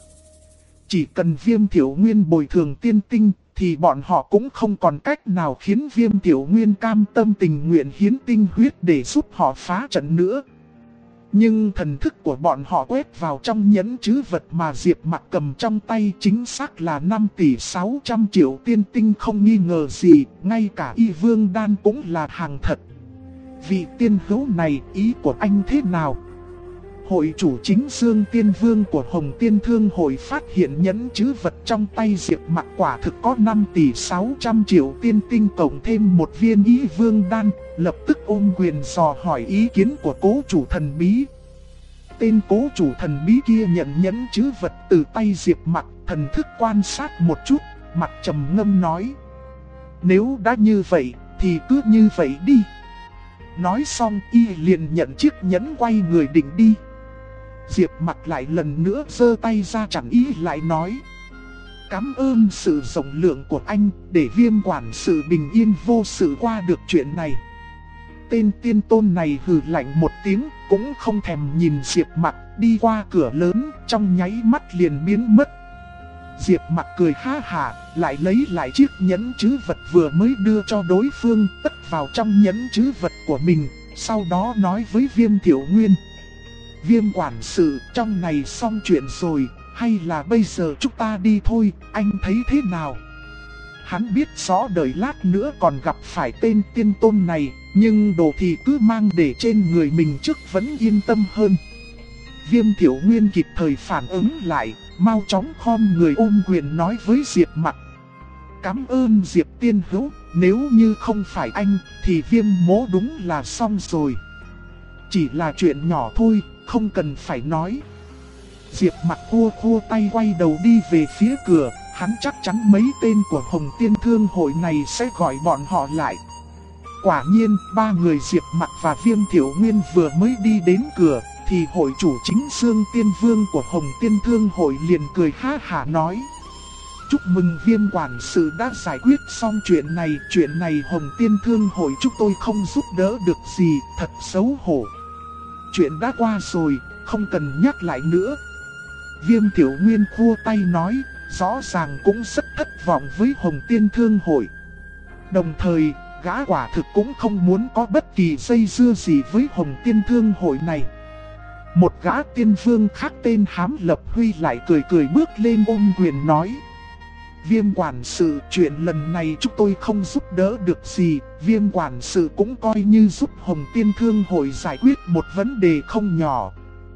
[SPEAKER 1] Chỉ cần Viêm Thiểu Nguyên bồi thường tiên tinh, thì bọn họ cũng không còn cách nào khiến Viêm Thiểu Nguyên cam tâm tình nguyện hiến tinh huyết để giúp họ phá trận nữa. Nhưng thần thức của bọn họ quét vào trong nhẫn trữ vật mà Diệp Mặc cầm trong tay chính xác là 5 tỷ 600 triệu tiên tinh không nghi ngờ gì, ngay cả y vương đan cũng là hàng thật. Vị tiên hữu này, ý của anh thế nào? Hội chủ chính Dương Tiên Vương của Hồng Tiên Thương Hội phát hiện nhẫn trữ vật trong tay Diệp Mặc quả thực có 5 tỷ 600 triệu tiên tinh cộng thêm một viên y vương đan, lập tức ôm quyền dò hỏi ý kiến của cố chủ thần bí. Tên cố chủ thần bí kia nhận nhẫn trữ vật từ tay Diệp Mặc, thần thức quan sát một chút, mặt trầm ngâm nói. Nếu đã như vậy, thì cứ như vậy đi. Nói xong y liền nhận chiếc nhẫn quay người định đi. Diệp Mặc lại lần nữa giơ tay ra chặn ý lại nói. Cảm ơn sự rộng lượng của anh, để Viêm quản sự bình yên vô sự qua được chuyện này. Tên tiên tôn này hừ lạnh một tiếng, cũng không thèm nhìn Diệp Mặc, đi qua cửa lớn, trong nháy mắt liền biến mất. Diệp Mặc cười ha hả, lại lấy lại chiếc nhẫn trữ vật vừa mới đưa cho đối phương, cất vào trong nhẫn trữ vật của mình, sau đó nói với Viêm Thiểu Nguyên. Viêm quản sự, trong này xong chuyện rồi, hay là bây giờ chúng ta đi thôi, anh thấy thế nào? Hắn biết rõ đợi lát nữa còn gặp phải tên tiên tôn này, nhưng đồ thì cứ mang để trên người mình trước vẫn yên tâm hơn. Viêm Thiểu Nguyên kịp thời phản ứng lại, mau chóng khom người ôm quyền nói với Diệp Mặc. Cảm ơn Diệp tiên hữu, nếu như không phải anh, thì Viêm mố đúng là xong rồi. Chỉ là chuyện nhỏ thôi, không cần phải nói. Diệp Mặc khua tay quay đầu đi về phía cửa, hắn chắc chắn mấy tên của Hồng Tiên Thương Hội này sẽ gọi bọn họ lại. Quả nhiên, ba người Diệp Mặc và Viêm Thiểu Nguyên vừa mới đi đến cửa, thì hội chủ chính Dương Tiên Vương của Hồng Tiên Thương Hội liền cười ha hả nói. Chúc mừng Viêm quản sự đã giải quyết xong chuyện này Hồng Tiên Thương Hội chúng tôi không giúp đỡ được gì, thật xấu hổ. Chuyện đã qua rồi, không cần nhắc lại nữa. Viêm Thiểu Nguyên khua tay nói, rõ ràng cũng rất thất vọng với Hồng Tiên Thương Hội. Đồng thời, gã quả thực cũng không muốn có bất kỳ dây dưa gì với Hồng Tiên Thương Hội này. Một gã tiên vương khác tên Hám Lập Huy lại cười bước lên ôm quyền nói. Viêm quản sự, chuyện lần này chúng tôi không giúp đỡ được gì, Viêm quản sự cũng coi như giúp Hồng Tiên Thương Hội giải quyết một vấn đề không nhỏ.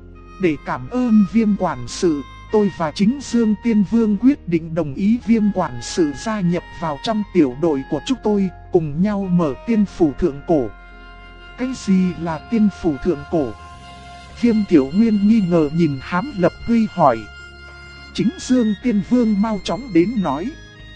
[SPEAKER 1] Để cảm ơn Viêm quản sự, tôi và chính Dương Tiên Vương quyết định đồng ý Viêm quản sự gia nhập vào trong tiểu đội của chúng tôi, cùng nhau mở tiên phủ thượng cổ. Cái gì là tiên phủ thượng cổ? Viêm Thiểu Nguyên nghi ngờ nhìn Hám Lập Huy hỏi. Chính Dương Tiên Vương mau chóng đến nói.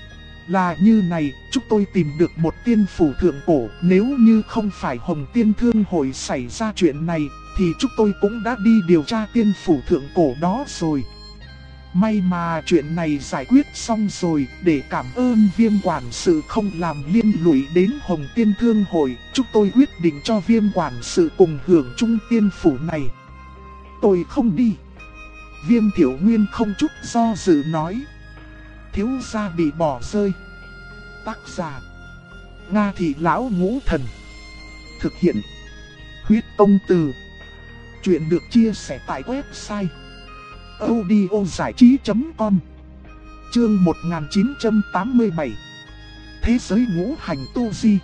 [SPEAKER 1] Là như này, chúng tôi tìm được một tiên phủ thượng cổ, nếu như không phải Hồng Tiên Thương Hội xảy ra chuyện này, thì chúng tôi cũng đã đi điều tra tiên phủ thượng cổ đó rồi. May mà chuyện này giải quyết xong rồi, để cảm ơn Viêm quản sự không làm liên lụy đến Hồng Tiên Thương Hội, chúng tôi quyết định cho Viêm quản sự cùng hưởng chung tiên phủ này. Tôi không đi. Viêm Thiểu Nguyên không chút do dự nói. Thiếu gia bị bỏ rơi. Tác giả Nga Thị Lão Ngũ Thần. Thực hiện Huyết Tông Từ. Chuyện được chia sẻ tại website audiozảichí.com. Chương 1987. Thế giới ngũ hành tu di.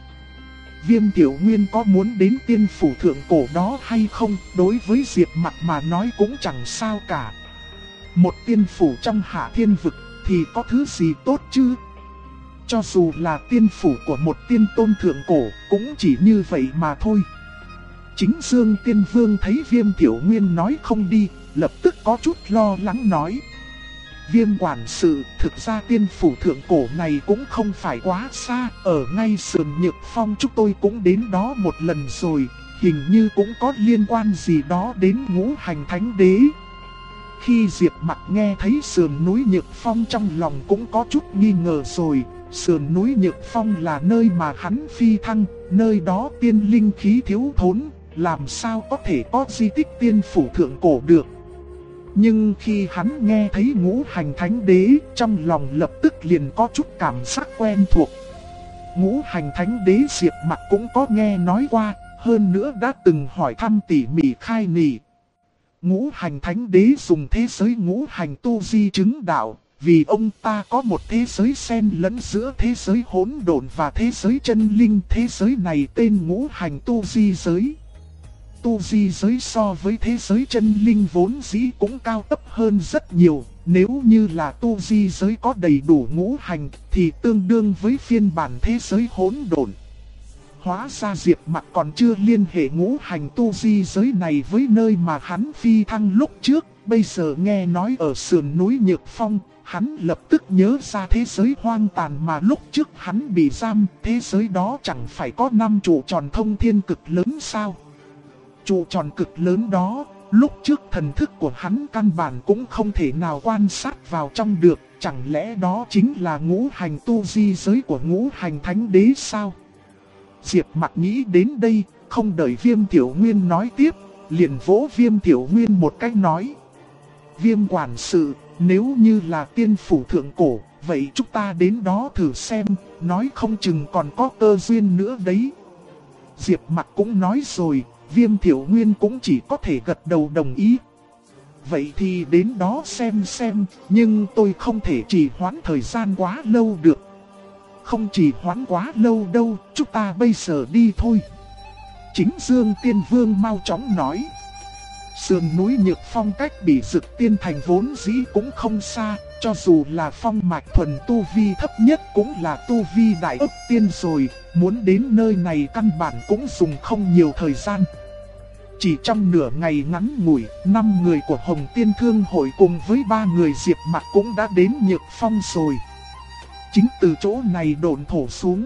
[SPEAKER 1] Viêm Tiểu Nguyên có muốn đến tiên phủ thượng cổ đó hay không, đối với Diệp Mặc mà nói cũng chẳng sao cả. Một tiên phủ trong Hạ Thiên Vực thì có thứ gì tốt chứ? Cho dù là tiên phủ của một tiên tôn thượng cổ cũng chỉ như vậy mà thôi. Chính Dương Tiên Vương thấy Viêm Tiểu Nguyên nói không đi, lập tức có chút lo lắng nói. Viêm quản sự, thực ra tiên phủ thượng cổ này cũng không phải quá xa, ở ngay sườn Nhược Phong chúng tôi cũng đến đó một lần rồi, hình như cũng có liên quan gì đó đến ngũ hành thánh đế. Khi Diệp Mặc nghe thấy sườn núi Nhược Phong trong lòng cũng có chút nghi ngờ rồi. Sườn núi Nhược Phong là nơi mà hắn phi thăng, nơi đó tiên linh khí thiếu thốn, làm sao có thể có di tích tiên phủ thượng cổ được. Nhưng khi hắn nghe thấy ngũ hành thánh đế, trong lòng lập tức liền có chút cảm giác quen thuộc. Ngũ hành thánh đế Diệp Mặc cũng có nghe nói qua, hơn nữa đã từng hỏi thăm tỉ mỉ khai nỉ. Ngũ hành thánh đế dùng thế giới ngũ hành tu di chứng đạo, vì ông ta có một thế giới xen lẫn giữa thế giới hỗn độn và thế giới chân linh. Thế giới này tên ngũ hành tu di giới. Tu di giới so với thế giới chân linh vốn dĩ cũng cao cấp hơn rất nhiều. Nếu như là tu di giới có đầy đủ ngũ hành thì tương đương với phiên bản thế giới hỗn độn. Hóa ra Diệp Mặc còn chưa liên hệ ngũ hành tu di giới này với nơi mà hắn phi thăng lúc trước. Bây giờ nghe nói ở sườn núi Nhược Phong, hắn lập tức nhớ ra thế giới hoang tàn mà lúc trước hắn bị giam. Thế giới đó chẳng phải có 5 trụ tròn thông thiên cực lớn sao? Trụ tròn cực lớn đó, lúc trước thần thức của hắn căn bản cũng không thể nào quan sát vào trong được. Chẳng lẽ đó chính là ngũ hành tu di giới của ngũ hành thánh đế sao? Diệp Mặc nghĩ đến đây, không đợi Viêm Tiểu Nguyên nói tiếp, liền vỗ Viêm Tiểu Nguyên một cách nói. Viêm quản sự, nếu như là tiên phủ thượng cổ, vậy chúng ta đến đó thử xem, nói không chừng còn có cơ duyên nữa đấy. Diệp Mặc cũng nói rồi, Viêm Tiểu Nguyên cũng chỉ có thể gật đầu đồng ý. Vậy thì đến đó xem, nhưng tôi không thể trì hoãn thời gian quá lâu được. Không trì hoãn quá lâu đâu, chúng ta bây giờ đi thôi. Chính Dương Tiên Vương mau chóng nói. Sườn núi Nhược Phong cách Bỉ Dực Tiên Thành vốn dĩ cũng không xa, cho dù là phong mạch thuần tu vi thấp nhất cũng là tu vi đại ức tiên rồi, muốn đến nơi này căn bản cũng dùng không nhiều thời gian. Chỉ trong nửa ngày ngắn ngủi, 5 người của Hồng Tiên Thương Hội cùng với 3 người Diệp Mặc cũng đã đến Nhược Phong rồi. Chính từ chỗ này độn thổ xuống.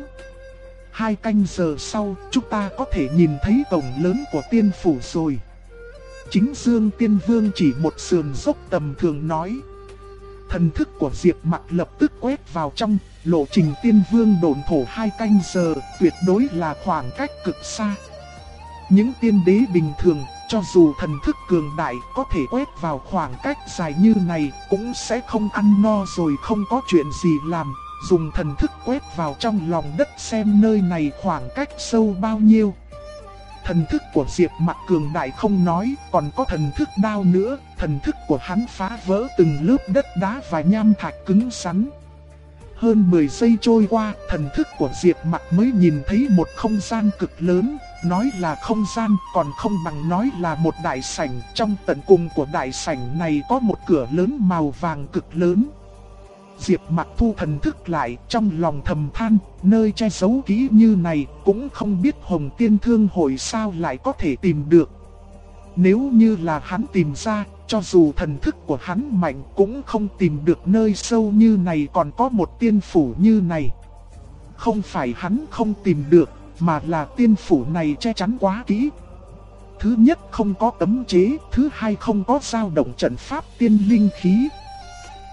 [SPEAKER 1] 2 canh giờ sau, chúng ta có thể nhìn thấy cổng lớn của tiên phủ rồi. Chính Dương Tiên Vương chỉ một sườn dốc tầm thường nói. Thần thức của Diệp Mặc lập tức quét vào trong, lộ trình tiên vương độn thổ 2 canh giờ, tuyệt đối là khoảng cách cực xa. Những tiên đế bình thường, cho dù thần thức cường đại có thể quét vào khoảng cách dài như này, cũng sẽ không ăn no rồi không có chuyện gì làm. Dùng thần thức quét vào trong lòng đất xem nơi này khoảng cách sâu bao nhiêu. Thần thức của Diệp Mặc cường đại không nói, còn có thần thức đao nữa. Thần thức của hắn phá vỡ từng lớp đất đá và nham thạch cứng rắn. Hơn 10 giây trôi qua, thần thức của Diệp Mặc mới nhìn thấy một không gian cực lớn. Nói là không gian còn không bằng nói là một đại sảnh. Trong tận cùng của đại sảnh này có một cửa lớn màu vàng cực lớn. Diệp Mặc thu thần thức lại, trong lòng thầm than, nơi che giấu kỹ như này cũng không biết Hồng Tiên Thương Hội sao lại có thể tìm được. Nếu như là hắn tìm ra, cho dù thần thức của hắn mạnh cũng không tìm được nơi sâu như này còn có một tiên phủ như này. Không phải hắn không tìm được, mà là tiên phủ này che chắn quá kỹ. Thứ nhất không có cấm chế, thứ hai không có dao động trận pháp tiên linh khí.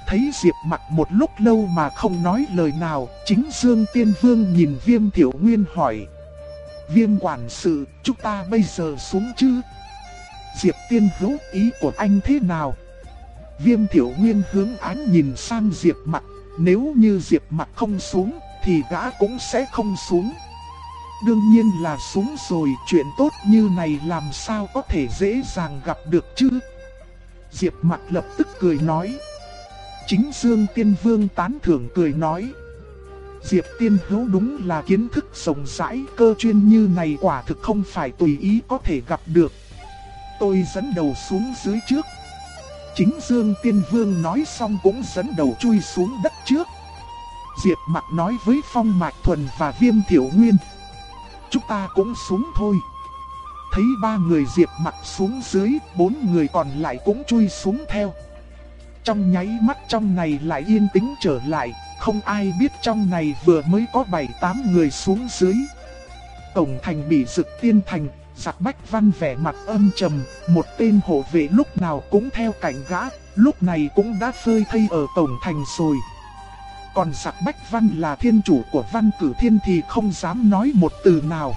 [SPEAKER 1] thấy Diệp Mặc một lúc lâu mà không nói lời nào, Chính Dương Tiên Vương nhìn Viêm Thiểu Nguyên hỏi. Viêm quản sự, chúng ta bây giờ xuống chứ? Diệp Tiên Hữu, ý của anh thế nào? Viêm Thiểu Nguyên hướng ánh nhìn sang Diệp Mặc, nếu như Diệp Mặc không xuống, thì gã cũng sẽ không xuống. Đương nhiên là xuống rồi, chuyện tốt như này làm sao có thể dễ dàng gặp được chứ? Diệp Mặc lập tức cười nói. Chính Dương Tiên Vương tán thưởng cười nói. Diệp Tiên Hữu đúng là kiến thức rộng rãi, cơ chuyên như này quả thực không phải tùy ý có thể gặp được. Tôi dẫn đầu xuống dưới trước. Chính Dương Tiên Vương nói xong cũng dẫn đầu chui xuống đất trước. Diệp Mặc nói với Phong Mạch Thuần và Viêm Thiểu Nguyên. Chúng ta cũng xuống thôi. Thấy ba người Diệp Mặc xuống dưới, 4 người còn lại cũng chui xuống theo. Trong nháy mắt trong này lại yên tĩnh trở lại, không ai biết trong này vừa mới có 7-8 người xuống dưới. Cổng thành bị Dực Tiên Thành, Giặc Bách Văn vẻ mặt âm trầm, một tên hộ vệ lúc nào cũng theo cạnh gã, lúc này cũng đã phơi thây ở cổng thành rồi. Còn Giặc Bách Văn là thiên chủ của Văn Cử Thiên thì không dám nói một từ nào.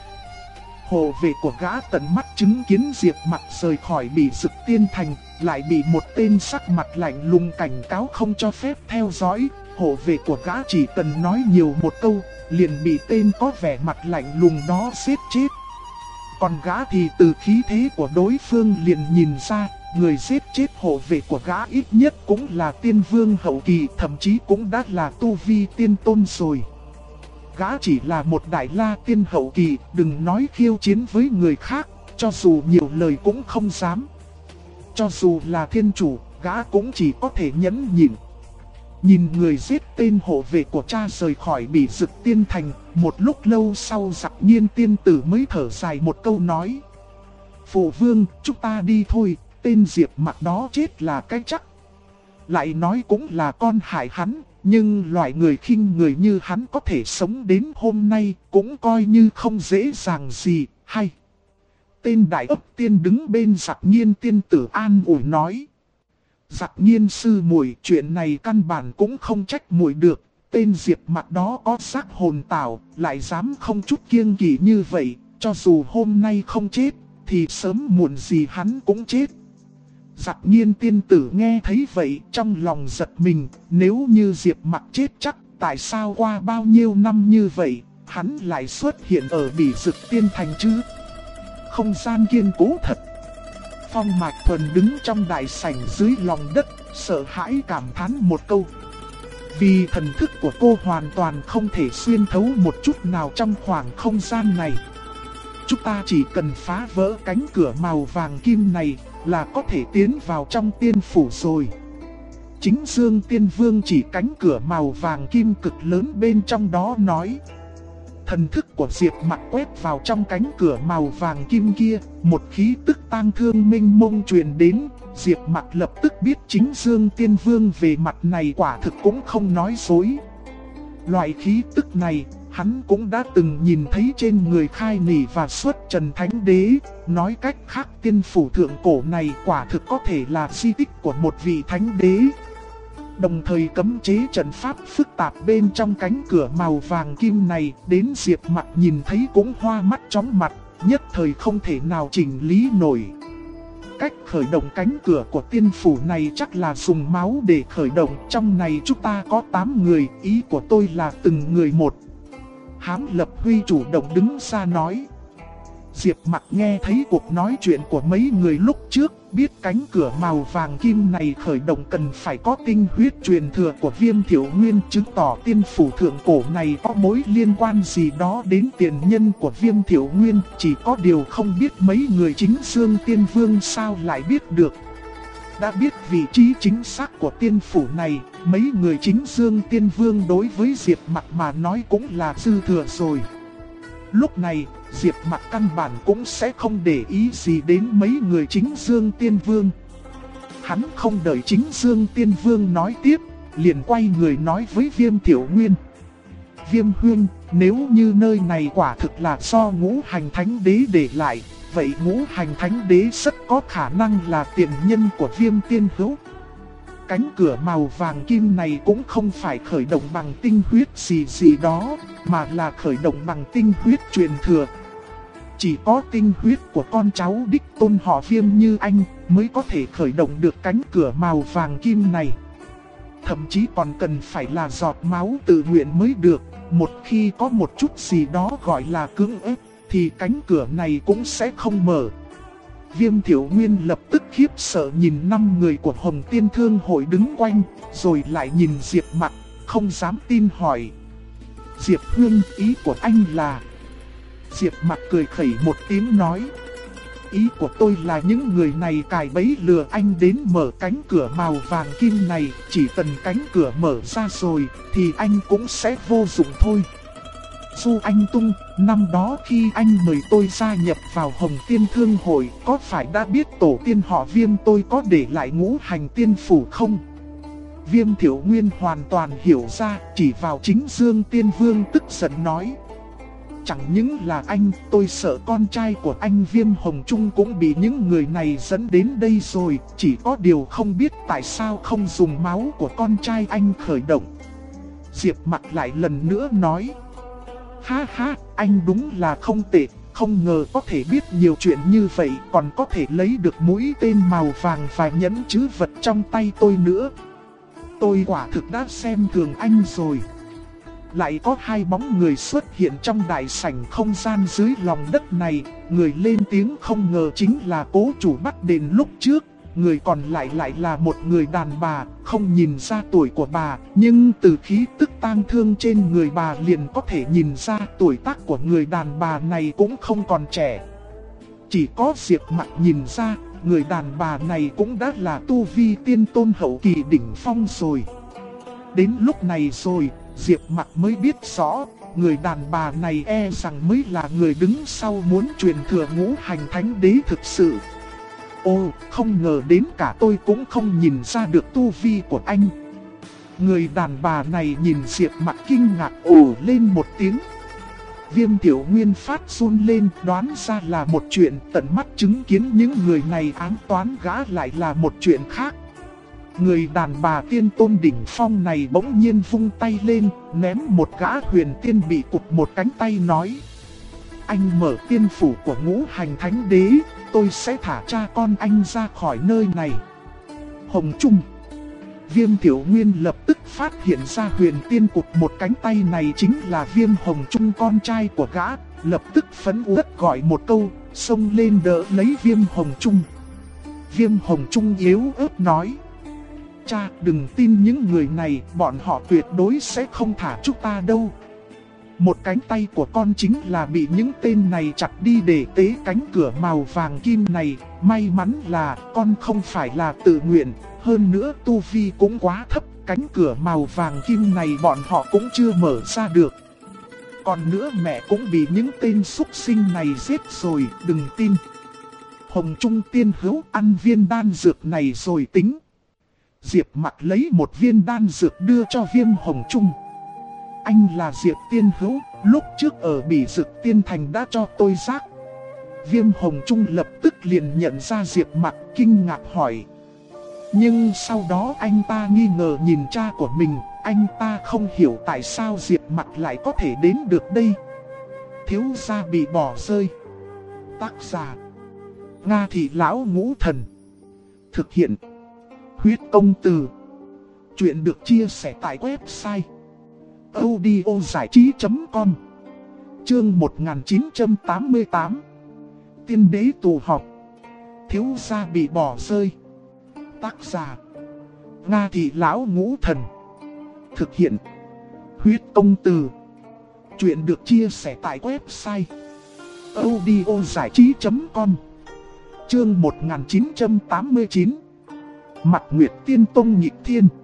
[SPEAKER 1] Hộ vệ của gã tận mắt chứng kiến Diệp Mặc rời khỏi bị Dực Tiên Thành, lại bị một tên sắc mặt lạnh lùng cảnh cáo không cho phép theo dõi. Hộ vệ của gã chỉ cần nói nhiều một câu, liền bị tên có vẻ mặt lạnh lùng đó giết chết. Còn gã thì từ khí thế của đối phương liền nhìn ra, người giết chết hộ vệ của gã ít nhất cũng là tiên vương hậu kỳ, thậm chí cũng đã là tu vi tiên tôn rồi. Gã chỉ là một đại la tiên hậu kỳ, đừng nói khiêu chiến với người khác, cho dù nhiều lời cũng không dám. Cho dù là thiên chủ, gã cũng chỉ có thể nhẫn nhịn. Nhìn người giết tên hộ vệ của cha rời khỏi bị Dực Tiên Thành, một lúc lâu sau Giặc Nhiên tiên tử mới thở dài một câu nói. Phụ vương, chúng ta đi thôi, tên Diệp Mặc đó chết là cái chắc. Lại nói cũng là con hại hắn, nhưng loại người khinh người như hắn có thể sống đến hôm nay cũng coi như không dễ dàng gì, hay. Tên đại ấp tiên đứng bên Giặc Nhiên tiên tử an ủi nói. Giặc Nhiên sư muội, chuyện này căn bản cũng không trách muội được. Tên Diệp Mặc đó có xác hồn tảo, lại dám không chút kiêng kỵ như vậy. Cho dù hôm nay không chết, thì sớm muộn gì hắn cũng chết. Giặc Nhiên tiên tử nghe thấy vậy trong lòng giật mình. Nếu như Diệp Mặc chết chắc, tại sao qua bao nhiêu năm như vậy, hắn lại xuất hiện ở Bỉ Dực Tiên Thành chứ? Không gian kiên cố thật. Phong Mạch Thuần đứng trong đại sảnh dưới lòng đất, sợ hãi cảm thán một câu. Vì thần thức của cô hoàn toàn không thể xuyên thấu một chút nào trong khoảng không gian này. Chúng ta chỉ cần phá vỡ cánh cửa màu vàng kim này là có thể tiến vào trong tiên phủ rồi. Chính Dương Tiên Vương chỉ cánh cửa màu vàng kim cực lớn bên trong đó nói. Thần thức của Diệp Mặc quét vào trong cánh cửa màu vàng kim kia, một khí tức tang thương mênh mông truyền đến. Diệp Mặc lập tức biết chính Dương Tiên Vương về mặt này quả thực cũng không nói dối. Loại khí tức này, hắn cũng đã từng nhìn thấy trên người Khai Nỉ và Xuất Trần Thánh Đế. Nói cách khác, tiên phủ thượng cổ này quả thực có thể là di tích của một vị thánh đế. Đồng thời cấm chế trận pháp phức tạp bên trong cánh cửa màu vàng kim này, đến Diệp Mặc nhìn thấy cũng hoa mắt chóng mặt, nhất thời không thể nào chỉnh lý nổi. Cách khởi động cánh cửa của tiên phủ này chắc là dùng máu để khởi động. Trong này chúng ta có 8 người, ý của tôi là từng người một. Hám Lập Huy chủ động đứng ra nói. Diệp Mặc nghe thấy cuộc nói chuyện của mấy người lúc trước, biết cánh cửa màu vàng kim này khởi động cần phải có tinh huyết truyền thừa của Viêm Thiểu Nguyên, chứng tỏ tiên phủ thượng cổ này có mối liên quan gì đó đến tiền nhân của Viêm Thiểu Nguyên. Chỉ có điều không biết mấy người chính Dương Tiên Vương sao lại biết được. Đã biết vị trí chính xác của tiên phủ này, mấy người chính Dương Tiên Vương đối với Diệp Mặc mà nói cũng là dư thừa rồi. Lúc này, Diệp Mặc căn bản cũng sẽ không để ý gì đến mấy người chính Dương Tiên Vương. Hắn không đợi chính Dương Tiên Vương nói tiếp, liền quay người nói với Viêm Thiểu Nguyên. Viêm Huynh, nếu như nơi này quả thực là do Ngũ Hành Thánh Đế để lại, vậy Ngũ Hành Thánh Đế rất có khả năng là tiền nhân của Viêm Tiên Hữu. cánh cửa màu vàng kim này cũng không phải khởi động bằng tinh huyết gì đó, mà là khởi động bằng tinh huyết truyền thừa. Chỉ có tinh huyết của con cháu đích tôn họ Viêm như anh mới có thể khởi động được cánh cửa màu vàng kim này. Thậm chí còn cần phải là giọt máu tự nguyện mới được. Một khi có một chút gì đó gọi là cưỡng ép, thì cánh cửa này cũng sẽ không mở. Viêm Thiểu Nguyên lập tức khiếp sợ nhìn 5 người của Hồng Tiên Thương hội đứng quanh, rồi lại nhìn Diệp Mặc, không dám tin hỏi. Diệp Hương, ý của anh là... Diệp Mặc cười khẩy một tiếng nói. Ý của tôi là những người này cài bẫy lừa anh đến mở cánh cửa màu vàng kim này. Chỉ cần cánh cửa mở ra rồi thì anh cũng sẽ vô dụng thôi. Du Anh Tung, năm đó khi anh mời tôi gia nhập vào Hồng Tiên Thương hội, có phải đã biết tổ tiên họ Viêm tôi có để lại ngũ hành tiên phủ không? Viêm Thiểu Nguyên hoàn toàn hiểu ra, chỉ vào chính Dương Tiên Vương tức giận nói. Chẳng những là anh, tôi sợ con trai của anh Viêm Hồng Trung cũng bị những người này dẫn đến đây rồi. Chỉ có điều không biết tại sao không dùng máu của con trai anh khởi động. Diệp Mặc lại lần nữa nói. Ha ha, anh đúng là không tệ, không ngờ có thể biết nhiều chuyện như vậy, còn có thể lấy được mũi tên màu vàng và nhẫn chữ vật trong tay tôi nữa. Tôi quả thực đã xem thường anh rồi. Lại có 2 bóng người xuất hiện trong đại sảnh không gian dưới lòng đất này. Người lên tiếng không ngờ chính là cố chủ Bắc Đền lúc trước. Người còn lại là một người đàn bà, không nhìn ra tuổi của bà, nhưng từ khí tức tang thương trên người bà liền có thể nhìn ra tuổi tác của người đàn bà này cũng không còn trẻ. Chỉ có Diệp Mặc nhìn ra, người đàn bà này cũng đã là tu vi tiên tôn hậu kỳ đỉnh phong rồi. Đến lúc này rồi, Diệp Mặc mới biết rõ, người đàn bà này e rằng mới là người đứng sau muốn truyền thừa ngũ hành thánh đế thực sự. Ồ, không ngờ đến cả tôi cũng không nhìn ra được tu vi của anh. Người đàn bà này nhìn Diệp Mặc kinh ngạc ồ lên một tiếng. Viêm Tiểu Nguyên phát run lên, đoán ra là một chuyện, tận mắt chứng kiến những người này ám toán gã lại là một chuyện khác. Người đàn bà tiên tôn đỉnh phong này bỗng nhiên vung tay lên, ném một gã huyền tiên bị cụt một cánh tay nói. Anh mở tiên phủ của ngũ hành thánh đế, tôi sẽ thả cha con anh ra khỏi nơi này. Hồng Trung. Viêm Tiểu Nguyên lập tức phát hiện ra huyền tiên cụt một cánh tay này chính là Viêm Hồng Trung con trai của gã, lập tức phấn uất gọi một câu, xông lên đỡ lấy Viêm Hồng Trung. Viêm Hồng Trung yếu ớt nói. Cha, đừng tin những người này, bọn họ tuyệt đối sẽ không thả chúng ta đâu. Một cánh tay của con chính là bị những tên này chặt đi để tế cánh cửa màu vàng kim này. May mắn là con không phải là tự nguyện, hơn nữa tu vi cũng quá thấp. Cánh cửa màu vàng kim này bọn họ cũng chưa mở ra được. Còn nữa mẹ cũng bị những tên súc sinh này giết rồi, đừng tin. Hồng Trung tiên hữu, ăn viên đan dược này rồi tính. Diệp Mặc lấy một viên đan dược đưa cho Viêm Hồng Trung. Anh là Diệp tiên hữu, lúc trước ở Bỉ Dực Tiên Thành đã cho tôi rác. Viêm Hồng Trung lập tức liền nhận ra Diệp Mặc, kinh ngạc hỏi. Nhưng sau đó anh ta nghi ngờ nhìn cha của mình, anh ta không hiểu tại sao Diệp Mặc lại có thể đến được đây. Thiếu gia bị bỏ rơi. Tác giả Nga Thị Lão Ngũ Thần. Thực hiện Huyết Công Từ. Chuyện được chia sẻ tại website audiozảichí.com. Chương 1988. Tiên đế tù họp. Thiếu gia bị bỏ rơi. Tác giả Nga Thị Lão Ngũ Thần. Thực hiện Huyết Công Từ. Chuyện được chia sẻ tại website audiozảichí.com. Chương 1989. Mặt Nguyệt Tiên Tông nghịch thiên.